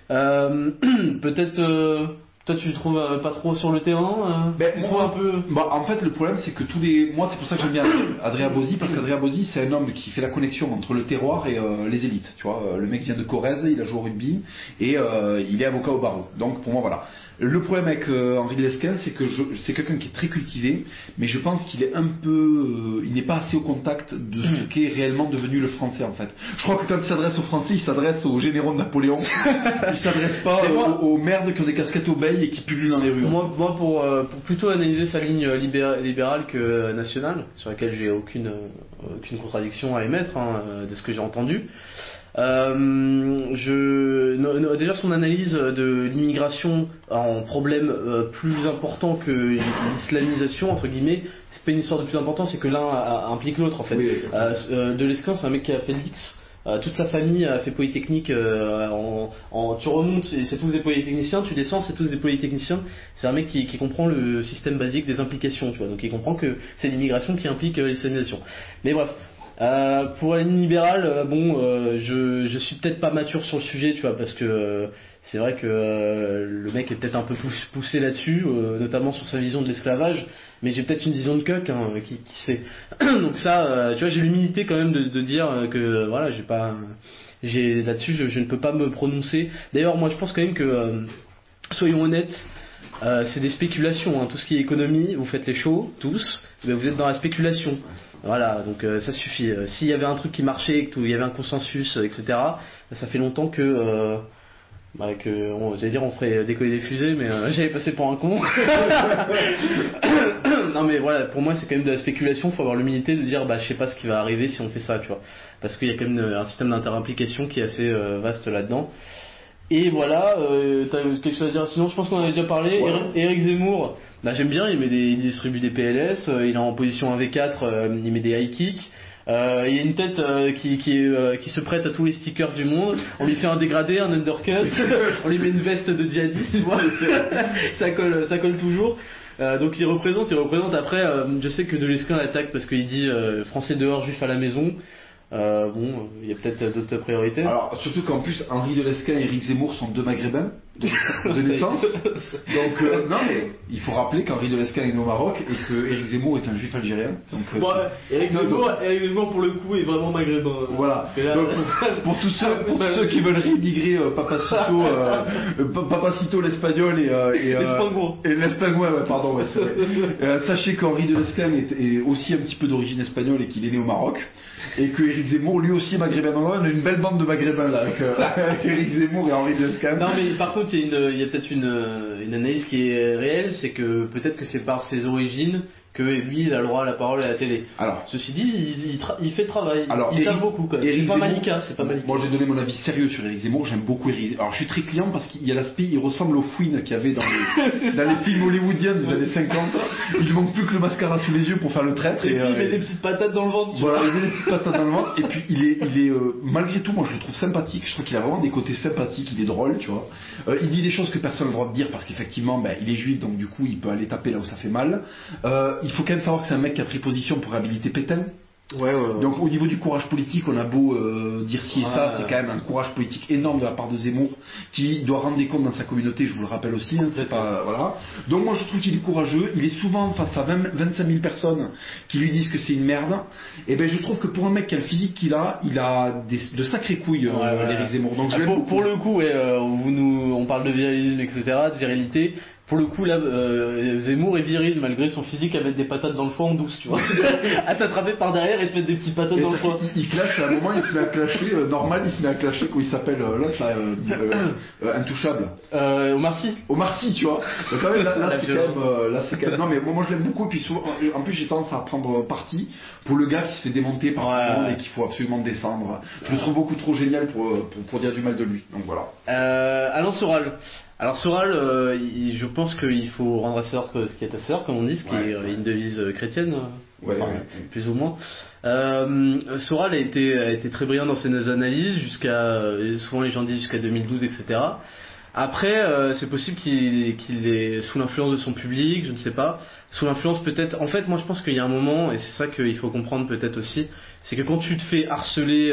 Peut-être toi tu le trouves pas trop sur le terrain, moi, un peu. En fait le problème c'est que moi c'est pour ça que j'aime bien Adrien Bozzi, parce qu'Adrien Bozzi c'est un homme qui fait la connexion entre le terroir et les élites, tu vois. Le mec vient de Corrèze, il a joué au rugby et il est avocat au barreau. Donc pour moi voilà. Le problème avec Henri de Lesquen, c'est que c'est quelqu'un qui est très cultivé, mais je pense qu'il est un peu, il n'est pas assez au contact de ce qu'est réellement devenu le français en fait. Je crois que quand il s'adresse aux Français, il s'adresse aux généraux de Napoléon. Il s'adresse pas aux merdes qui ont des casquettes obéis et qui pullulent dans les rues. Moi pour plutôt analyser sa ligne libérale que nationale, sur laquelle j'ai aucune contradiction à émettre de ce que j'ai entendu. Déjà son analyse de l'immigration en problème plus important que l'islamisation entre guillemets, c'est pas une histoire de plus important, c'est que l'un implique l'autre en fait. Oui, de Lesquen, c'est un mec qui a fait l'X. Toute sa famille a fait Polytechnique. Tu remontes, et c'est tous des polytechniciens. Tu descends, c'est tous des polytechniciens. C'est un mec qui comprend le système basique des implications, tu vois. Donc il comprend que c'est l'immigration qui implique l'islamisation. Mais bref. Pour la ligne libérale, je suis peut-être pas mature sur le sujet, tu vois, parce que c'est vrai que le mec est peut-être un peu poussé là-dessus, notamment sur sa vision de l'esclavage, mais j'ai peut-être une vision de cuck, qui sait. Donc ça, tu vois, j'ai l'humilité quand même de dire que voilà, là-dessus, je ne peux pas me prononcer. D'ailleurs, moi, je pense quand même que, soyons honnêtes. C'est des spéculations, tout ce qui est économie, vous faites les shows, tous, mais vous êtes dans la spéculation. Voilà, donc ça suffit. S'il y avait un truc qui marchait, qu'il y avait un consensus, etc., ça fait longtemps que j'allais dire on ferait décoller des fusées, mais j'avais passé pour un con. Non mais voilà, pour moi c'est quand même de la spéculation, faut avoir l'humilité de dire je sais pas ce qui va arriver si on fait ça, tu vois. Parce qu'il y a quand même un système d'interimplication qui est assez vaste là-dedans. Et voilà, t'as quelque chose à dire? Sinon je pense qu'on en avait déjà parlé. Ouais. Éric Zemmour, j'aime bien, il distribue des PLS, il est en position 1v4, il met des high kicks. Il y a une tête qui se prête à tous les stickers du monde. On lui fait un dégradé, un undercut, on lui met une veste de djihadiste, tu vois. ça colle toujours. Donc il représente. Après, je sais que de Lesquen l'attaque parce qu'il dit français dehors, juif à la maison. Il y a peut-être d'autres priorités. Alors, surtout qu'en plus, Henri de Lesquen et Éric Zemmour sont deux maghrébins de naissance. Donc, non, mais il faut rappeler qu'Henri de Lesquen est né au Maroc et que Éric Zemmour est un juif algérien. Donc, Éric Zemmour, pour le coup, est vraiment maghrébin. Voilà. Parce que là, donc, pour tous ceux qui veulent réintégrer Papacito l'espagnol et l'espagnol, ouais, pardon, ouais, c'est vrai. Sachez qu'Henri de Lesquen est aussi un petit peu d'origine espagnole et qu'il est né au Maroc. Et que Éric Zemmour, lui aussi, est maghrébin. On a une belle bande de maghrébins là, avec Éric Zemmour et Henri de Lesquen. Non, mais par contre, il y a peut-être une analyse qui est réelle, c'est que peut-être que c'est par ses origines que lui il a le droit à la parole à la télé. Alors, ceci dit, il fait le travail. Alors, il tape beaucoup quand même. Éric C'est pas Zemmour, Malika, c'est pas Malika. Moi j'ai donné mon avis sérieux sur Éric Zemmour, j'aime beaucoup Éric Zemmour. Alors je suis très client parce qu'il y a l'aspect, il ressemble au Fouine qu'il y avait dans les films hollywoodiens des années 50. Il manque plus que le mascara sous les yeux pour faire le traître. Et puis il met des petites patates dans le ventre. Voilà, il met des petites patates dans le ventre. Et puis il est malgré tout, moi je le trouve sympathique. Je trouve qu'il a vraiment des côtés sympathiques, il est drôle, tu vois. Il dit des choses que personne n'a le droit de dire parce qu'effectivement, il est juif, donc du coup il peut aller taper là où ça fait mal. Il faut quand même savoir que c'est un mec qui a pris position pour réhabiliter Pétain. Ouais. Donc au niveau du courage politique, on a beau dire ci et ça, c'est quand même un courage politique énorme de la part de Zemmour qui doit rendre des comptes dans sa communauté, je vous le rappelle aussi, c'est pas, voilà. Donc moi je trouve qu'il est courageux, il est souvent face à 25 000 personnes qui lui disent que c'est une merde, et ben je trouve que pour un mec qui a le physique qu'il a, il a de sacrées couilles, Éric Zemmour. Donc pour le coup, on parle de virilisme, etc., de virilité. Pour le coup, là, Zemmour est viril malgré son physique à mettre des patates dans le foie en douce, tu vois. À t'attraper par derrière et te mettre des petits patates dans le foie. Il clash, à un moment, il se met à clasher, normal, il se met à clasher, comment il s'appelle, l'autre, là, intouchable. Omar Sy, tu vois. Donc, quand même, là, c'est quand même, non, mais moi, je l'aime beaucoup, et puis souvent, en plus, j'ai tendance à prendre parti pour le gars qui se fait démonter par tout le monde et qu'il faut absolument descendre. Je le trouve beaucoup trop génial pour dire du mal de lui. Donc voilà. Alain Soral. Alors Soral, je pense qu'il faut rendre à sœur ce qui est à sœur, comme on dit, ce qui est une devise chrétienne, plus ou moins. Soral a été très brillant dans ses analyses souvent les gens disent jusqu'à 2012, etc. Après, c'est possible qu'il est sous l'influence de son public, je ne sais pas. Sous l'influence peut-être. En fait, moi je pense qu'il y a un moment, et c'est ça qu'il faut comprendre peut-être aussi, c'est que quand tu te fais harceler,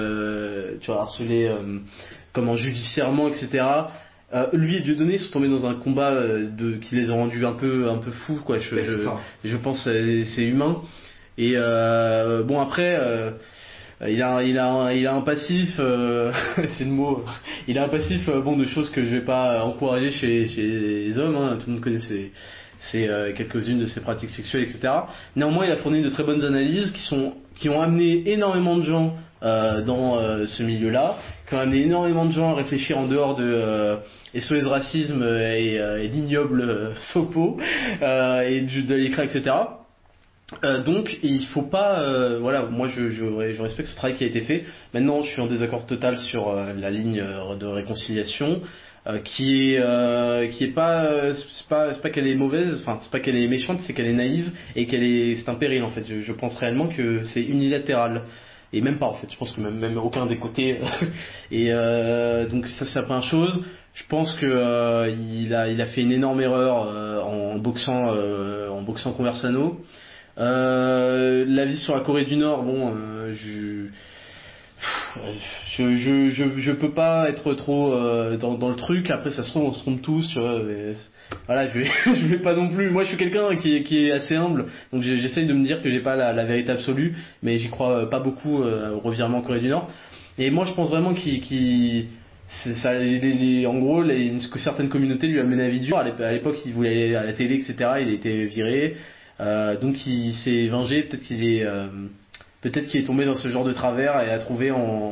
comment judiciairement, etc. Lui et Dieudonné sont tombés dans un combat qui les a rendus un peu fous, quoi. Je pense c'est humain. Et bon après il a un passif c'est le mot. Il a un passif de choses que je vais pas encourager chez les hommes, hein. Tout le monde connaît c'est quelques-unes de ses pratiques sexuelles, etc. Néanmoins, il a fourni de très bonnes analyses qui ont amené énormément de gens dans ce milieu-là, qui ont amené énormément de gens à réfléchir en dehors de SOS Racisme et l'ignoble Sopo et de l'écran, etc. Donc il faut pas moi je respecte ce travail qui a été fait. Maintenant je suis en désaccord total sur la ligne de réconciliation qui est pas c'est pas qu'elle est mauvaise, enfin c'est pas qu'elle est méchante, c'est qu'elle est naïve et c'est un péril en fait. Je pense réellement que c'est unilatéral. Et même pas en fait, je pense que même aucun des côtés. Et donc ça c'est la première chose. Je pense que il a fait une énorme erreur en boxant Conversano. L'avis sur la Corée du Nord, je peux pas être trop dans le truc. Après ça se trouve on se trompe tous, tu vois, mais voilà, je vais pas non plus. Moi je suis quelqu'un qui est assez humble, donc j'essaye de me dire que j'ai pas la vérité absolue, mais j'y crois pas beaucoup au revirement en Corée du Nord. Et moi je pense vraiment en gros que certaines communautés lui amenaient la vie dure. À l'époque il voulait aller à la télé, etc. Il a été viré, donc il s'est vengé. Peut-être qu'il est tombé dans ce genre de travers et a trouvé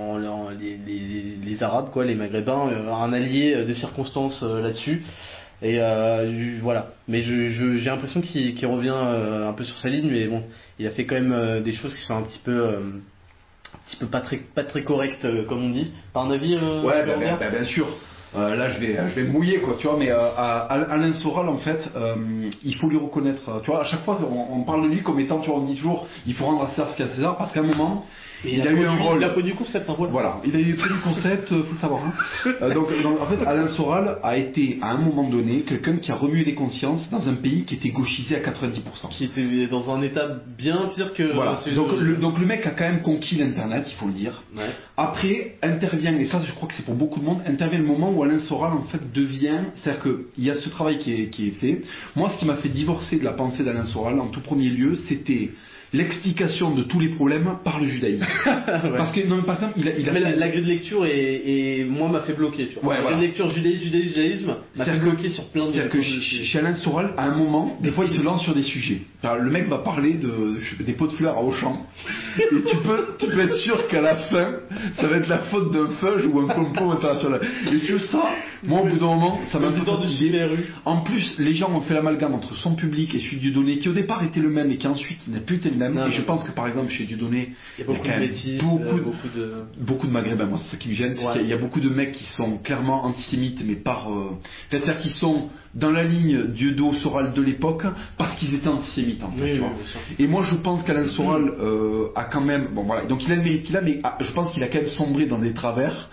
les Arabes, quoi, les Maghrébins, un allié de circonstance là-dessus. Et voilà. Mais j'ai l'impression qu'il revient un peu sur sa ligne, mais bon, il a fait quand même des choses qui sont un petit peu pas très correctes, comme on dit. Par un avis bien sûr. Là je vais me mouiller, quoi, tu vois, mais Alain Soral en fait il faut lui reconnaître, tu vois, à chaque fois on parle de lui comme étant, tu vois, on dit toujours il faut rendre à César ce qu'il y a à César, parce qu'à un moment il a eu un rôle. Il a produit du concept, un rôle. Voilà, il a eu du concept, faut le savoir. Hein. Donc en fait, Alain Soral a été à un moment donné quelqu'un qui a remué les consciences dans un pays qui était gauchisé à 90%. Qui était dans un état bien pire que. Voilà. Donc le mec a quand même conquis l'internet, il faut le dire. Ouais. Après intervient, et ça je crois que c'est pour beaucoup de monde, intervient le moment où Alain Soral en fait devient, c'est-à-dire que il y a ce travail qui est fait. Moi, ce qui m'a fait divorcer de la pensée d'Alain Soral en tout premier lieu, c'était l'explication de tous les problèmes par le judaïsme. Ouais. Parce que, non, mais par exemple, la grille de lecture moi m'a fait bloquer, tu vois. La grille de lecture judaïsme m'a fait bloquer sur plein de. C'est-à-dire que chez Alain Soral, à un moment, des fois, il se lance sur des sujets. Le mec va parler des pots de fleurs à Auchan. Et tu peux être sûr qu'à la fin, ça va être la faute d'un fudge ou un complot international. Et sur ça, moi au bout d'un moment, ça m'a fait fatigué. En plus, les gens ont fait l'amalgame entre son public et celui de Dieudonné, qui au départ était le même et qui ensuite n'a plus été le même. Et je pense que par exemple chez Dieudonné, il y a quand même beaucoup de maghrébins. Moi c'est ça qui me gêne, c'est qu'il y a beaucoup de mecs qui sont clairement antisémites, mais c'est-à-dire qu'ils sont dans la ligne Dieudo, Soral de l'époque, parce qu'ils étaient antisémites en fait. Tu vois. Et moi je pense qu'Alain Soral a quand même, bon voilà, donc il a le mérite qu'il a, mais je pense qu'il a quand même sombré dans des travers.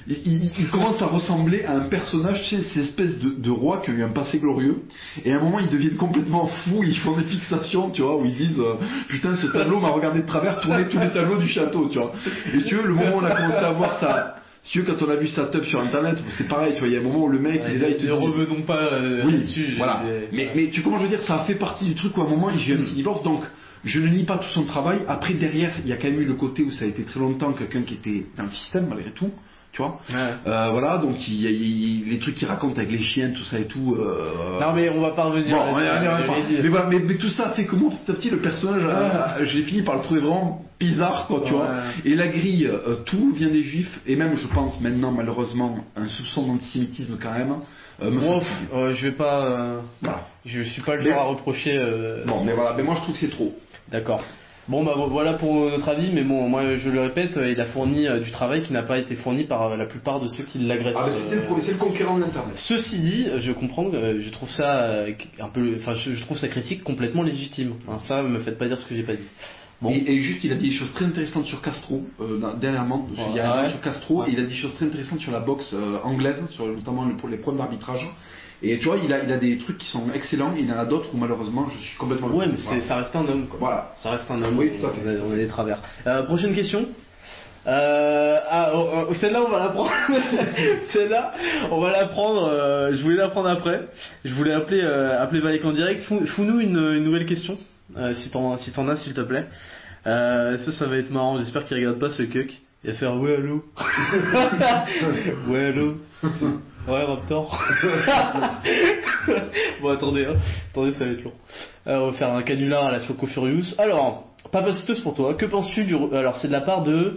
Il commence à ressembler à un personnage, tu sais, ces espèces de rois qui ont eu un passé glorieux, et à un moment ils deviennent complètement fous, ils font des fixations, tu vois, où ils disent putain ce tableau m'a regardé de travers tourner tous les tableaux du château, tu vois. Et si tu veux, le moment où on a commencé à voir ça, si tu veux, quand on a vu sa teub sur internet, c'est pareil, tu vois, il y a un moment où le mec il est là, il te dit revenons pas là-dessus. Voilà. Mais tu comment je veux dire, ça a fait partie du truc où à un moment il y a eu un petit divorce, donc je ne nie pas tout son travail. Après derrière, il y a quand même eu le côté où ça a été très longtemps quelqu'un qui était dans le système malgré tout. Tu vois, voilà, donc il y a les trucs qu'il raconte avec les chiens, tout ça et tout. Non mais on va pas revenir. Bon, mais tout ça fait que moi petit à petit le personnage, j'ai fini par le trouver vraiment bizarre, quoi, tu vois. Et la grille, tout vient des juifs, et même je pense maintenant malheureusement un soupçon d'antisémitisme quand même. Je vais pas. Voilà. Je suis pas le genre à reprocher. Bon, mais voilà, mais moi je trouve que c'est trop. D'accord. Bon bah voilà pour notre avis, mais bon moi je le répète, il a fourni du travail qui n'a pas été fourni par la plupart de ceux qui l'agressent. Ah bah c'est le conquérant de l'internet. Ceci dit, je comprends, je trouve ça un peu, enfin je trouve sa critique complètement légitime. Hein, ça me faites pas dire ce que j'ai pas dit. Bon. Et juste il a dit des choses très intéressantes sur Castro dernièrement, il y a un sur Castro, et il a dit des choses très intéressantes sur la boxe anglaise, notamment pour les problèmes d'arbitrage. Et tu vois, il a des trucs qui sont excellents, et il y en a d'autres où malheureusement je suis complètement... Ouais, mais ça reste un homme, quoi. Voilà. Ça reste un homme, oui, tout à fait. On a des travers. Prochaine question. Celle-là on va la prendre. Celle-là on va la prendre. Je voulais la prendre après. Je voulais appeler Valek en direct. Fous-nous une nouvelle question, si t'en as, s'il te plaît. Ça va être marrant. J'espère qu'il regarde pas ce cuck. Il va faire ouais allô. Ouais allô. Ouais Raptor. Bon attendez, ça va être long. On va faire un canular à la Choco Furious. Alors, Papacitos pour toi. Que penses-tu alors c'est de la part de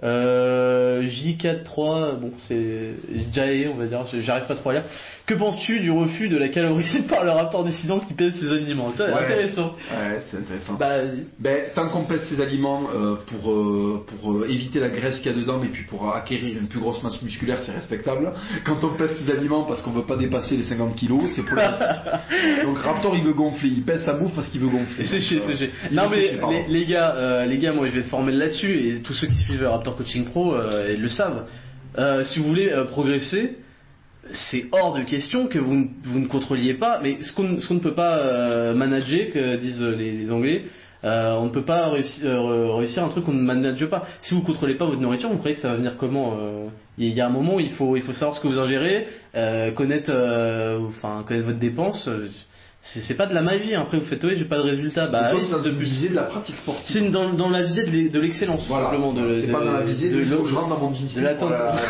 J43, bon c'est Jae on va dire, j'arrive pas trop à lire. Que penses-tu du refus de la calorie par le Raptor dissident qui pèse ses aliments? C'est intéressant. Ouais, c'est intéressant. Bah, tant qu'on pèse ses aliments pour éviter la graisse qu'il y a dedans et puis pour acquérir une plus grosse masse musculaire, c'est respectable. Quand on pèse ses aliments parce qu'on veut pas dépasser les 50 kilos, c'est problématique. Donc Raptor il veut gonfler, il pèse sa bouffe parce qu'il veut gonfler. C'est chier. Non mais les gars, moi je vais être formé là-dessus, et tous ceux qui suivent Raptor Coaching Pro ils le savent. Si vous voulez progresser, c'est hors de question que vous ne contrôliez pas, mais ce qu'on ne peut pas manager, que disent les Anglais, on ne peut pas réussir un truc qu'on ne manage pas. Si vous contrôlez pas votre nourriture, vous croyez que ça va venir comment? Il y a un moment où il faut savoir ce que vous ingérez, connaître votre dépense. C'est pas de la magie, après vous faites oui j'ai pas de résultat, bah oui, c'est dans une visée de la pratique sportive. C'est dans la visée de l'excellence, voilà. Simplement c'est pas dans la visée de je rentre dans mon gymnastique pour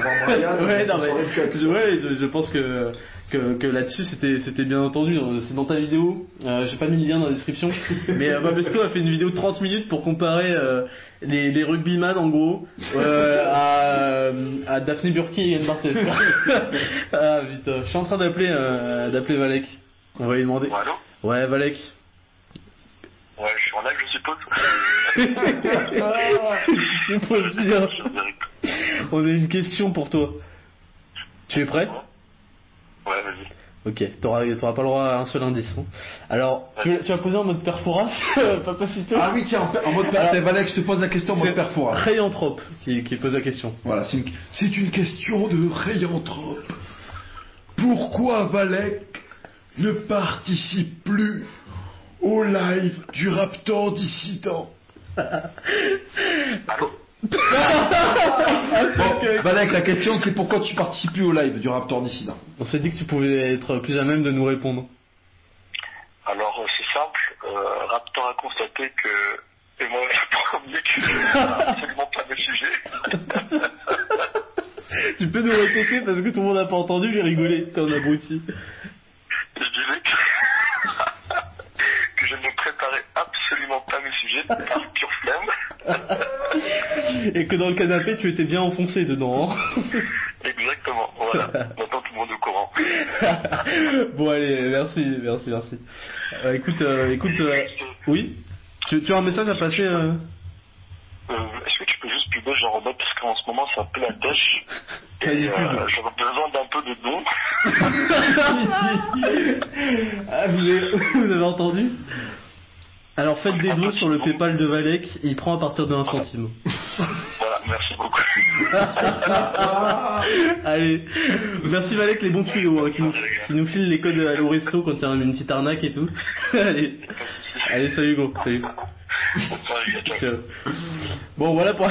je pense que là-dessus c'était bien entendu, c'est dans ta vidéo, j'ai pas mis le lien dans la description, mais Babesto a fait une vidéo de 30 minutes pour comparer les rugbyman en gros à Daphné Burki et Yann Barthès. Ah putain, je suis en train d'appeler Valek. On va lui demander. Allô ? Ouais, Valek. Ouais, je suis en live, je suppose. Tu supposes bien. On a une question pour toi. Tu es prêt ? Ouais, vas-y. Ok, t'auras pas le droit à un seul indice. Hein. Alors, tu vas poser en mode perforas, Papacitos. Ah oui, tiens, en mode perforas. Valek, je te pose la question en mode perforas. Rayanthrope qui pose la question. Voilà, c'est une question de Rayanthrope. Pourquoi Valek ne participe plus au live du Raptor dissident? Allô? Valek, la question c'est pourquoi tu participes plus au live du Raptor dissident? On s'est dit que tu pouvais être plus à même de nous répondre. Alors c'est simple, Raptor a constaté que c'est moi le premier qui ne absolument pas de sujet. Tu peux nous répéter parce que tout le monde n'a pas entendu, j'ai rigolé comme abruti. Je disais que je ne me préparais obligé, par pure flemme. Et que dans le canapé, tu étais bien enfoncé dedans. Hein. Exactement, voilà. Maintenant tout le monde est au courant. Bon allez, merci. Écoute, oui. Tu as un message à passer Est-ce que tu peux juste puber genre en mode parce qu'en ce moment c'est un peu la tâche et j'aurais besoin d'un peu de dons. Ah, vous avez entendu? Alors faites des dons sur le PayPal de Valek, il prend à partir de 1 centime. Voilà, merci beaucoup. Allez, merci Valek, les bons tuyaux hein, qui nous filent les codes à Resto quand il y a une petite arnaque et tout. Allez, salut gros, salut. Ciao. Bon voilà pour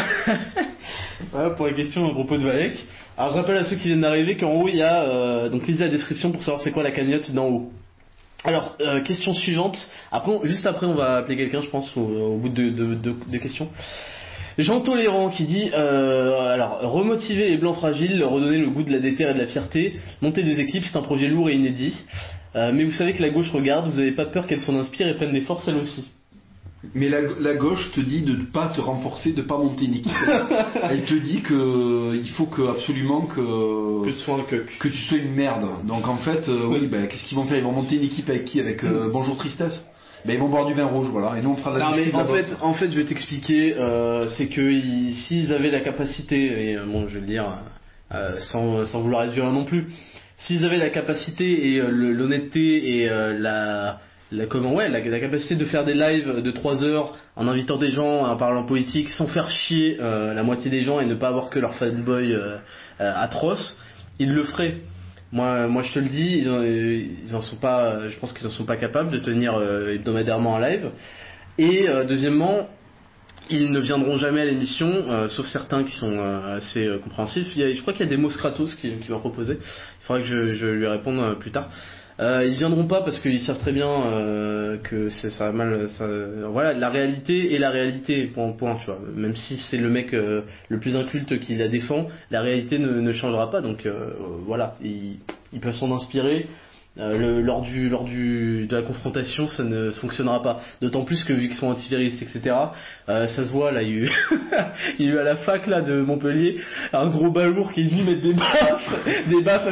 la question à propos de Valek. Alors je rappelle à ceux qui viennent d'arriver qu'en haut il y a donc lisez la description pour savoir c'est quoi la cagnotte d'en haut. Alors question suivante. Juste après on va appeler quelqu'un je pense au bout de questions. Jean Tolérant qui dit alors remotiver les blancs fragiles, leur redonner le goût de la déterre et de la fierté, monter des équipes c'est un projet lourd et inédit. Mais vous savez que la gauche regarde, vous n'avez pas peur qu'elle s'en inspire et prenne des forces elle aussi. Mais la gauche te dit de ne pas te renforcer, de ne pas monter une équipe. Elle te dit que il faut absolument que tu sois un cuck. Que tu sois une merde. Donc en fait, oui, qu'est-ce qu'ils vont faire? Ils vont monter une équipe avec qui? Avec Bonjour Tristesse. Ils vont boire du vin rouge, voilà. Et nous on fera de la discussion. En fait, je vais t'expliquer. C'est que s'ils avaient la capacité, et bon, je vais le dire sans vouloir être violent non plus, s'ils avaient la capacité et l'honnêteté et la capacité de faire des lives de 3 heures en invitant des gens, en parlant politique, sans faire chier la moitié des gens et ne pas avoir que leur fanboy atroce, ils le feraient. Moi je te le dis, ils en sont pas, je pense qu'ils en sont pas capables de tenir hebdomadairement un live. Et deuxièmement, ils ne viendront jamais à l'émission, sauf certains qui sont assez compréhensifs. Je crois qu'il y a des Moskratos qui m'a proposé. Il faudra que je lui réponde plus tard. Ils viendront pas parce qu'ils savent très bien que ça va mal. Voilà, la réalité est la réalité. Point. Tu vois. Même si c'est le mec le plus inculte qui la défend, la réalité ne changera pas. Donc voilà, ils peuvent s'en inspirer. Lors de la confrontation, ça ne fonctionnera pas. D'autant plus que vu qu'ils sont antiviristes, etc. Ça se voit là. Il y a eu à la fac là de Montpellier un gros balourd qui est venu mettre des baffes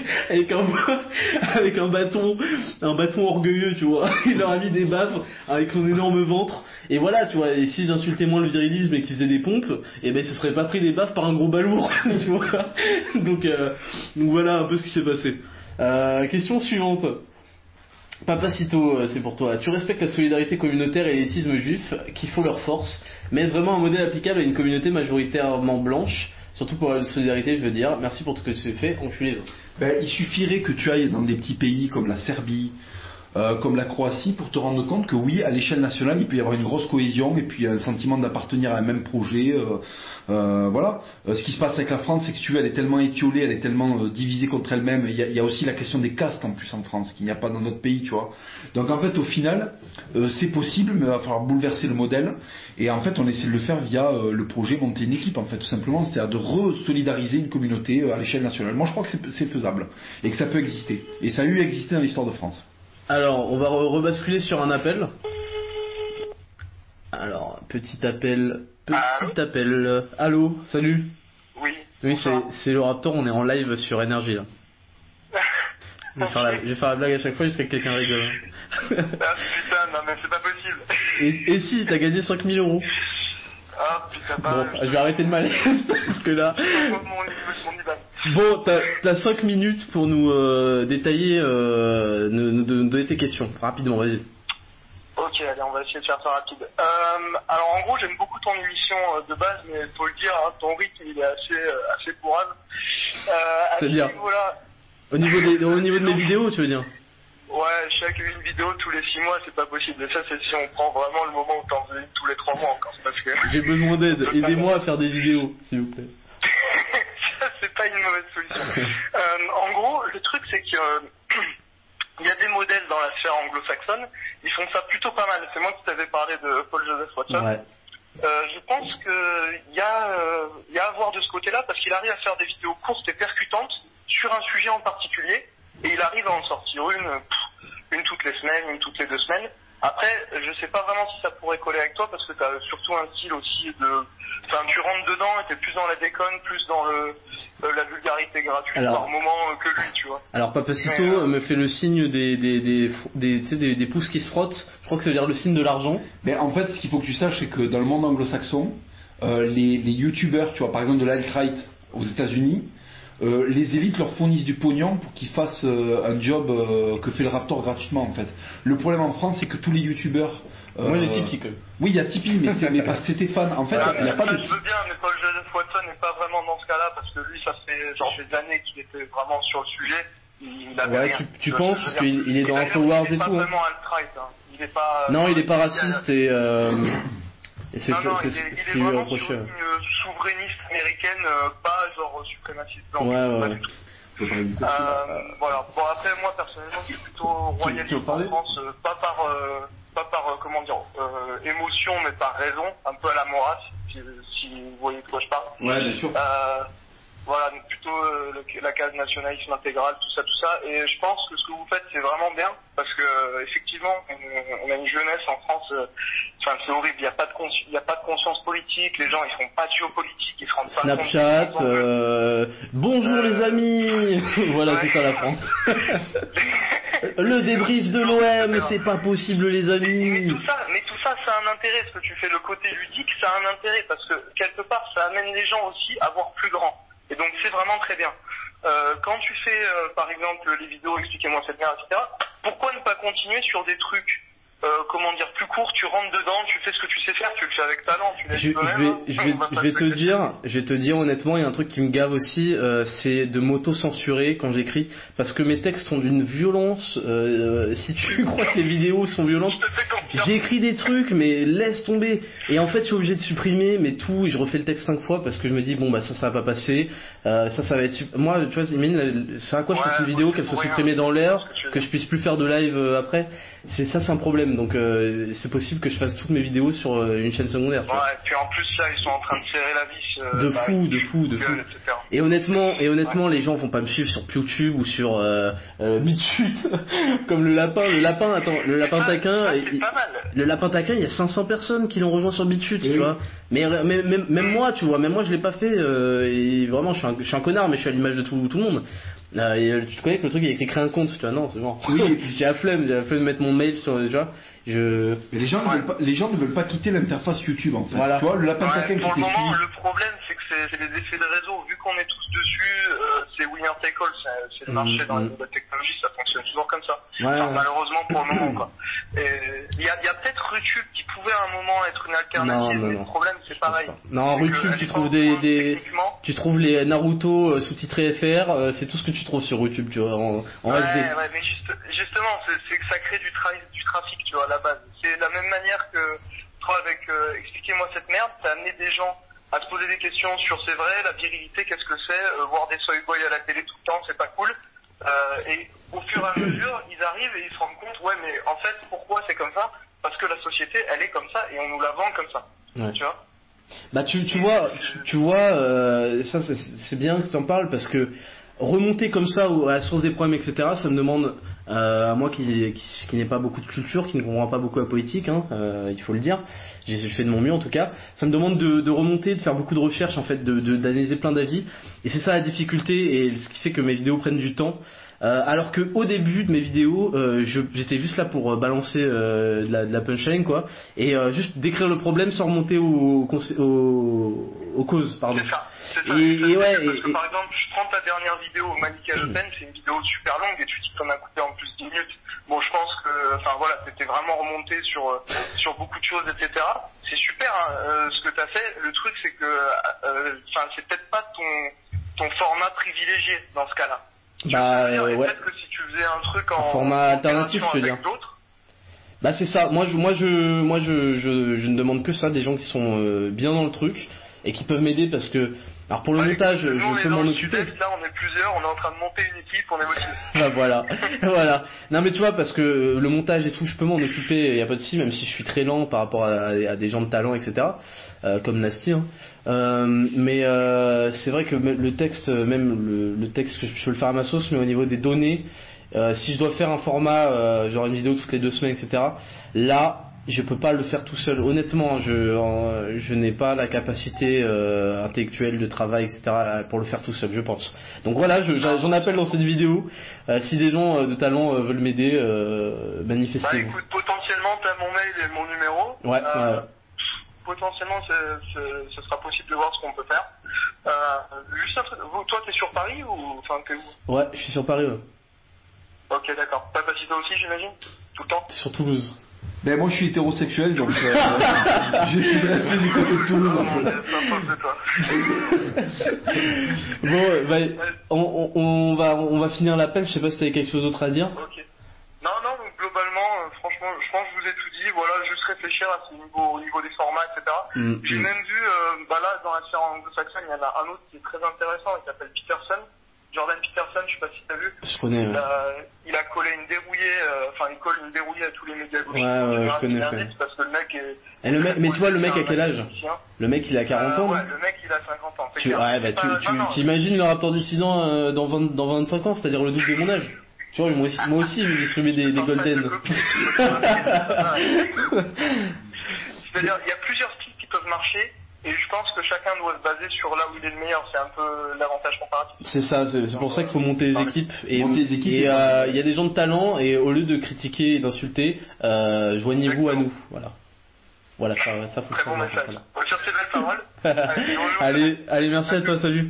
avec un bâton orgueilleux, tu vois. Il leur a mis des baffes avec son énorme ventre. Et voilà, tu vois. Et s'ils insultaient moins le virilisme et qu'ils faisaient des pompes, ils se seraient pas pris des baffes par un gros balourd, tu vois. Donc voilà un peu ce qui s'est passé. Question suivante. Papacito, c'est pour toi. Tu respectes la solidarité communautaire et l'élitisme juif qui font leur force, mais est-ce vraiment un modèle applicable à une communauté majoritairement blanche? Surtout pour la solidarité, je veux dire. Merci pour tout ce que tu fais, enculé. Il suffirait que tu ailles dans des petits pays comme la Serbie, comme la Croatie, pour te rendre compte que oui, à l'échelle nationale, il peut y avoir une grosse cohésion et puis un sentiment d'appartenir à un même projet. Voilà. Ce qui se passe avec la France, c'est que tu veux, elle est tellement étiolée, elle est tellement divisée contre elle-même. Il y a aussi la question des castes en plus en France, qu'il n'y a pas dans notre pays, tu vois. Donc en fait, au final, c'est possible, mais il va falloir bouleverser le modèle. Et en fait, on essaie de le faire via le projet monter une équipe, en fait, tout simplement, c'est-à-dire de re-solidariser une communauté à l'échelle nationale. Moi, je crois que c'est faisable et que ça peut exister. Et ça a eu existé dans l'histoire de France. Alors, on va rebasculer sur un appel. Alors, petit appel. Allô, salut. Oui, c'est le Raptor, on est en live sur Énergie là. Je vais faire la blague à chaque fois jusqu'à que quelqu'un rigole. Putain, non mais c'est pas possible. Et si, t'as gagné 5000 €. Ah putain, bon, je vais arrêter de malaise parce que là... Bon, t'as 5 minutes pour nous détailler, nous donner tes questions. Rapidement, vas-y. Ok, allez, on va essayer de faire ça rapide. Alors en gros, j'aime beaucoup ton émission de base, mais faut le dire, hein, ton rythme il est assez courageux. C'est-à-dire au niveau de mes vidéos, tu veux dire? Ouais, une vidéo tous les 6 mois, c'est pas possible. Et ça, c'est si on prend vraiment le moment où t'en faisais une tous les 3 mois encore. Parce que j'ai besoin d'aide. Aidez-moi à faire des vidéos, s'il vous plaît. Ça, c'est pas une mauvaise solution. En gros, le truc, c'est que il y a des modèles dans la sphère anglo-saxonne. Ils font ça plutôt pas mal. C'est moi qui t'avais parlé de Paul Joseph Watson. Ouais. Je pense qu'il y a à voir de ce côté-là parce qu'il arrive à faire des vidéos courtes et percutantes sur un sujet en particulier et il arrive à en sortir une toutes les semaines, une toutes les 2 semaines Après, je sais pas vraiment si ça pourrait coller avec toi parce que t'as surtout un style aussi enfin, tu rentres dedans et t'es plus dans la déconne, plus dans la vulgarité gratuite par moment que lui, tu vois. Alors Papacito me fait le signe des pouces qui se frottent. Je crois que ça veut dire le signe de l'argent. Mais en fait, ce qu'il faut que tu saches, c'est que dans le monde anglo-saxon, les youtubeurs, tu vois, par exemple de l'alt-right aux États-Unis, les élites leur fournissent du pognon pour qu'ils fassent un job que fait le Raptor gratuitement en fait. Le problème en France, c'est que tous les youtubeurs moi j'ai Tipeee que. Oui, il y a Tipeee, mais parce que c'était fan. En fait, il n'y a pas de. Je veux bien, mais Paul Joseph Watson n'est pas vraiment dans ce cas-là parce que lui, ça fait genre des années qu'il était vraiment sur le sujet. Il avait rien. Tu penses parce qu'il est dans Infowars et tout. Il est pas vraiment alt-right. Hein. Il est pas. Non, il est pas raciste et c'est ce qui lui est reproché. Il est vraiment sur une souverainiste américaine, pas genre suprémaciste blanc. Ouais. Voilà. Bon après moi personnellement je suis plutôt royaliste en France, pas par comment dire émotion mais par raison, un peu à la Maurras si vous voyez de quoi je parle. Ouais, bien sûr. Voilà, donc plutôt la case nationalisme intégral, tout ça. Et je pense que ce que vous faites, c'est vraiment bien, parce que effectivement, on a une jeunesse en France. Enfin, c'est horrible. Il y a pas de conscience politique. Les gens, ils font pas de géopolitique, ils se rendent pas compte. Snapchat. Bonjour les amis. Voilà, c'est ça la France. Le débrief de l'OM, c'est pas possible les amis. Mais tout ça, ça a un intérêt. Ce que tu fais, le côté ludique, ça a un intérêt, parce que quelque part, ça amène les gens aussi à voir plus grand. Et donc c'est vraiment très bien. Quand tu fais par exemple les vidéos expliquez-moi cette merde, etc., pourquoi ne pas continuer sur des trucs plus courts, tu rentres dedans, tu fais ce que tu sais faire, tu le fais avec talent, tu je vais te dire honnêtement, il y a un truc qui me gave aussi, c'est de m'auto-censurer quand j'écris, parce que mes textes sont d'une violence, si tu crois que les vidéos sont violentes, j'écris des trucs, mais laisse tomber, et en fait je suis obligé de supprimer, mais tout, et je refais le texte 5 fois, parce que je me dis, bon bah ça va pas passer, ça va être, moi tu vois, imagine, c'est à quoi je fasse une vidéo, qu'elle soit supprimée dans l'heure, que je puisse plus faire de live après, c'est un problème, donc c'est possible que je fasse toutes mes vidéos sur une chaîne secondaire. Ouais, et puis en plus là ils sont en train de serrer la vis. De fou. Et honnêtement, les gens vont pas me suivre sur YouTube ou sur BitChute comme le lapin taquin. Le lapin taquin, il y a 500 personnes qui l'ont rejoint sur BitChute, tu vois. Mais même moi, tu vois, même moi je l'ai pas fait. Et vraiment, je suis un connard, mais je suis à l'image de tout le monde. Tu te connais que le truc il y a écrit créer un compte, tu vois, non c'est bon. Oui, j'ai la flemme de mettre mon mail sur déjà. Mais les gens ne veulent pas quitter l'interface YouTube en fait. Voilà. Tu vois, le lapin taquin pour le moment, le problème c'est que c'est les effets de réseau. Vu qu'on est tous dessus, c'est winner take all, c'est le marché dans la technologie, ça fonctionne toujours comme ça. Enfin, malheureusement pour le moment quoi. Il y a peut-être YouTube qui pouvait à un moment être une alternative, mais le problème c'est pareil. Non, YouTube tu trouves tu trouves les Naruto sous-titrés FR, c'est tout ce que tu trouves sur YouTube, tu vois, en SD. Ouais, mais justement, c'est que ça crée du trafic, tu vois, à la base. C'est de la même manière que, toi, avec expliquez-moi cette merde, t'as amené des gens à se poser des questions sur c'est vrai, la virilité, qu'est-ce que c'est, voir des soy boys à la télé tout le temps, c'est pas cool. Et au fur et à mesure, ils arrivent et ils se rendent compte, ouais, mais en fait, pourquoi c'est comme ça? Parce que la société, elle est comme ça et on nous la vend comme ça. Ouais. Tu vois? Bah, tu vois, ça, c'est bien que tu en parles parce que remonter comme ça à la source des problèmes, etc., ça me demande, à moi qui n'ai pas beaucoup de culture, qui ne comprend pas beaucoup la politique, il faut le dire, je fais de mon mieux en tout cas, ça me demande de remonter, de faire beaucoup de recherches en fait, d'analyser plein d'avis, et c'est ça la difficulté, et ce qui fait que mes vidéos prennent du temps. Alors que au début de mes vidéos, j'étais juste là pour balancer de la punchline quoi, et juste décrire le problème sans remonter aux causes, pardon. C'est ça. Parce que par exemple, je prends ta dernière vidéo Manika Le Pen, c'est une vidéo super longue et tu dis que t'en as coupé en plus 10 minutes. Bon, je pense que, enfin voilà, t'étais vraiment remonté sur beaucoup de choses, etc. C'est super ce que t'as fait. Le truc c'est que, c'est peut-être pas ton format privilégié dans ce cas-là. Peut-être que si tu faisais un truc en format alternatif, tu veux dire. Bah c'est ça. Moi je ne demande que ça, des gens qui sont bien dans le truc et qui peuvent m'aider parce que alors pour le montage, je peux m'en occuper. Là, on est plusieurs, on est en train de monter une équipe, on est motivé. Bah voilà. Non mais tu vois parce que le montage et tout, je peux m'en occuper, y a pas de souci, même si je suis très lent par rapport à des gens de talent, etc. Comme Nasty. Mais c'est vrai que le texte, même le texte, je peux le faire à ma sauce, mais au niveau des données Si je dois faire un format, genre une vidéo toutes les 2 semaines, etc., là, je peux pas le faire tout seul. Honnêtement, je n'ai pas la capacité intellectuelle de travail, etc., pour le faire tout seul, je pense. Donc voilà, j'en appelle dans cette vidéo. Si des gens de talent veulent m'aider, manifestez-vous. Bah écoute, potentiellement, t'as mon mail et mon numéro. Ouais. Potentiellement, ce sera possible de voir ce qu'on peut faire. Juste un truc, toi, t'es sur Paris ou enfin t'es où? Ouais, je suis sur Paris. Ouais. Ok, d'accord. Papacito aussi, j'imagine? Tout le temps? Sur Toulouse. Ben moi je suis hétérosexuel donc j'essaie de rester du côté de Toulouse. Bon, bah, on va finir l'appel. Je sais pas si t'avais quelque chose d'autre à dire. Ok. Non, donc globalement, franchement, je pense que je vous ai tout dit. Voilà, juste réfléchir à ce niveau, au niveau des formats, etc. J'ai même vu, là, dans la sphère anglo-saxonne, il y en a un autre qui est très intéressant, qui s'appelle Peterson. Jordan Peterson, je sais pas si t'as vu. Je connais. Il a collé une dérouillée, il colle une dérouillée à tous les médias gauchistes. Ouais, je connais. Parce que le mec est... mais tu vois, le mec a quel âge? Le mec, il a 40 ans. Ouais, le mec, il a 50 ans. Tu t'imagines le Raptor dissident dans 25 ans, c'est-à-dire le double de mon âge. Tu vois, moi aussi, je vais distribuer des golden. C'est-à-dire, il y a plusieurs styles qui peuvent marcher. Et je pense que chacun doit se baser sur là où il est le meilleur. C'est un peu l'avantage comparatif. C'est ça, c'est pour ça qu'il faut monter les équipes. Et il y a des gens de talent, et au lieu de critiquer et d'insulter, joignez-vous à nous. Voilà, ça fonctionne. Très bon message. Voilà. Sur ces belles paroles. Allez, merci à toi, salut.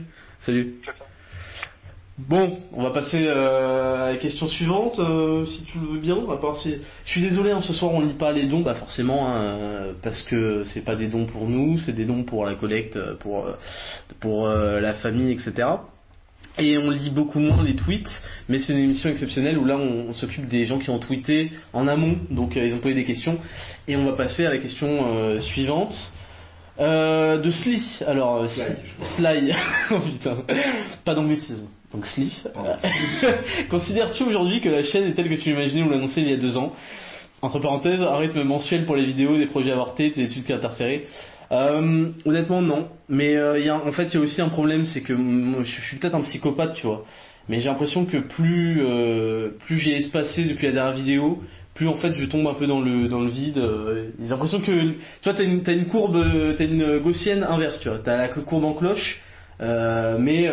Bon, on va passer à la question suivante, si tu le veux bien. Je suis désolé, ce soir on lit pas les dons, forcément, parce que c'est pas des dons pour nous, c'est des dons pour la collecte, pour la famille, etc. Et on lit beaucoup moins les tweets, mais c'est une émission exceptionnelle où là on s'occupe des gens qui ont tweeté en amont, donc ils ont posé des questions. Et on va passer à la question suivante. De Sly, alors Sly, oh putain, pas d'anglicisme, donc Sly. Considères-tu aujourd'hui que la chaîne est telle que tu l'imaginais ou l'annonçais il y a 2 ans? Entre parenthèses, un rythme mensuel pour les vidéos, des projets avortés, des études qui interféraient. Honnêtement non, mais il y a aussi un problème, c'est que moi, je suis peut-être un psychopathe, tu vois, mais j'ai l'impression que plus j'ai espacé depuis la dernière vidéo, plus en fait je tombe un peu dans le vide. J'ai l'impression que tu vois, t'as une courbe, t'as une gaussienne inverse, tu vois, t'as la courbe en cloche, mais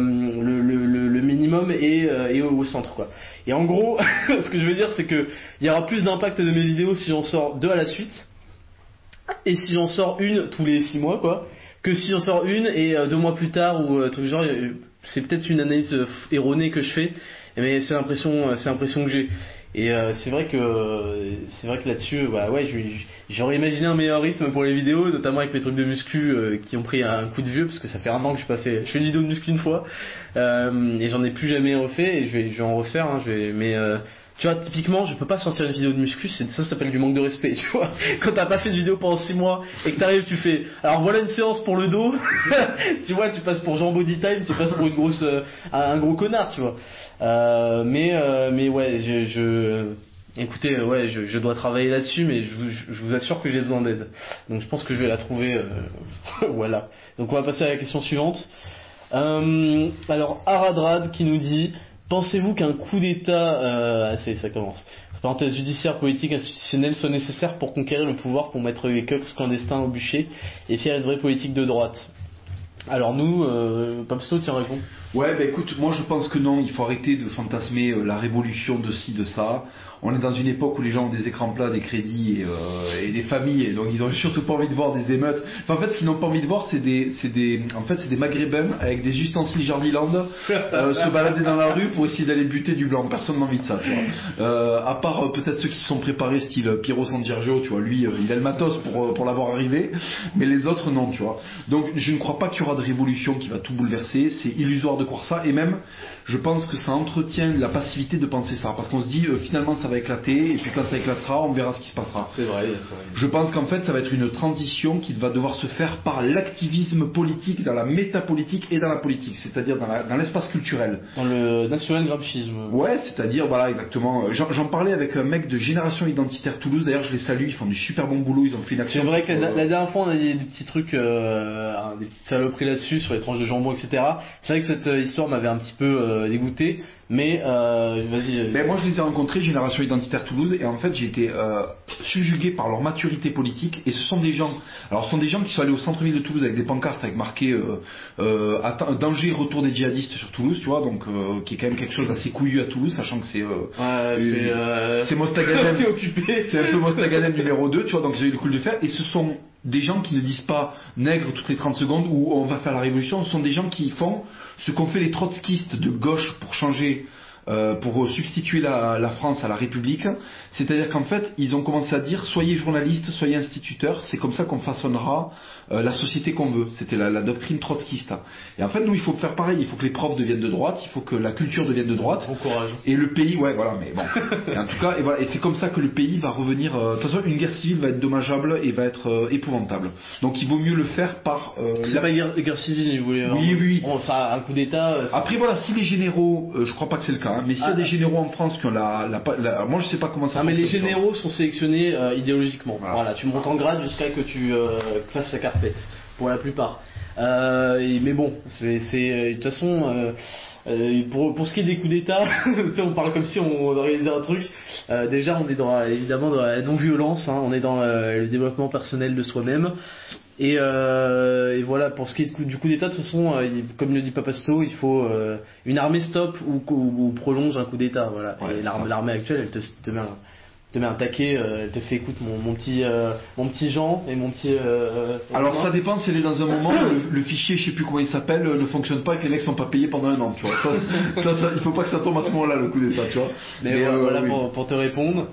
le minimum est au centre, quoi. Et en gros, ce que je veux dire, c'est que il y aura plus d'impact de mes vidéos si j'en sors 2 à la suite, et si j'en sors une tous les 6 mois, quoi, que si j'en sors une et 2 mois plus tard ou truc genre. C'est peut-être une analyse erronée que je fais, mais c'est l'impression que j'ai. Et c'est vrai que là-dessus, j'aurais imaginé un meilleur rythme pour les vidéos, notamment avec mes trucs de muscu qui ont pris un coup de vieux, parce que ça fait 1 an que j'ai pas fait. Je fais une vidéo de muscu une fois, et j'en ai plus jamais refait, et je vais en refaire. Tu vois, typiquement, je peux pas sortir une vidéo de muscu, ça s'appelle du manque de respect, tu vois. Quand t'as pas fait de vidéo pendant 6 mois et que t'arrives, tu fais, alors voilà une séance pour le dos, tu vois, tu passes pour Jean Body Time, tu passes pour un gros connard, tu vois. Mais ouais, écoutez, je dois travailler là-dessus, mais je vous assure que j'ai besoin d'aide. Donc je pense que je vais la trouver, voilà. Donc on va passer à la question suivante. Alors Aradrad qui nous dit: pensez-vous qu'un coup d'État, ça commence, parenthèse judiciaire, politique, institutionnel, soit nécessaire pour conquérir le pouvoir, pour mettre les coqs clandestins au bûcher et faire une vraie politique de droite? Alors nous, Papsto, tu réponds. Ouais, écoute, moi je pense que non, il faut arrêter de fantasmer la révolution de ci, de ça. On est dans une époque où les gens ont des écrans plats, des crédits et des familles, et donc ils ont surtout pas envie de voir des émeutes. Enfin, en fait, ce qu'ils n'ont pas envie de voir, c'est des maghrébins avec des ustensiles Jardiland se balader dans la rue pour essayer d'aller buter du blanc. Personne n'a envie de ça, tu vois. À part peut-être ceux qui se sont préparés, style Piero San Giorgio, tu vois, lui, il a le matos pour l'avoir arrivé, mais les autres non, tu vois. Donc je ne crois pas qu'il y aura de révolution qui va tout bouleverser. C'est illusoire de croire ça, et même je pense que ça entretient la passivité de penser ça, parce qu'on se dit finalement ça va éclater, et puis quand ça éclatera on verra ce qui se passera. C'est vrai. Je pense qu'en fait ça va être une transition qui va devoir se faire par l'activisme politique, dans la métapolitique et dans la politique, c'est-à-dire dans l'espace culturel, dans le national-graphisme. Ouais, c'est-à-dire voilà, exactement. J'en parlais avec un mec de Génération Identitaire Toulouse, d'ailleurs je les salue, ils font du super bon boulot, ils ont fait une action. C'est vrai que la dernière fois on a dit des petits trucs, des petites saloperies là-dessus sur les tranches de jambon, etc. C'est vrai que histoire m'avait un petit peu dégoûté, mais vas-y. Mais moi je les ai rencontrés, Génération Identitaire Toulouse, et en fait j'ai été subjugué par leur maturité politique, et ce sont des gens qui sont allés au centre-ville de Toulouse avec des pancartes avec marqué danger, retour des djihadistes sur Toulouse, tu vois, donc qui est quand même quelque chose d'assez couillu à Toulouse, sachant que c'est Mostaganem, c'est occupé, c'est un peu Mostaganem numéro 2, tu vois, donc j'ai eu le coup de le faire, et ce sont des gens qui ne disent pas nègre toutes les 30 secondes ou on va faire la révolution, ce sont des gens qui font ce qu'ont fait les trotskistes de gauche pour changer, pour substituer la France à la République. C'est-à-dire qu'en fait, ils ont commencé à dire soyez journalistes, soyez instituteurs, c'est comme ça qu'on façonnera la société qu'on veut. C'était la doctrine trotskiste. Et en fait, nous, il faut faire pareil, il faut que les profs deviennent de droite, il faut que la culture devienne de droite. Bon courage. Et le pays, ouais, voilà, mais bon. Et en tout cas, et c'est comme ça que le pays va revenir. De toute façon, une guerre civile va être dommageable et va être épouvantable. Donc, il vaut mieux le faire par. C'est pas guerre civile, ils voulaient. Oui. Bon, ça, un coup d'État. Après, voilà, si les généraux, je crois pas que c'est le cas, hein, mais s'il y a des généraux en France qui ont moi, je sais pas comment ça. Ah, mais les généraux sont sélectionnés idéologiquement. Voilà, tu montes en grade jusqu'à que tu fasses la carpette. Pour la plupart. Mais bon, c'est de toute façon. Pour ce qui est des coups d'État, on parle comme si on organisait un truc. Déjà, on est évidemment dans la non-violence, hein, on est dans le développement personnel de soi-même. Et voilà, pour ce qui est du coup d'État, de toute façon, comme le dit Papasto, il faut une armée stop ou prolonge un coup d'État. Voilà. Ouais, et l'armée actuelle, elle te met un taquet, elle te fait écoute mon petit Jean et mon petit. Alors ça dépend si elle est dans un moment où le fichier, je sais plus comment il s'appelle, ne fonctionne pas et que les mecs sont pas payés pendant un an, tu vois. Ça, il faut pas que ça tombe à ce moment-là, le coup d'État, tu vois. Mais voilà oui. pour te répondre.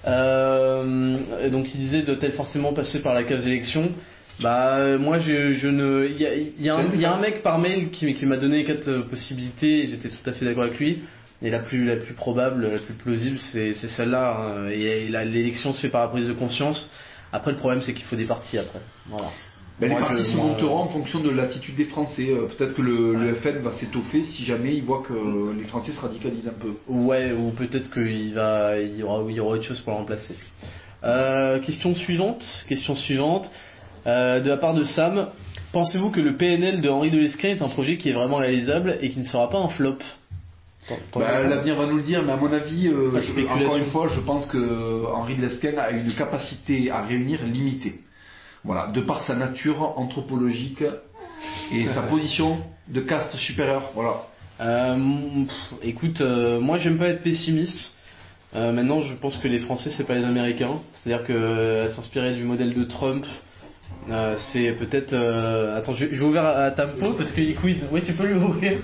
Donc il disait doit-elle forcément passer par la case élection. Moi il y a un mec par mail qui m'a donné 4 possibilités et j'étais tout à fait d'accord avec lui. Et la plus probable, la plus plausible, c'est celle-là. Hein. Et l'élection se fait par la prise de conscience. Après, le problème, c'est qu'il faut des partis après. Voilà. Les partis se monteront en fonction de l'attitude des Français. Peut-être que le FN va s'étoffer si jamais il voit que les Français se radicalisent un peu. Ouais, ou peut-être qu'il y aura autre chose pour le remplacer. Question suivante. De la part de Sam. Pensez-vous que le PNL de Henri de Lesquen est un projet qui est vraiment réalisable et qui ne sera pas un flop ? L'avenir va nous le dire, mais à mon avis, encore une fois, je pense que Henri de Lesquen a une capacité à réunir limitée. Voilà, de par sa nature anthropologique et sa position de caste supérieure. Voilà. Écoute, moi j'aime pas être pessimiste. Maintenant, je pense que les Français, c'est pas les Américains. C'est-à-dire que s'inspirer du modèle de Trump. C'est peut-être. Attends, je vais ouvrir à Tampo parce que Liquid. Oui, tu peux lui ouvrir.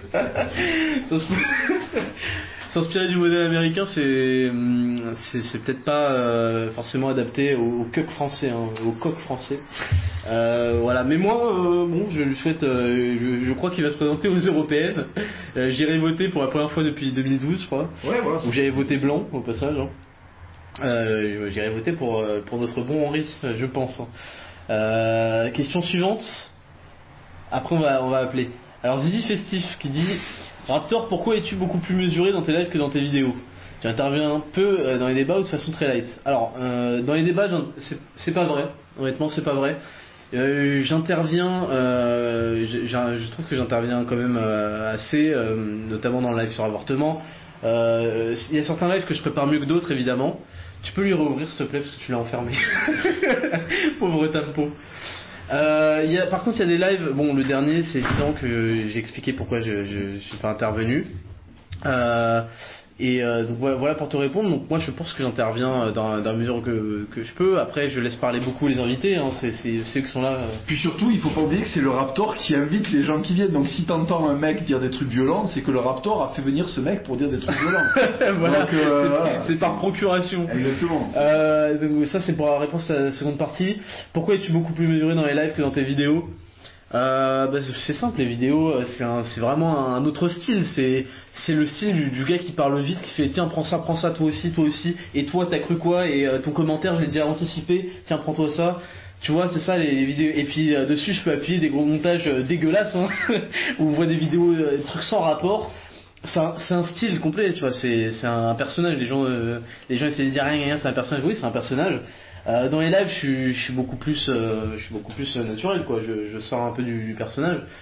S'inspirer du modèle américain, c'est peut-être pas forcément adapté au coq français, hein, au coq français. Voilà. Mais moi, je lui souhaite. Je crois qu'il va se présenter aux européennes. J'irai voter pour la première fois depuis 2012, je crois. Ouais, voilà. Où j'avais voté blanc au passage. Hein. J'irai voter pour notre bon Henri, je pense. Question suivante. Après on va appeler. Alors Zizi Festif qui dit Raptor, pourquoi es-tu beaucoup plus mesuré dans tes lives que dans tes vidéos ? Tu interviens un peu dans les débats ou de façon très light. Alors dans les débats c'est pas vrai. Honnêtement c'est pas vrai. J'interviens je trouve que j'interviens quand même assez notamment dans le live sur l'avortement. Il y a certains lives que je prépare mieux que d'autres évidemment. Tu peux lui rouvrir s'il te plaît parce que tu l'as enfermé. Pauvre Tampo. Par contre il y a des lives. Bon, le dernier c'est évident que j'ai expliqué pourquoi je suis pas intervenu. Donc voilà pour te répondre. Donc moi je pense que j'interviens dans la mesure que je peux. Après je laisse parler beaucoup les invités, hein. C'est eux qui sont là. Puis surtout il faut pas oublier que c'est le Raptor qui invite les gens qui viennent. Donc si t'entends un mec dire des trucs violents, c'est que le Raptor a fait venir ce mec pour dire des trucs violents. Voilà. Donc, c'est par procuration. Exactement. Donc ça c'est pour la réponse à la seconde partie. Pourquoi es-tu beaucoup plus mesuré dans les lives que dans tes vidéos ? C'est simple, les vidéos c'est vraiment un autre style, c'est le style du gars qui parle vite, qui fait tiens prends ça toi aussi, et toi t'as cru quoi, et ton commentaire je l'ai déjà anticipé, tiens prends-toi ça, tu vois, c'est ça les vidéos. Et puis dessus je peux appuyer des gros montages dégueulasses hein, où on voit des vidéos, des trucs sans rapport. C'est un style complet, tu vois, c'est un personnage, les gens essaient de dire rien, c'est un personnage, oui c'est un personnage. Dans les lives, je suis beaucoup plus naturel, quoi. Je sors un peu du personnage.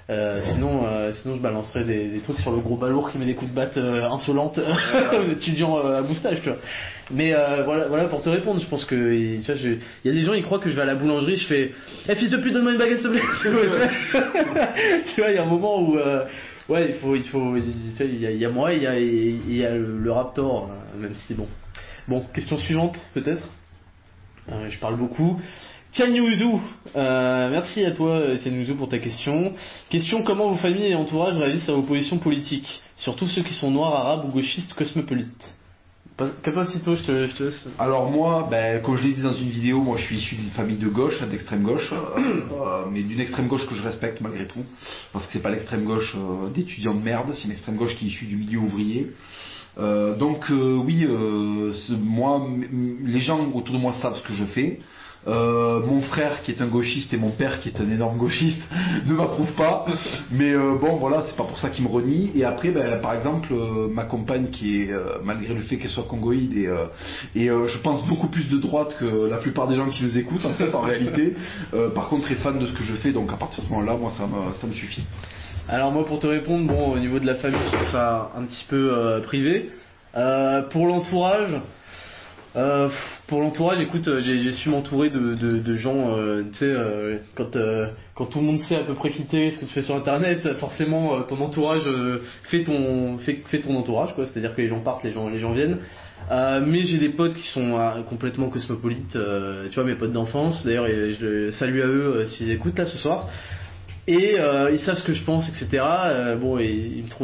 Sinon je balancerais des trucs sur le gros balourd qui met des coups de batte insolentes d'étudiants à moustache, tu vois. Mais voilà pour te répondre, je pense que tu vois, il y a des gens ils croient que je vais à la boulangerie, je fais fils de pute, donne-moi une baguette s'il te plaît. Tu vois, il y a un moment où ouais, il faut il y a moi, il y a le Raptor, même si c'est bon. Bon, question suivante peut-être. Je parle beaucoup. Tianyuzu, merci à toi Tianyuzu pour ta question. Question: comment vos familles et entourages réagissent à vos positions politiques, surtout ceux qui sont noirs, arabes ou gauchistes cosmopolites? Capacito, je te laisse. Alors moi, comme je l'ai dit dans une vidéo, moi je suis issu d'une famille de gauche, d'extrême gauche, mais d'une extrême gauche que je respecte malgré tout, parce que c'est pas l'extrême gauche d'étudiants de merde, c'est une extrême gauche qui est issue du milieu ouvrier. Oui, moi, les gens autour de moi savent ce que je fais. Mon frère qui est un gauchiste et mon père qui est un énorme gauchiste ne m'approuvent pas, mais bon voilà, c'est pas pour ça qu'ils me renient. Et après par exemple ma compagne qui est malgré le fait qu'elle soit congoïde et je pense beaucoup plus de droite que la plupart des gens qui nous écoutent en fait en réalité, par contre est fan de ce que je fais, donc à partir de ce moment là moi ça me suffit. Alors moi pour te répondre, bon, au niveau de la famille je trouve ça un petit peu privé. Pour l'entourage, écoute, j'ai su m'entourer de gens, tu sais, quand tout le monde sait à peu près quitter ce que tu fais sur internet, forcément ton entourage fait ton entourage, quoi. C'est-à-dire que les gens partent, les gens viennent. Mais j'ai des potes qui sont complètement cosmopolites, tu vois, mes potes d'enfance. D'ailleurs, je salue à eux s'ils écoutent là ce soir. Et ils savent ce que je pense, etc. Bon, et ils me trouvent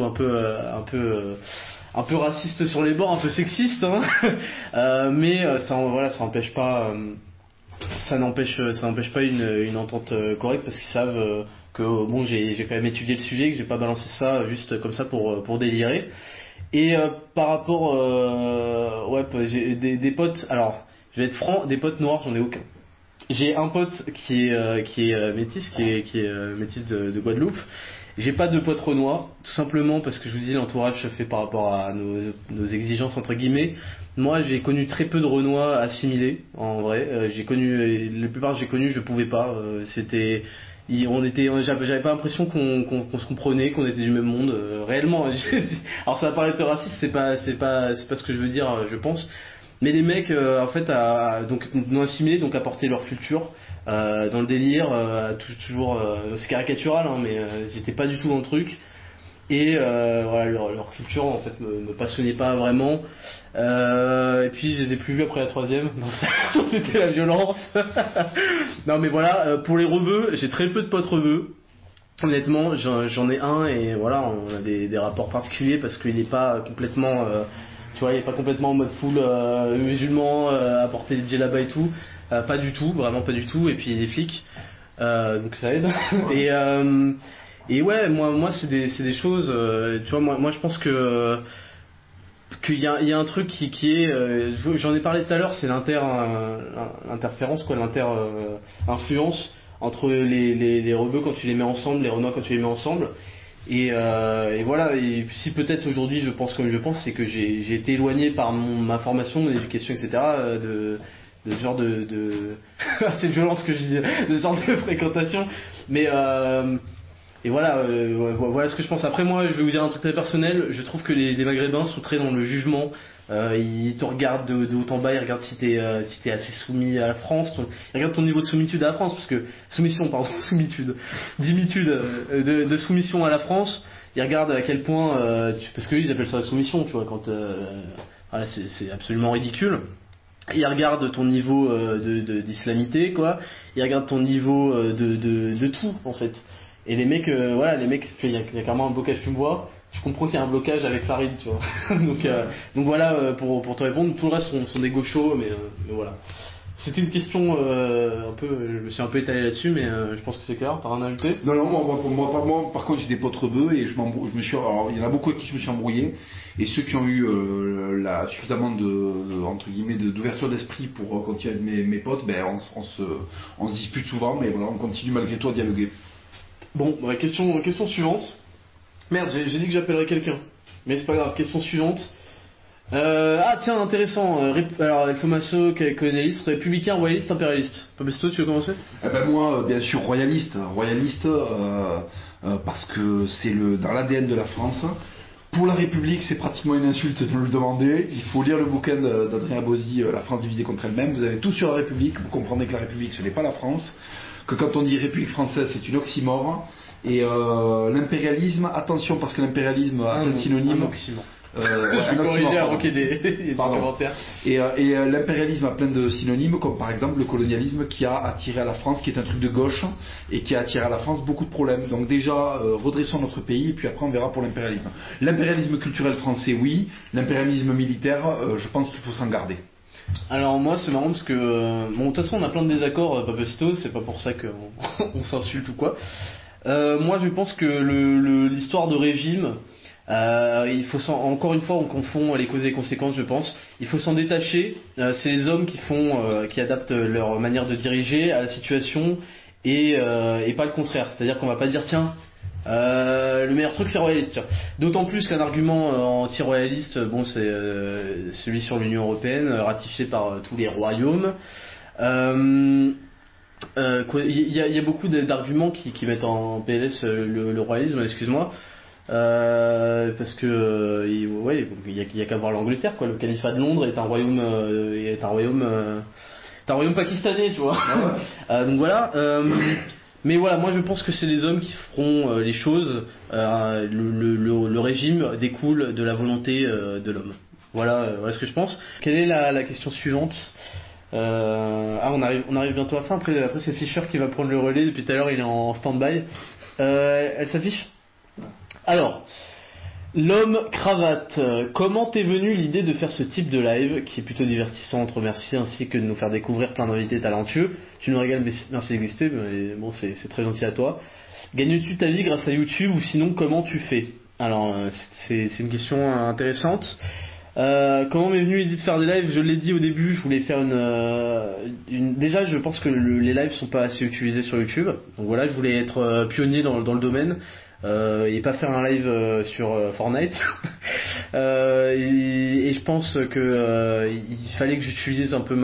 un peu raciste sur les bords, un peu sexiste, hein. Mais ça n'empêche pas une entente correcte, parce qu'ils savent que bon, j'ai quand même étudié le sujet, que j'ai pas balancé ça juste comme ça pour délirer. Et par rapport j'ai des potes, alors je vais être franc, des potes noirs j'en ai aucun. J'ai un pote qui est métis, qui est métis de Guadeloupe. J'ai pas de potes renois, tout simplement parce que je vous dis, l'entourage se fait par rapport à nos exigences entre guillemets. Moi j'ai connu très peu de renois assimilés, en vrai. La plupart que j'ai connus je pouvais pas. J'avais pas l'impression qu'on se comprenait, qu'on était du même monde, réellement. Alors ça va paraître raciste, c'est pas ce que je veux dire, je pense. Mais les mecs en fait donc non assimilés, donc apporter leur culture dans le délire, toujours c'est caricatural, hein, mais j'étais pas du tout dans le truc. Et voilà, leur culture en fait me passionnait pas vraiment. Et puis je les ai plus vus après la troisième, donc c'était la violence. Non mais voilà, pour les rebeux, j'ai très peu de potes rebeux. Honnêtement, j'en ai un, et voilà, on a des rapports particuliers parce qu'il est pas complètement tu vois, il est pas complètement en mode full musulman, à porter des djellabas et tout. Pas du tout, vraiment pas du tout. Et puis il est flic, donc ça aide. Et ouais, moi c'est des choses, tu vois, moi je pense qu'il y a un truc qui est, j'en ai parlé tout à l'heure, c'est l'interférence, quoi, influence entre les rebeux quand tu les mets ensemble, les renois quand tu les mets ensemble. Et voilà, et si peut-être aujourd'hui je pense comme je pense, c'est que j'ai été éloigné par ma formation, mon éducation, etc. de ce genre de c'est violent ce que je disais, de ce genre de fréquentation. Mais et voilà, voilà ce que je pense. Après moi, je vais vous dire un truc très personnel. Je trouve que les Maghrébins sont très dans le jugement. Ils te regardent de haut en bas, ils regardent si t'es assez soumis à la France, ils regardent ton niveau de sommitude à la France, parce que dimitude de soumission à la France. Ils regardent à quel point, parce que ils appellent ça la soumission, tu vois, quand voilà, c'est absolument ridicule. Ils regardent ton niveau d'islamité, quoi. Ils regardent ton niveau de tout, en fait. Et les mecs, il y a clairement un blocage, tu me vois. Je comprends qu'il y a un blocage avec Farid, tu vois. donc voilà, pour te répondre, tout le reste sont des gauchos, mais voilà. C'était une question un peu, je me suis un peu étalé là-dessus, mais je pense que c'est clair. T'as rien à ajouter? Non, moi, par contre, j'ai des potes rebeux et alors, il y en a beaucoup avec qui je me suis embrouillé, et ceux qui ont eu suffisamment entre guillemets d'ouverture d'esprit pour continuer avec mes potes, on se dispute souvent, mais voilà, on continue malgré tout à dialoguer. Bon, question suivante. Merde, j'ai dit que j'appellerais quelqu'un, mais c'est pas grave. Question suivante. Ah tiens, intéressant. Alors, El Fomaso, colonialiste, républicain, royaliste, impérialiste. Papesto, tu veux commencer? Moi, bien sûr, royaliste, parce que c'est dans l'ADN de la France. Pour la République, c'est pratiquement une insulte de me le demander. Il faut lire le bouquin d'Adrien Abosi, La France divisée contre elle-même. Vous avez tout sur la République. Vous comprenez que la République, ce n'est pas la France. Que quand on dit République française, c'est une oxymore. Et l'impérialisme, attention, parce que l'impérialisme a plein de synonymes. Un oxymore. Un oxymore, avant qu'il y ait des commentaires. Et l'impérialisme a plein de synonymes, comme par exemple le colonialisme qui a attiré à la France, qui est un truc de gauche, et qui a attiré à la France beaucoup de problèmes. Donc déjà, redressons notre pays, et puis après on verra pour l'impérialisme. L'impérialisme culturel français, oui. L'impérialisme militaire, je pense qu'il faut s'en garder. Alors moi c'est marrant parce que bon de toute façon on a plein de désaccords, Papesto, c'est pas pour ça qu'on s'insulte ou quoi. Moi je pense que l'histoire de régime, il faut encore une fois on confond les causes et les conséquences, je pense. Il faut s'en détacher. C'est les hommes qui adaptent leur manière de diriger à la situation et pas le contraire. C'est-à-dire qu'on va pas dire tiens le meilleur truc c'est royaliste. Tiens. D'autant plus qu'un argument anti-royaliste, bon c'est celui sur l'Union européenne ratifié par tous les royaumes. Il y a beaucoup d'arguments qui mettent en PLS le royalisme, excuse-moi. Parce que il y a qu'à voir l'Angleterre quoi. Le califat de Londres est un royaume pakistanais, tu vois. Donc voilà. Mais voilà, moi je pense que c'est les hommes qui feront les choses. Le régime découle de la volonté de l'homme. Voilà ce que je pense. Quelle est la question suivante? On arrive bientôt à la fin. Après c'est Fischer qui va prendre le relais. Depuis tout à l'heure il est en stand-by. Elle s'affiche? Alors, l'homme cravate, comment t'es venue l'idée de faire ce type de live qui est plutôt divertissant, on te remercie, ainsi que de nous faire découvrir plein d'invités talentueux. Tu nous régales, merci d'exister, mais bon c'est très gentil à toi. Gagnes-tu ta vie grâce à YouTube ou sinon comment tu fais? Alors c'est une question intéressante. Comment m'est venue l'idée de faire des lives? Je l'ai dit au début, je voulais faire déjà je pense que les lives sont pas assez utilisés sur YouTube, donc voilà, je voulais être pionnier dans le domaine. Et pas faire un live sur Fortnite. Et je pense que il fallait que j'utilise un peu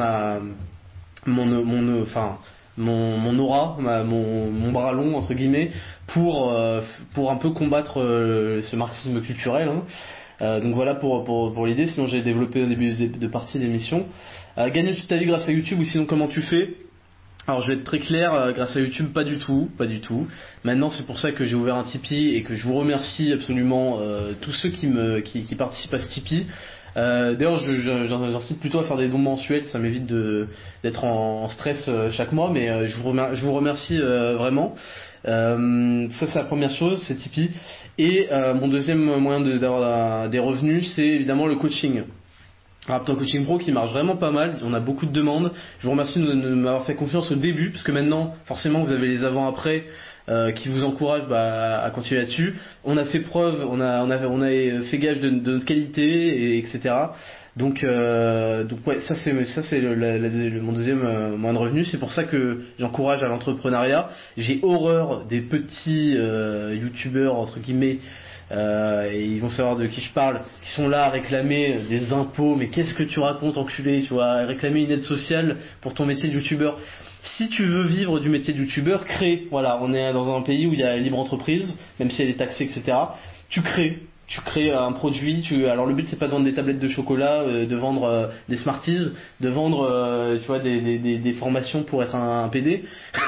mon aura, mon bras long entre guillemets, pour un peu combattre ce marxisme culturel. Donc voilà pour l'idée. Sinon j'ai développé au début de partie de l'émission. Gagner toute ta vie grâce à YouTube ou sinon comment tu fais? Alors je vais être très clair, grâce à YouTube, pas du tout. Maintenant c'est pour ça que j'ai ouvert un Tipeee et que je vous remercie absolument tous ceux qui participent à ce Tipeee. D'ailleurs j'incite plutôt à faire des dons mensuels, ça m'évite d'être en stress chaque mois, mais je vous remercie vraiment. Ça c'est la première chose, c'est Tipeee. Et mon deuxième moyen d'avoir des revenus, c'est évidemment le coaching. Raptor Coaching Pro qui marche vraiment pas mal, on a beaucoup de demandes. Je vous remercie de m'avoir fait confiance au début, parce que maintenant forcément vous avez les avant-après qui vous encouragent à continuer là-dessus. On a fait preuve, on a fait gage de notre qualité, etc. Donc ouais, ça c'est mon deuxième moyen de revenu. C'est pour ça que j'encourage à l'entrepreneuriat. J'ai horreur des petits youtubeurs entre guillemets. Et ils vont savoir de qui je parle, qui sont là à réclamer des impôts, mais qu'est-ce que tu racontes enculé, tu vois, à réclamer une aide sociale pour ton métier de youtubeur. Si tu veux vivre du métier de youtubeur, crée, voilà, on est dans un pays où il y a libre entreprise, même si elle est taxée, etc. Tu crées un produit, alors le but c'est pas de vendre des tablettes de chocolat, de vendre des Smarties, de vendre tu vois des formations pour être un PD.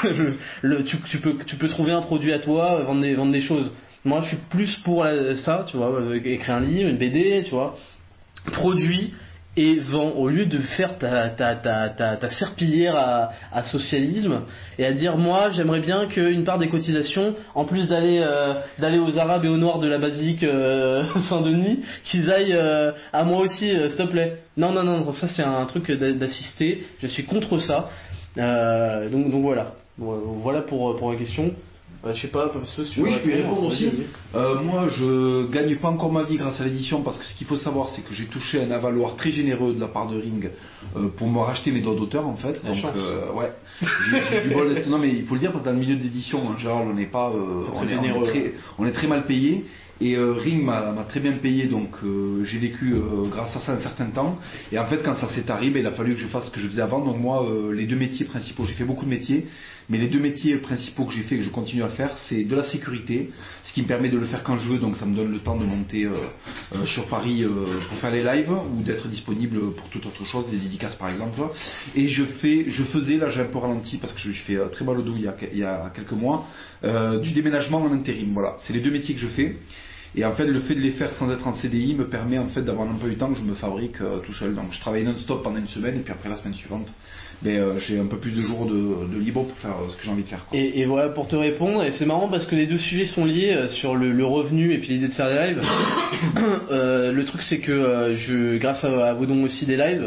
Tu peux trouver un produit à toi, vendre des choses. Moi je suis plus pour ça, tu vois, écrire un livre, une BD, tu vois, produit et vend, au lieu de faire ta serpillière à socialisme et à dire moi j'aimerais bien qu'une part des cotisations, en plus d'aller aux Arabes et aux Noirs de la basilique Saint-Denis, qu'ils aillent à moi aussi, s'il te plaît. Non, ça c'est un truc d'assister, je suis contre ça. Donc voilà pour la question. Je sais pas, si tu veux je peux y répondre aussi. Moi, je gagne pas encore ma vie grâce à l'édition parce que ce qu'il faut savoir, c'est que j'ai touché un avaloir très généreux de la part de Ring pour me racheter mes droits d'auteur en fait. Donc, ouais, j'ai du bol. Non, mais il faut le dire parce que dans le milieu d'édition en général, on n'est pas, on est très mal payé. Et Ring m'a très bien payé, donc j'ai vécu grâce à ça un certain temps. Et en fait, quand ça s'est arrivé, il a fallu que je fasse ce que je faisais avant. Donc moi, les deux métiers principaux, j'ai fait beaucoup de métiers, mais les deux métiers principaux que j'ai fait, que je continue à faire, c'est de la sécurité, ce qui me permet de le faire quand je veux, donc ça me donne le temps de monter sur Paris pour faire les lives, ou d'être disponible pour toute autre chose, des dédicaces par exemple. Et je faisais, là j'ai un peu ralenti parce que je me suis fait très mal au dos il y a quelques mois, du déménagement en intérim. Voilà, c'est les deux métiers que je fais. Et en fait, le fait de les faire sans être en CDI me permet en fait d'avoir un peu du temps que je me fabrique tout seul. Donc je travaille non-stop pendant une semaine et puis après la semaine suivante, j'ai un peu plus de jours de libre pour faire ce que j'ai envie de faire. Et voilà pour te répondre. Et c'est marrant parce que les deux sujets sont liés sur le revenu et puis l'idée de faire des lives. Le truc c'est que grâce à vos dons aussi des lives,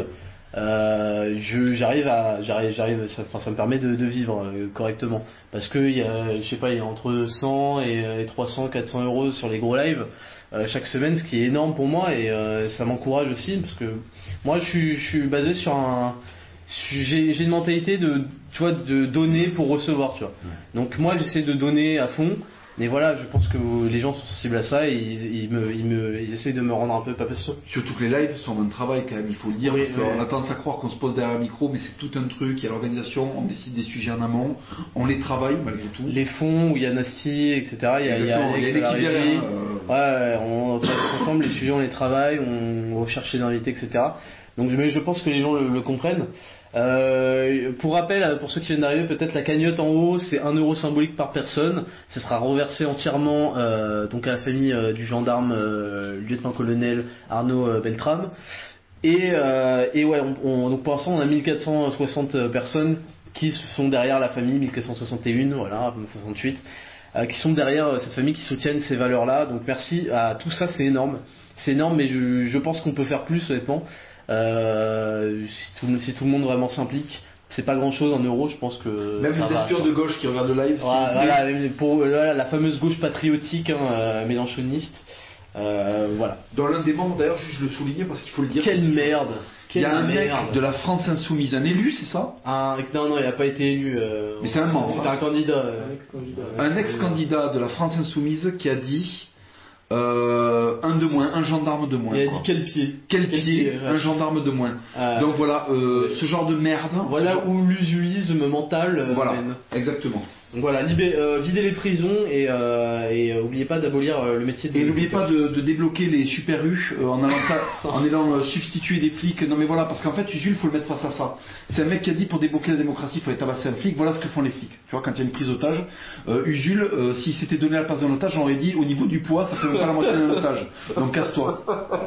j'arrive, ça me permet de vivre correctement, parce que il y a entre 100 et 300, 400 euros sur les gros lives chaque semaine, ce qui est énorme pour moi, et ça m'encourage aussi, parce que moi je suis basé sur j'ai une mentalité de donner pour recevoir, tu vois. Donc moi j'essaie de donner à fond. Mais voilà, je pense que les gens sont sensibles à ça et ils essayent de me rendre un peu pas patient. Surtout que les lives sont un travail quand même, il faut le dire, parce qu'on a tendance à croire qu'on se pose derrière un micro, mais c'est tout un truc, il y a l'organisation, on décide des sujets en amont, on les travaille malgré tout. Les fonds, où il y a Nasty, etc., il y a Alex à la régie. On travaille ensemble, les sujets on les travaille, on recherche les invités, etc. Donc je pense que les gens le comprennent. Pour rappel, pour ceux qui viennent d'arriver, peut-être la cagnotte en haut, c'est 1 euro symbolique par personne. Ça sera reversé entièrement donc à la famille du gendarme lieutenant-colonel Arnaud Beltrame. Et ouais, donc pour l'instant on a 1460 personnes qui sont derrière la famille, 1461, voilà, 68, qui sont derrière cette famille, qui soutiennent ces valeurs-là. Donc merci à tout ça, c'est énorme. C'est énorme, mais je pense qu'on peut faire plus, honnêtement. Si tout le monde vraiment s'implique, c'est pas grand chose en euros, je pense que même les espions de gauche qui regardent le live, voilà, pour la fameuse gauche patriotique mélenchoniste, voilà. Dans l'un des membres d'ailleurs, je le soulignais parce qu'il faut le dire, quelle merde, il y a un mec de la France Insoumise, un élu, c'est ça? Non, il a pas été élu, mais c'est un membre, c'est un candidat, un ex-candidat de la France Insoumise qui a dit un de moins, un gendarme de moins. Il a dit quel pied, un gendarme de moins. Donc voilà, ce genre de merde. Voilà où l'usulisme mental voilà, mène. Exactement. Donc voilà, vider les prisons et oubliez pas d'abolir le métier de... Et n'oubliez pas de débloquer les super U en allant substituer des flics. Non mais voilà, parce qu'en fait Usul, faut le mettre face à ça. C'est un mec qui a dit pour débloquer la démocratie, il fallait tabasser un flic. Voilà ce que font les flics. Tu vois, quand il y a une prise d'otage, Usul, s'il s'était donné la place d'un otage, on aurait dit au niveau du poids, ça fait même pas la moitié d'un otage. Donc casse-toi.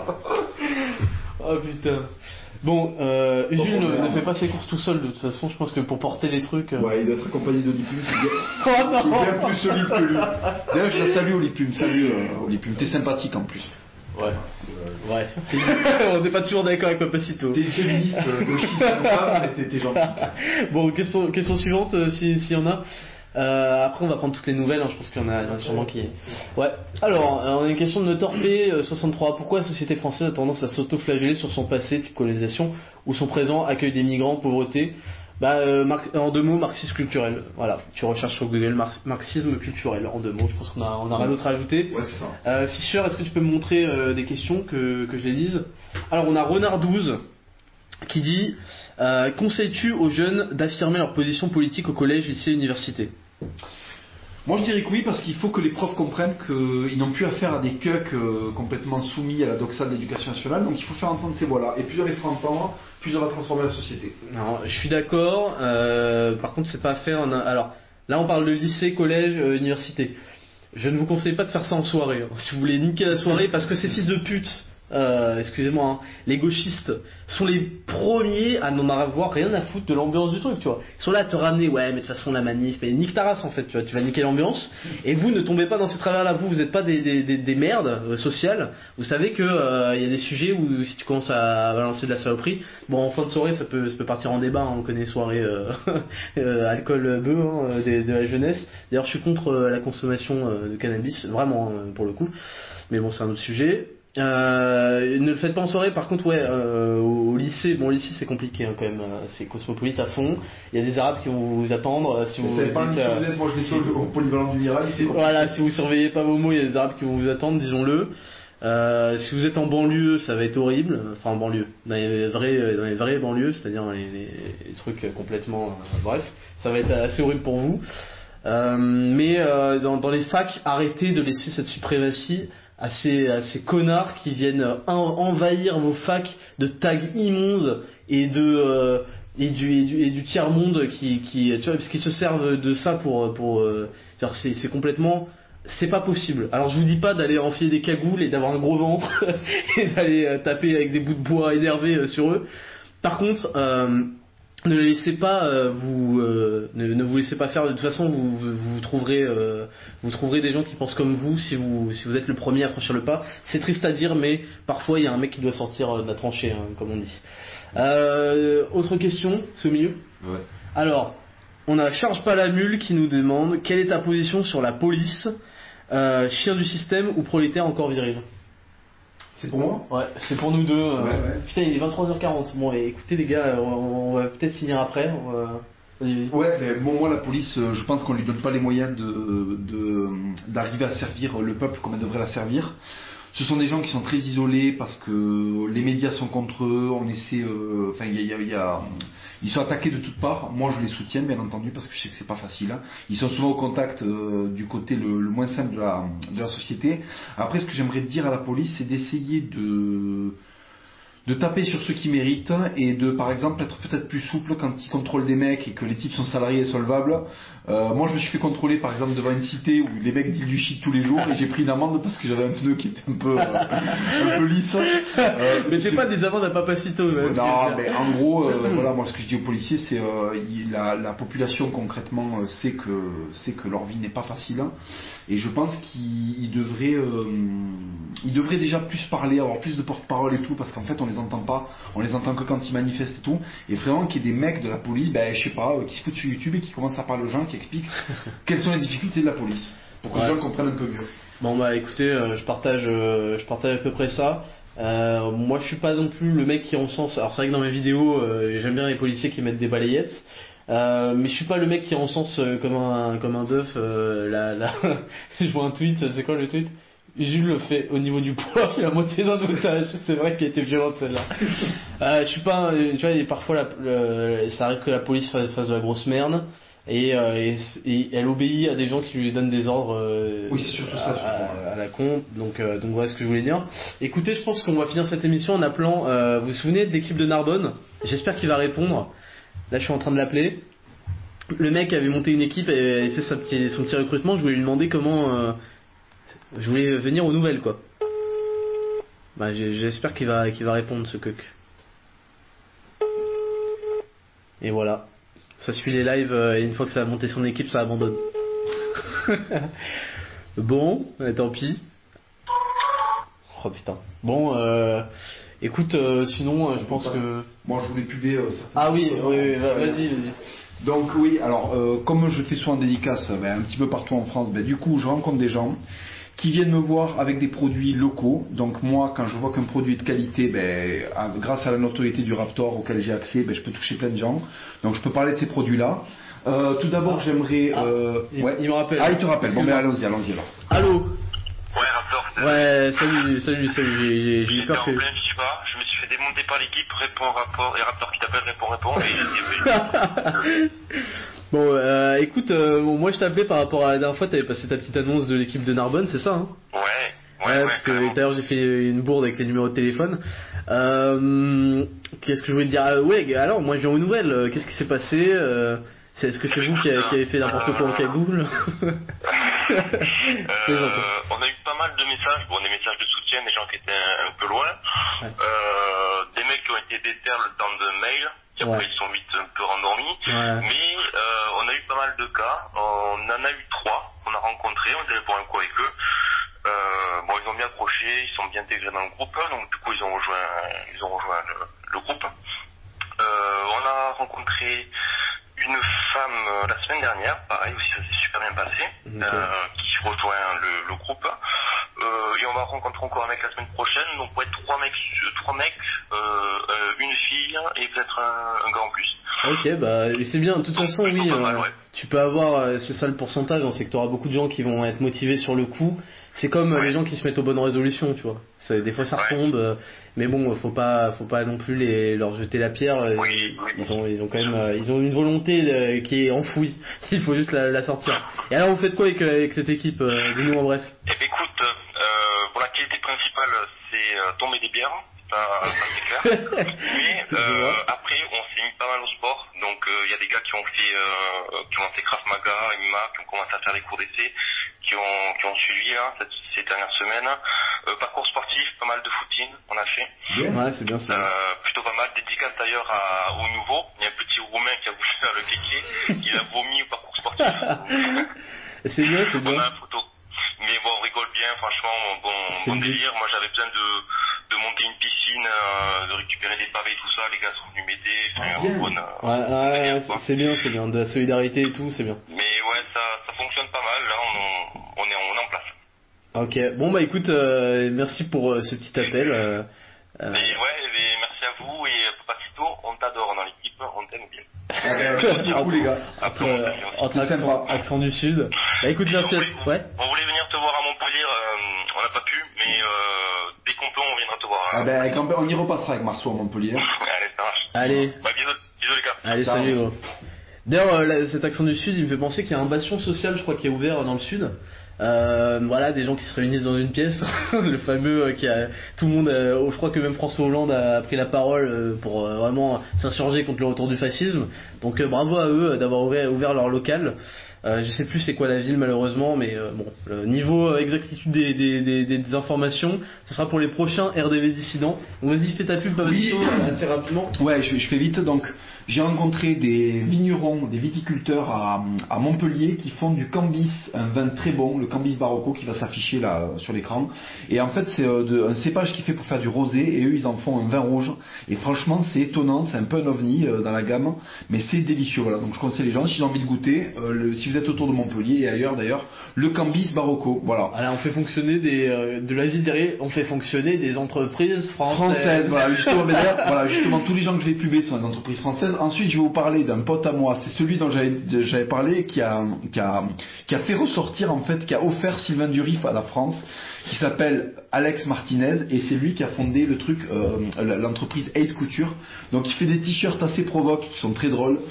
Oh putain. Bon, Usul ne fait pas ses courses tout seul de toute façon, je pense que pour porter les trucs... Ouais, il doit être accompagné d'Olipum qui est bien plus solide que lui. D'ailleurs, je la salue Olipum, salut Olipum, t'es sympathique en plus. Ouais. Ouais. On n'est pas toujours d'accord avec Papacito. T'es féministe, gauchiste, mais t'es gentil. Bon, question suivante, s'il y en a. Après on va prendre toutes les nouvelles, je pense qu'il y en a sûrement qui... Ouais. Alors, on a une question de Notorpé 63. Pourquoi la société française a tendance à s'auto-flageller sur son passé, type colonisation, ou son présent, accueil des migrants, pauvreté? En 2 mots, marxisme culturel. Voilà, tu recherches sur Google marxisme culturel, en 2 mots. Je pense qu'on a rien d'autre à ajouter. Ouais, c'est ça. Fischer, est-ce que tu peux me montrer des questions que je les lise? Alors on a Renard 12 qui dit conseilles-tu aux jeunes d'affirmer leur position politique au collège, lycée, université? Moi je dirais que oui, parce qu'il faut que les profs comprennent qu'ils n'ont plus affaire à des cucks complètement soumis à la doxa de l'éducation nationale, donc il faut faire entendre ces voix-là. Et plus on les fera entendre, plus on va transformer la société. Non, je suis d'accord, par contre c'est pas à faire alors là on parle de lycée, collège, université. Je ne vous conseille pas de faire ça en soirée, si vous voulez niquer la soirée, parce que ces fils de pute, excusez-moi, les gauchistes sont les premiers à n'en avoir rien à foutre de l'ambiance du truc, tu vois. Ils sont là à te ramener, ouais, mais de toute façon la manif, mais nique ta race en fait, tu vois, tu vas niquer l'ambiance, et vous ne tombez pas dans ces travers-là, vous êtes pas des merdes sociales, vous savez que y a des sujets où si tu commences à balancer de la saloperie, bon, en fin de soirée ça peut partir en débat, on connaît les soirées alcool bœuf de la jeunesse. D'ailleurs je suis contre la consommation de cannabis, vraiment pour le coup, mais bon c'est un autre sujet. Ne le faites pas en soirée. Par contre, ouais, au lycée, bon, au lycée c'est compliqué quand même. C'est cosmopolite à fond. Il y a des Arabes qui vont vous attendre. Si vous pas moi je l'ai au polyvalent du Mirail. Voilà, si vous surveillez pas vos mots, il y a des Arabes qui vont vous attendre, disons-le. Si vous êtes en banlieue, ça va être horrible. Enfin, en banlieue, dans les vraies banlieues, c'est-à-dire les trucs complètement. Bref, ça va être assez horrible pour vous. Mais dans les facs, arrêtez de laisser cette suprématie à ces connards qui viennent envahir vos facs de tags immondes et du tiers monde qui tu vois, parce qu'ils se servent de ça pour c'est complètement, c'est pas possible. Alors je vous dis pas d'aller enfiler des cagoules et d'avoir un gros ventre et d'aller taper avec des bouts de bois énervés sur eux. Par contre, ne les laissez pas ne vous laissez pas faire. De toute façon, vous trouverez des gens qui pensent comme vous si vous êtes le premier à franchir le pas. C'est triste à dire, mais parfois il y a un mec qui doit sortir de la tranchée, hein, comme on dit. Autre question, c'est au milieu. Ouais. Alors, on a Charge pas la mule qui nous demande quelle est ta position sur la police, chien du système ou prolétaire encore viril. C'est pour moi ? Ouais, c'est pour nous deux. Ouais. Putain, il est 23h40. Bon, écoutez les gars, on va peut-être finir après. Vas-y. Ouais, mais bon, moi la police, je pense qu'on lui donne pas les moyens d'arriver à servir le peuple comme elle devrait la servir. Ce sont des gens qui sont très isolés parce que les médias sont contre eux. On essaie, enfin, ils sont attaqués de toutes parts. Moi, je les soutiens, bien entendu, parce que je sais que c'est pas facile. Hein. Ils sont souvent au contact du côté le moins simple de la société. Après, ce que j'aimerais dire à la police, c'est d'essayer de taper sur ceux qui méritent et de, par exemple, être peut-être plus souple quand ils contrôlent des mecs et que les types sont salariés et solvables. Moi, je me suis fait contrôler, par exemple, devant une cité où les mecs disent du shit tous les jours et j'ai pris une amende parce que j'avais un pneu qui était un peu lisse. Mais fais pas des amendes à Papacito. Non, mais en gros, voilà, moi, ce que je dis aux policiers, c'est la population concrètement sait que leur vie n'est pas facile et je pense qu'ils devraient déjà plus parler, avoir plus de porte-parole et tout, parce qu'en fait, on les entend pas, on les entend que quand ils manifestent et tout, et vraiment qu'il y ait des mecs de la police, je sais pas, qui se foutent sur YouTube et qui commencent à parler aux gens, qui expliquent quelles sont les difficultés de la police, pour que les gens comprennent un peu mieux. Bon bah écoutez, je partage à peu près ça. Moi je suis pas non plus le mec qui encense, alors c'est vrai que dans mes vidéos j'aime bien les policiers qui mettent des balayettes, mais je suis pas le mec qui encense comme un bœuf. Je vois un tweet, c'est quoi le tweet? Jules le fait au niveau du poids, il a monté d'un otage. C'est vrai qu'elle était violente celle-là. Je suis pas, tu vois, et parfois ça arrive que la police fasse de la grosse merde et elle obéit à des gens qui lui donnent des ordres. Oui, c'est surtout ça. À la con. Donc voilà ce que je voulais dire. Écoutez, je pense qu'on va finir cette émission en appelant. Vous vous souvenez de l'équipe de Narbonne? J'espère qu'il va répondre. Là, je suis en train de l'appeler. Le mec avait monté une équipe et fait son petit recrutement. Je voulais lui demander comment. Je voulais venir aux nouvelles, quoi. Bah, j'espère qu'il va répondre, ce cuck. Et voilà. Ça suit les lives, et une fois que ça a monté son équipe, ça abandonne. Bon, tant pis. Oh putain. Bon, écoute, sinon, je pense que... Moi, je voulais puber certaines... Ah oui, vas-y. Donc oui, alors, comme je fais souvent en dédicace, un petit peu partout en France, du coup, je rencontre des gens qui viennent me voir avec des produits locaux. Donc moi, quand je vois qu'un produit est de qualité, grâce à la notoriété du Raptor auquel j'ai accès, je peux toucher plein de gens. Donc je peux parler de ces produits-là. Tout d'abord, j'aimerais... Il me rappelle. Ah, il te rappelle. Bon, allons-y alors. Allô. Ouais, Raptor, c'est... Ouais, salut, j'ai eu peur que... je me suis fait démonter par l'équipe, réponds Rapport, et Raptor qui t'appelle, réponds, et j'ai Bon, écoute, moi je t'appelais par rapport à la dernière fois, t'avais passé ta petite annonce de l'équipe de Narbonne, c'est ça, hein? Ouais, parce que d'ailleurs j'ai fait une bourde avec les numéros de téléphone. Qu'est-ce que je voulais te dire? Ouais, alors moi je viens aux nouvelles, qu'est-ce qui s'est passé? Est-ce que c'est vous qui avez fait n'importe quoi en cagoule? On a eu pas mal de messages, des messages de soutien, des gens qui étaient un peu loin, des mecs qui ont été déter le temps de mail, qui après ils sont vite un peu rendormis, mais on a eu pas mal de cas, on en a eu 3 qu'on a rencontrés, on était pour un coup avec eux. Ils ont bien accroché, ils sont bien intégrés dans le groupe, donc du coup ils ont rejoint le groupe. On a rencontré une femme la semaine dernière, pareil aussi, ça s'est super bien passé, qui rejoint le groupe. Et on va rencontrer encore un mec la semaine prochaine. Donc ouais, trois mecs, une fille et peut-être un gars en plus. Ok, bah et c'est bien. De toute façon, oui, mal, ouais. tu peux avoir, c'est ça le pourcentage, hein, c'est que tu auras beaucoup de gens qui vont être motivés sur le coup. C'est comme les gens qui se mettent aux bonnes résolutions, tu vois. Des fois ça retombe, mais bon, faut pas non plus leur jeter la pierre. Ils ont quand même, ils ont une volonté qui est enfouie. Il faut juste la sortir. Et alors, vous faites quoi avec cette équipe dis-nous en bref. Eh bien, écoute, pour l'activité principale, c'est tomber des bières. Ça c'est clair. Mais après, on s'est mis pas mal au sport. Donc, il y a des gars qui ont fait Krav Maga, MMA, qui ont commencé à faire des cours d'essai, qui ont suivi là, ces dernières semaines. Parcours sportif, pas mal de footing, on a fait. Ouais, c'est bien ça. Plutôt pas mal. Dédicace d'ailleurs au nouveau. Il y a un petit roumain qui a voulu faire le kéké. Il a vomi au parcours sportif. C'est bien. On a la photo. Mais bon, on rigole bien, franchement, bon délire. Moi, j'avais besoin de monter une piscine, de récupérer des pavés et tout ça. Les gars sont venus m'aider. C'est bien. De la solidarité et tout, c'est bien. Mais ouais, ça fonctionne pas mal. Là, on est en place. Ok. Bon, bah écoute, merci pour ce petit appel. Et merci à vous et Papacito, on t'adore dans l'équipe, on t'aime bien. À vous les gars. Entre accent du sud. Bah écoute, merci. On voulait venir te voir à Montpellier, on n'a pas pu, mais dès qu'on peut, on viendra te voir. On y repassera avec Marceau à Montpellier. Allez, ça marche. Allez. Bah, bisous les gars. Allez, salut gros. D'ailleurs, cet accent du sud, il me fait penser qu'il y a un bastion social, je crois, qui est ouvert dans le sud. Voilà, des gens qui se réunissent dans une pièce, le fameux qui a tout le monde, je crois que même François Hollande a pris la parole pour vraiment s'insurger contre le retour du fascisme. Donc bravo à eux d'avoir ouvert leur local. Je sais plus c'est quoi la ville malheureusement, mais bon, le niveau exactitude des informations, ce sera pour les prochains RDV dissidents. Donc vas-y, fais ta pub assez rapidement. Ouais, je fais vite. Donc j'ai rencontré des vignerons, des viticulteurs à Montpellier qui font du Cambis, un vin très bon, le Cambis Barocco qui va s'afficher là sur l'écran. Et en fait c'est un cépage qui fait pour faire du rosé et eux ils en font un vin rouge. Et franchement c'est étonnant, c'est un peu un ovni dans la gamme, mais c'est délicieux. Voilà, donc je conseille les gens s'ils ont envie de goûter. Si vous êtes autour de Montpellier et ailleurs d'ailleurs, le Cambis Barocco, voilà. Alors on fait fonctionner de la vie derrière, on fait fonctionner des entreprises françaises. Voilà, justement tous les gens que je vais puber sont des entreprises françaises. Ensuite je vais vous parler d'un pote à moi, c'est celui dont j'avais parlé qui a fait ressortir en fait, qui a offert Sylvain Durif à la France, qui s'appelle Alex Martinez et c'est lui qui a fondé le truc, l'entreprise Hate Couture. Donc il fait des t-shirts assez provoques qui sont très drôles.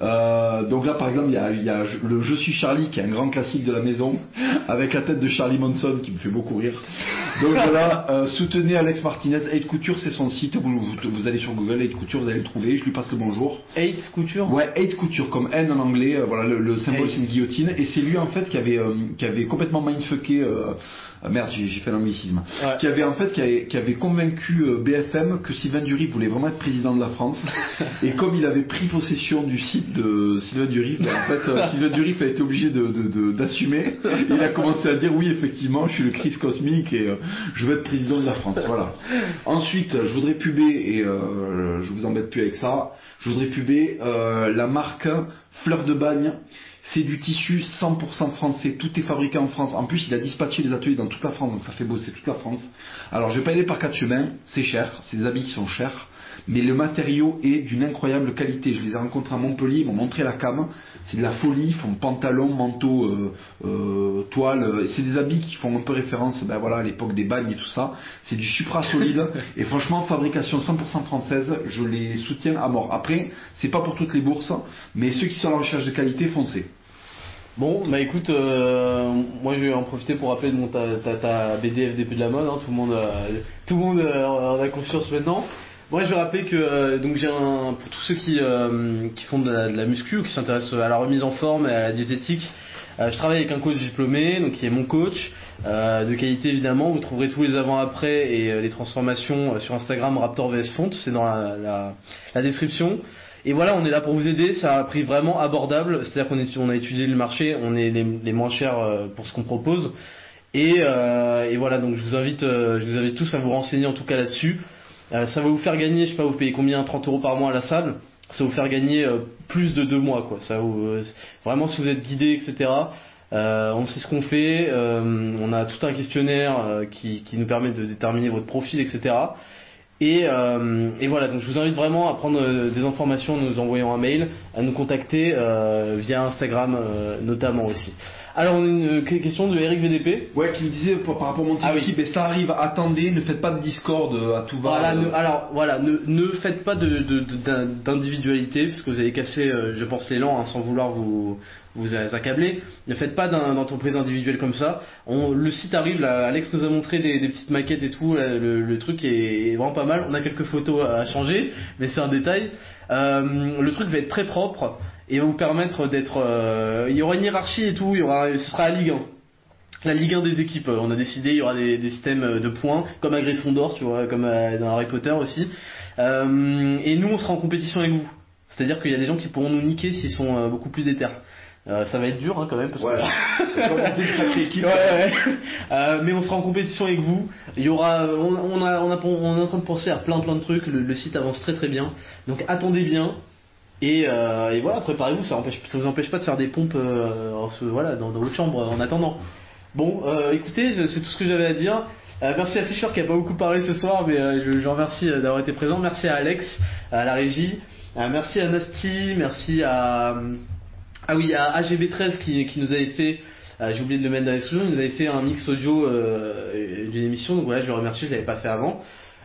Donc là par exemple il y a le Je suis Charlie qui est un grand classique de la maison avec la tête de Charlie Manson qui me fait beaucoup rire. Donc voilà, soutenez Alex Martinez. Hate Couture c'est son site, vous allez sur Google Hate Couture, vous allez le trouver, je lui passe le bonjour. Hate Couture? Ouais, Hate Couture comme N en anglais, voilà le symbole c'est une guillotine et c'est lui en fait qui avait complètement mindfucké merde, j'ai fait l'anglicisme. Ouais. Qui avait convaincu BFM que Sylvain Durif voulait vraiment être président de la France. Et comme il avait pris possession du site de Sylvain Durif, en fait, Sylvain Durif a été obligé d'assumer. Il a commencé à dire oui, effectivement, je suis le Christ cosmique et je veux être président de la France. Voilà. Ensuite, je voudrais puber et je vous embête plus avec ça. Je voudrais puber la marque Fleur de Bagne. C'est du tissu 100% français, tout est fabriqué en France. En plus, il a dispatché les ateliers dans toute la France, donc ça fait bosser toute la France. Alors, je vais pas aller par quatre chemins, c'est cher, c'est des habits qui sont chers, mais le matériau est d'une incroyable qualité. Je les ai rencontrés à Montpellier, ils m'ont montré la cam, c'est de la folie, ils font pantalon, manteau, toile, c'est des habits qui font un peu référence, à l'époque des bagnes et tout ça. C'est du supra solide, et franchement, fabrication 100% française, je les soutiens à mort. Après, c'est pas pour toutes les bourses, mais ceux qui sont à la recherche de qualité, foncez. Bon, bah écoute, moi je vais en profiter pour rappeler ta BD FDP de la mode, hein, tout le monde en a conscience maintenant. Moi je vais rappeler que donc pour tous ceux qui font de la muscu ou qui s'intéressent à la remise en forme et à la diététique, je travaille avec un coach diplômé, donc qui est mon coach, de qualité évidemment. Vous trouverez tous les avant-après et les transformations sur Instagram Raptor vs Font, c'est dans la description. Et voilà, on est là pour vous aider, c'est à un prix vraiment abordable, c'est-à-dire qu'on a étudié le marché, on est les moins chers pour ce qu'on propose. Et voilà, donc je vous invite tous à vous renseigner en tout cas là-dessus. Ça va vous faire gagner, je sais pas, vous payez combien, 30 € par mois à la salle, ça va vous faire gagner plus de 2 mois, quoi. Ça vraiment si vous êtes guidé, etc. On sait ce qu'on fait, on a tout un questionnaire qui nous permet de déterminer votre profil, etc. Et voilà, donc je vous invite vraiment à prendre des informations en nous envoyant un mail, à nous contacter via Instagram notamment aussi. Alors on a une question de Eric VDP. Ouais, qui me disait par rapport à mon équipe, et ça arrive, attendez, ne faites pas de Discord à tout va. Voilà, ne faites pas d'individualité, parce que vous allez casser, je pense, l'élan, hein, sans vouloir vous accabler. Ne faites pas d'entreprise individuelle comme ça. Le site arrive, là, Alex nous a montré des petites maquettes et tout, là, le truc est vraiment pas mal. On a quelques photos à changer, mais c'est un détail. Le truc va être très propre et va vous permettre d'être... il y aura une hiérarchie et tout, ce sera la Ligue 1. La Ligue 1 des équipes, on a décidé, il y aura des systèmes de points, comme à Gryffondor, tu vois, comme dans Harry Potter aussi. Et nous, on sera en compétition avec vous. C'est-à-dire qu'il y a des gens qui pourront nous niquer s'ils sont beaucoup plus déter. Ça va être dur, hein, quand même, parce que une sacrée équipe. Mais on sera en compétition avec vous. Il y aura, on est en train de penser à plein de trucs. Le site avance très très bien. Donc attendez bien. Et voilà, préparez-vous. Ça vous empêche pas de faire des pompes, dans votre chambre en attendant. Bon, écoutez, c'est tout ce que j'avais à dire. Merci à Fischer qui a pas beaucoup parlé ce soir, mais je remercie d'avoir été présent. Merci à Alex, à la régie. Merci à Nasty, merci à AGB13 qui nous avait fait, j'ai oublié de le mettre dans les sous, il nous avait fait un mix audio d'une émission, donc voilà, je le remercie, je l'avais pas fait avant.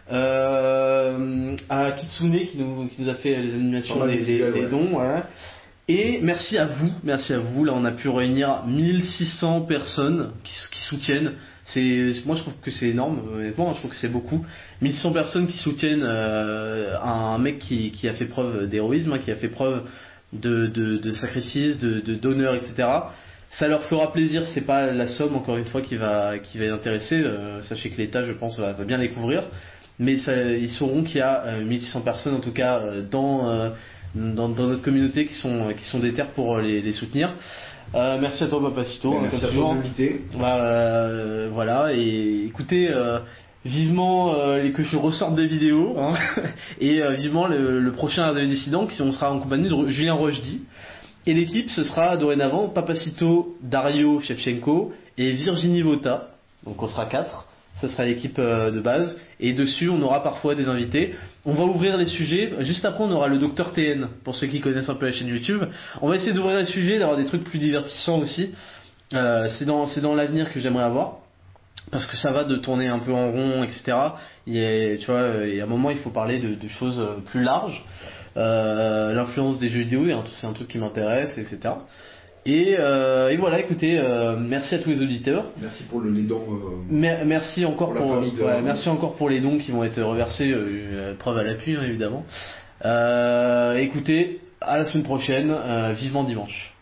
À Kitsune qui nous a fait les animations, les dons, voilà. Et merci à vous, là on a pu réunir 1600 personnes qui soutiennent. Moi je trouve que c'est énorme, honnêtement, je trouve que c'est beaucoup. 1600 personnes qui soutiennent un mec qui a fait preuve d'héroïsme, hein, qui a fait preuve de sacrifice, d'honneur, etc. Ça leur fera plaisir, c'est pas la somme encore une fois qui va les intéresser. Sachez que l'État, je pense, va bien les couvrir, mais ils sauront qu'il y a 1600 personnes en tout cas dans notre communauté qui sont déter pour les soutenir. Merci à toi Papacito, merci à toi de m'inviter. Voilà, et écoutez, vivement que je ressorte des vidéos, hein, et vivement le prochain RDV Dissident, on sera en compagnie de Julien Rochdy. Et l'équipe, ce sera dorénavant Papacito, Dario Shevchenko et Virginie Vota. Donc on sera 4. Ce sera l'équipe de base. Et dessus, on aura parfois des invités. On va ouvrir les sujets. Juste après, on aura le Dr TN, pour ceux qui connaissent un peu la chaîne YouTube. On va essayer d'ouvrir les sujets, d'avoir des trucs plus divertissants aussi. C'est dans l'avenir que j'aimerais avoir. Parce que ça va de tourner un peu en rond, etc. Tu vois, et à un moment, il faut parler de choses plus larges. L'influence des jeux vidéo, c'est un truc qui m'intéresse, etc. Et voilà, écoutez, merci à tous les auditeurs. Merci pour les dons. Merci encore merci encore pour les dons qui vont être reversés, preuve à l'appui, hein, évidemment. Écoutez, à la semaine prochaine, vivement dimanche.